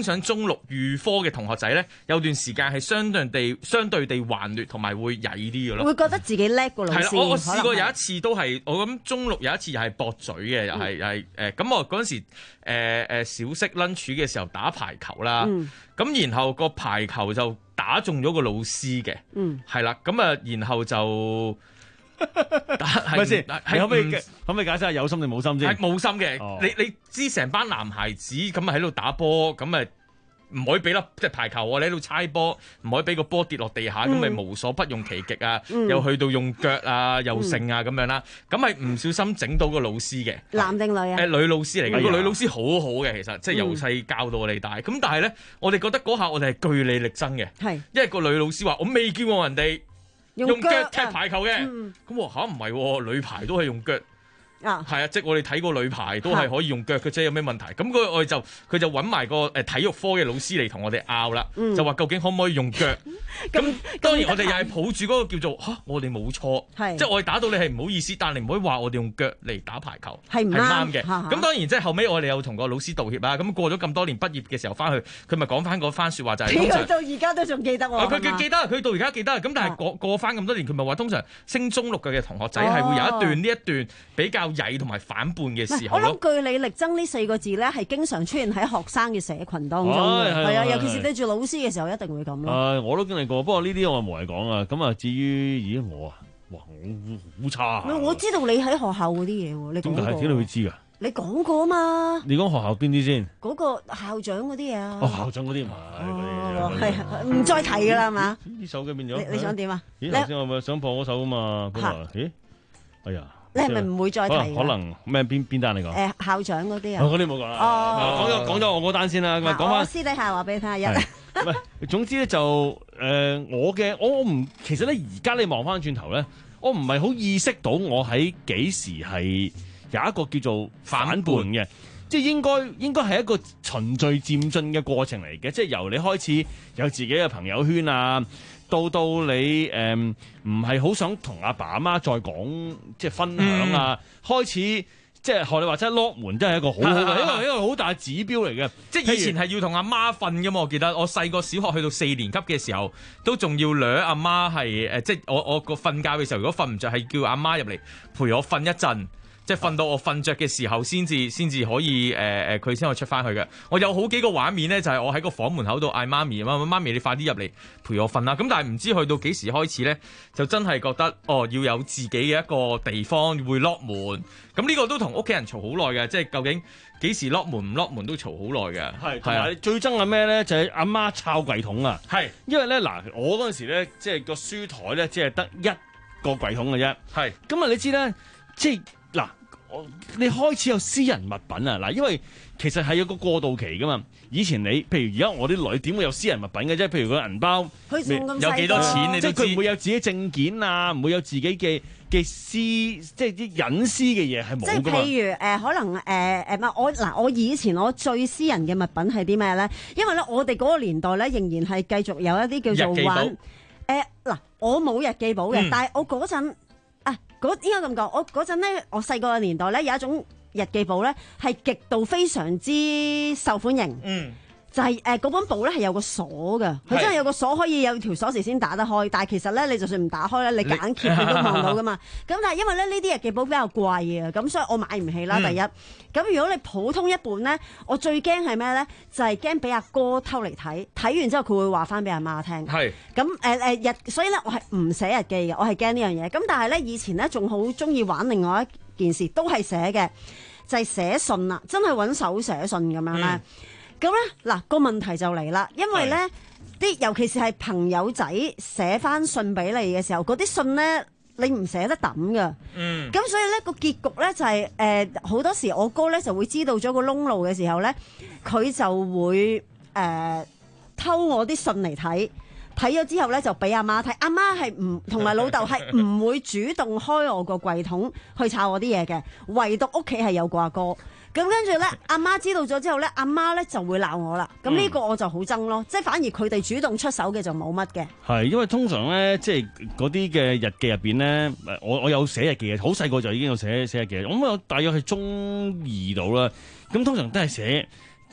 上中六預科嘅同學仔咧，有段時間係相對地相對地頑劣同埋會曳啲嘅咯。 會覺得自己叻過老師。 係啦，我我試過有一次都係，我諗中六有一次又係駁嘴嘅，又係又係誒咁我嗰陣時誒誒、呃、小息 lunch 嘅時候打排球啦，咁、嗯、然後個排球就打中咗個老師嘅，係啦、嗯，咁啊然後就。 係咪先？你可唔可以可唔可以解釋下有心定冇心先？ 係冇心嘅、哦，你你知成班男孩子咁啊喺度打波，咁啊唔可以俾粒即係排球，我哋喺度猜波，唔可以俾個波跌落地下，咁咪、嗯、無所不用其極啊！嗯、又去到用腳啊，又剩啊咁樣啦，咁係唔小心整到個老師嘅。男定女啊？誒、呃，女老師嚟嘅，個、哎、女老師好好嘅，其實即係由細教到我哋大。咁、嗯、但係咧，我哋覺得嗰下我哋係據理力爭嘅，係因為個女老師話我未見過人哋。用腳踢排球嘅，咁我吓唔係，女排都係用腳。啊，係啊，即係我哋睇過女排都係可以用腳嘅啫，有咩問題？咁佢我哋就佢就揾埋個誒體育科嘅老師嚟同我哋拗啦，就話究竟可唔可以用腳？咁當然我哋又係抱住嗰個叫做嚇，我哋冇錯，即係我哋打到你係唔好意思，但係你唔可以話我哋用腳嚟打排球係唔啱嘅。咁當然即係後尾我哋又同個老師道歉啦。咁過咗咁多年畢業嘅時候翻去，佢咪講翻嗰番説話就係通常到而家都仲記得喎。佢佢記得，佢到而家記得。咁但係過過翻咁多年，佢咪話通常升中六嘅同學仔係會有一段呢一段比較曳同埋反叛嘅時候咯。我諗據理力爭呢四個字咧，係經常出現喺學生嘅社群當中嘅，係啊，尤其是對住老師嘅時候，一定會咁咯。誒，我都經歷過，不過呢啲我無謂講啊。咁啊，至於咦我啊，哇，好好差啊！我知道你喺學校嗰啲嘢喎，你點解點解你會知㗎？你講過啊嘛？你講學校邊啲先？嗰個校長嗰啲嘢啊？哦，校長嗰啲唔係，係唔再提㗎啦，係嘛？呢首嘅變咗，你想點啊？咦，頭先我咪想播嗰首啊嘛？咦，哎呀！你係咪唔會再提？可能咩邊邊單嚟講？誒校長嗰啲啊？嗰啲冇講啦。哦，講咗講咗我嗰單先啦。咁啊，講翻私底下話俾你聽下一。唔係，總之咧就誒我嘅我我唔其實咧而家你望翻轉頭咧，我唔係好意識到我喺幾時係有一個叫做反叛嘅，即係應該應該係一個循序漸進嘅過程嚟嘅，即係由你開始有自己嘅朋友圈啊。到到你誒唔係好想同阿爸阿媽再講即係分享啊，嗯、開始即係學你話齋 lock 門，真係一個好好嘅一個一個好大指標嚟嘅。即係以前係要同阿媽瞓㗎嘛，我記得我細個小學去到四年級嘅時候，都仲要掠阿媽係誒，即係我我個瞓覺嘅時候，如果瞓唔着，係叫阿媽入嚟陪我瞓一陣。即係瞓到我瞓着嘅時候，先至先至可以誒誒，佢先可以出翻去嘅。我有好幾個畫面咧，就係、是、我喺個房門口度嗌媽咪，媽媽咪你快啲入嚟陪我瞓啦。咁但係唔知去到幾時開始咧，就真係覺得哦要有自己嘅一個地方會 lock 門。咁呢個都同屋企人嘈好耐嘅，即係究竟幾時 lock 門唔 lock 門都嘈好耐嘅。係係啊，最憎係咩咧？就係阿媽抄櫃桶啊！係因為咧嗱，我嗰陣時咧，即係個書台咧，只係得一個櫃桶嘅啫。係咁啊，你知咧，即係。嗱，你開始有私人物品啊！嗱，因為其實係有個過渡期噶嘛。以前你，譬如而家我啲女點會有私人物品嘅啫？譬如個銀包，有幾多錢你都知，即係佢唔會有自己證件啊，唔會有自己嘅嘅私，即係啲隱私嘅嘢係冇噶嘛。即係譬如誒、呃，可能誒誒，唔、呃、係我嗱，我以前我最私人嘅物品係啲咩咧？因為咧，我哋嗰個年代咧，仍然係繼續有一啲叫做玩誒嗱、呃，我冇日記簿嘅，嗯、但係我嗰陣。嗰應該咁講，我嗰陣咧，我細個嘅年代咧，有一種日記簿咧，係極度非常之受歡迎。嗯，就係誒嗰本簿咧係有個鎖嘅，佢真係有個鎖可以有條鎖匙先打得開。但係其實咧，你就算唔打開咧，你揀揭佢都望到噶嘛。咁但係因為咧呢啲日記簿比較貴啊，咁所以我買唔起啦。第一，咁、嗯、如果你普通一本咧，我最驚係咩咧？就係驚俾阿哥偷嚟睇，睇完之後佢會話翻俾阿媽聽。係咁誒誒日，所以咧我係唔寫日記嘅，我係驚呢樣嘢。咁但係咧以前咧仲好中意玩另外一件事，都係寫嘅，就係、是、寫信啦，真係揾手寫信咁樣咧。嗯咁咧嗱個問題就嚟啦，因為咧啲尤其是係朋友仔寫翻信俾你嘅時候，嗰啲信咧你唔捨得抌噶。嗯。咁所以咧個結局咧就係誒好多時我哥咧就會知道咗個窿路嘅時候咧，佢就會誒、呃、偷我啲信嚟睇，睇咗之後咧就俾阿媽睇，阿媽係唔同埋老豆係唔會主動開我個櫃桶去抄我啲嘢嘅，唯獨屋企係有個阿哥。咁跟住咧，阿媽知道咗之後咧，阿媽咧就會鬧我啦。咁呢個我就好憎咯，即係反而佢哋主動出手嘅就冇乜嘅。係因為通常咧，即係嗰啲嘅日記入邊咧，我我有寫日記嘅，好細個就已經有寫寫日記。咁我大約係中二度啦。咁通常都係寫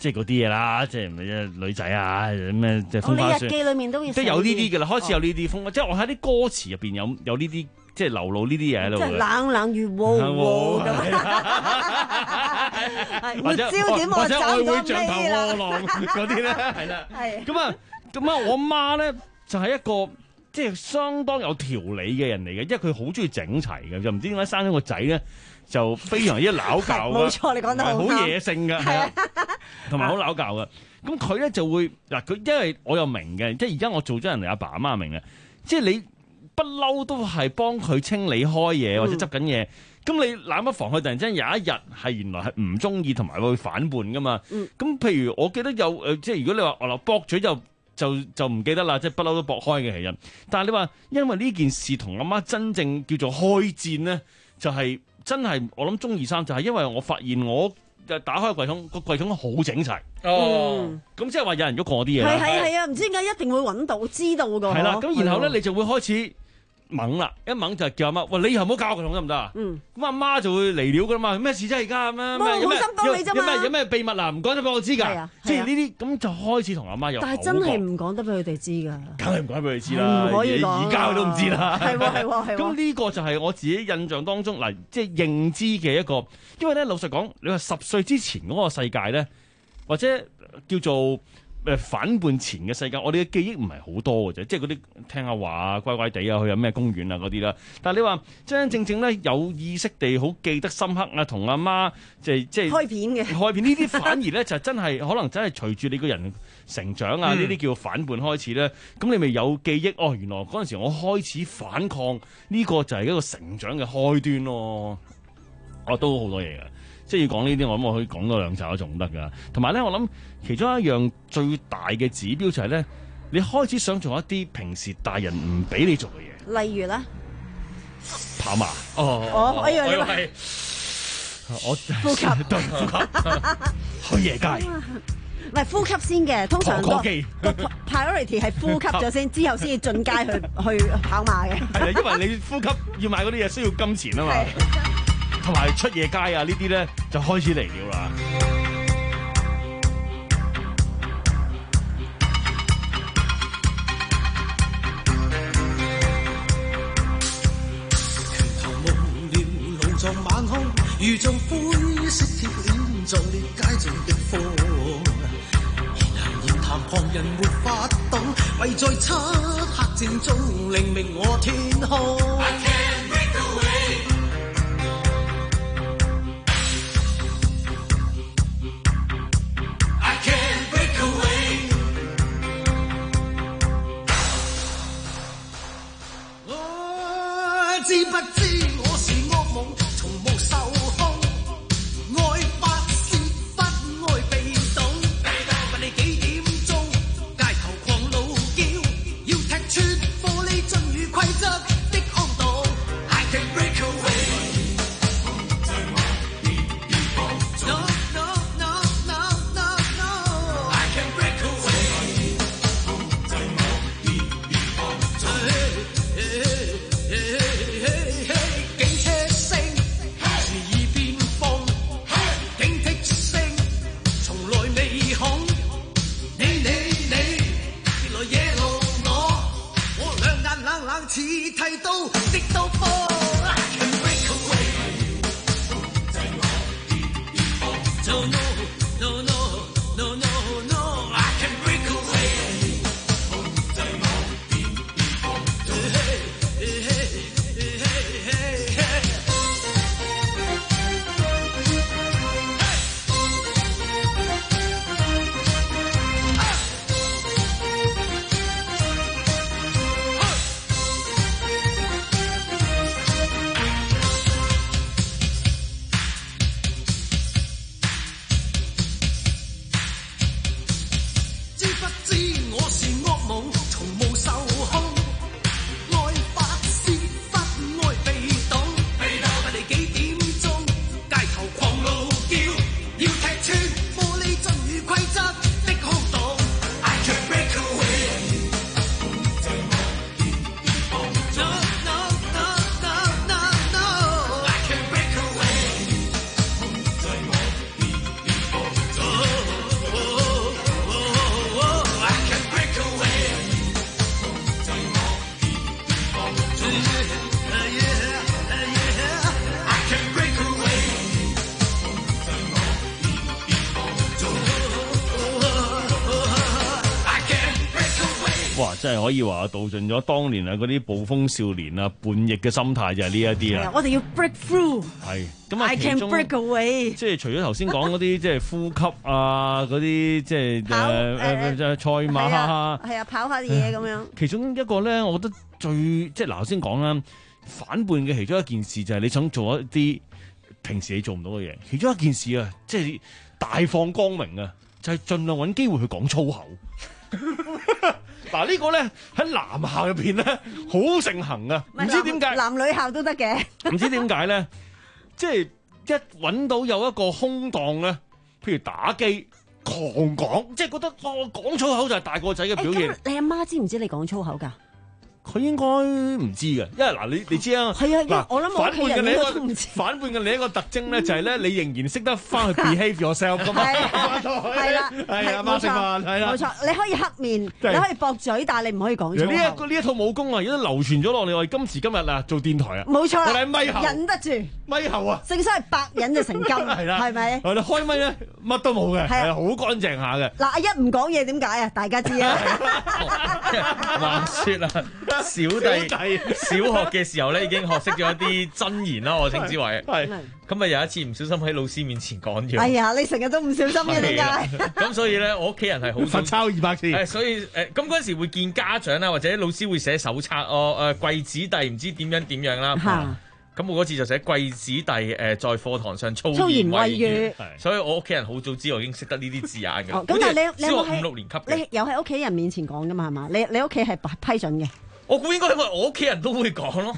即係嗰啲嘢啦，即係唔係女仔啊咩即係風花我哋日記裏面都要即係有呢啲嘅啦，開始有呢啲風，即係我喺啲歌詞入邊有有呢啲即係流露呢啲嘢喺度嘅。 即係冷冷如霧霧咁， 或者焦點我或者愛會找像頭到餓狼嗰啲咧，係啦。 係咁啊咁啊，我媽咧就係一個即係相當有條理嘅人嚟嘅，因為佢好中意整齊嘅，就唔知點解生咗個仔咧就非常之撈教冇錯，你講得好啱好野性嘅，係啊，同埋好撈教嘅。咁佢咧就會嗱，佢因為我又明嘅，即係而家我做咗人哋阿爸阿媽明嘅，即係你不嬲都係幫佢清理開嘢或者執緊嘢，咁、嗯、你冷不防佢突然之間有一日係原來係唔中意同埋會反叛噶嘛。咁、嗯、譬如我記得有誒、呃，即係如果你話我嗱駁嘴就就就唔記得啦，即係不嬲都駁開嘅其實。但係你話因為呢件事同阿媽真正叫做開戰咧，就係、是、真係我諗中二三就係因為我發現我。就打開個櫃桶，個櫃桶好整齊。哦，咁即係話有人喐過我啲嘢。 係係係啊，唔知點解一定會揾到、知道㗎。 係啦，咁然後咧你就會開始掹啦，一掹就叫阿媽，喂，你以後唔好搞個櫃桶得唔得啊？嗯。咁阿媽就會嚟料㗎啦嘛，咩事啫而家咁樣？ 我好心幫你啫嘛。 有咩有咩秘密啊？唔講得俾我知㗎。係啊。即係呢啲咁就開始同阿媽有。 但係真係唔講得俾佢哋知㗎。 梗係唔講得俾佢知啦。 唔可以講。 而家都唔知啦。 係喎係喎係喎。 咁呢個就係我自己印象當中嗱，即係認知嘅一個，因為咧老實講，你話十歲之前嗰個世界咧，或者叫做誒反叛前嘅世界，我哋嘅記憶唔係好多嘅啫，即係嗰啲聽下話啊、乖乖地啊、去有咩公園啊嗰啲啦。但係你話真真正正咧有意識地好記得深刻啊，同阿媽即係即係開片嘅開片呢啲，反而咧就真係可能真係隨住你個人成長啊，呢啲、嗯、叫反叛開始咧，咁你咪有記憶哦。原來嗰陣時我開始反抗，呢、這個就係一個成長嘅開端咯。我、哦、都好多嘢嘅。即係要講呢啲，我諗我可以講多兩集都仲得㗎。同埋咧，我諗其中一樣最大嘅指標就係咧，你開始想做一啲平時大人唔俾你做嘅嘢。 例如咧， 跑馬。 哦，我我以為你話我呼吸， 對呼吸，去夜街。 唔係呼吸先嘅，通常個 priority 係呼吸咗先，之後先至進階去去跑馬嘅。 係啊，因為你呼吸要買嗰啲嘢需要金錢啊嘛。同埋出夜街啊，呢啲咧就開始嚟了啦。 拳頭夢亂露在晚空，如像灰色鐵鏈在裂街上的風。言行言談旁人沒法懂，唯在漆黑正中令明我天空。知不知我是惡夢，從無受控，愛發泄不愛被動。問你幾點鐘，街頭狂怒叫，要踢出玻璃樽與規則的安道。 真係可以話道盡咗當年啊嗰啲暴風少年啊叛逆嘅心態就係呢一啲啦。 我哋要 break through。 係咁啊 I can break away。 即係除咗頭先講嗰啲即係呼吸啊嗰啲即係誒誒誒賽馬啊， 係啊跑下啲嘢咁樣。 其中一個咧，我覺得最即係嗱頭先講啦，反叛嘅其中一件事就係你想做一啲平時你做唔到嘅嘢。其中一件事啊，即係大放光明啊，就係盡量揾機會去講粗口。嗱呢個咧喺男校入邊咧好盛行啊，唔知點解男女校都得嘅， 唔知點解咧，即係一揾到有一個空檔咧，譬如打機狂講，即係覺得哦講粗口就係大個仔嘅表現。 欸、你阿媽知唔知你講粗口㗎？ 佢應該唔知嘅，因為嗱你你知啊， 係啊，嗱我諗反叛嘅另一個都唔知反叛嘅另一個特徵咧，就係咧你仍然識得翻去 behave yourself 噶嘛， 係啦， 係阿媽食飯，係啦， 冇錯，你可以黑面，你可以駁嘴，但係你唔可以講粗口。 呢一個呢一套武功啊，而家流傳咗落嚟，我哋今時今日啊做電台啊， 冇錯， 我哋喺咪後忍得住， 咪後啊， 正所謂百忍就成金，係啦， 係咪？ 係啦，開咪咧乜都冇嘅，係好乾淨下嘅。 嗱，阿一唔講嘢點解啊？大家知啊。 話説啊，小弟。係小學嘅時候咧，已經學識咗一啲真言啦，我稱之為係。咁啊有一次唔小心喺老師面前講咗。哎呀，你成日都唔小心嘅點解？ 咁所以咧，我屋企人係好罰抄二百次。 誒，所以誒，咁嗰陣時會見家長啦，或者老師會寫手冊哦，誒貴子弟唔知點樣點樣啦。咁我嗰次就寫貴子弟誒，在課堂上粗言穢語。所以我屋企人好早知我已經識得呢啲字眼嘅。 咁但係你你小學五六年級嘅， 你又喺屋企人面前講噶嘛係嘛？你你屋企係批准嘅？ 我估應該因為我屋企人都會講咯，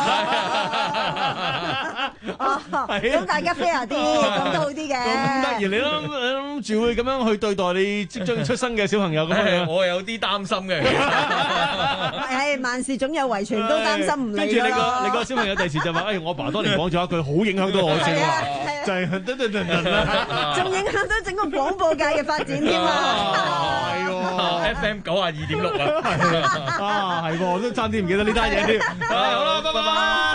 咁大家 fair 啲，咁都好啲嘅。 咁得意你諗你諗住會咁樣去對待你即將出生嘅小朋友咁樣？ 我有啲擔心嘅。 係萬事總有遺傳，都擔心唔理。 跟住你個你個小朋友第時就話：誒，我爸當年講咗一句好影響到我先話，就係噔噔噔噔啦， 仲影響到整個廣播界嘅發展添啊！ 係喎 ，F M 九啊二點六啊， 啊係喎。都差啲唔記得呢單嘢添。好啦，拜拜。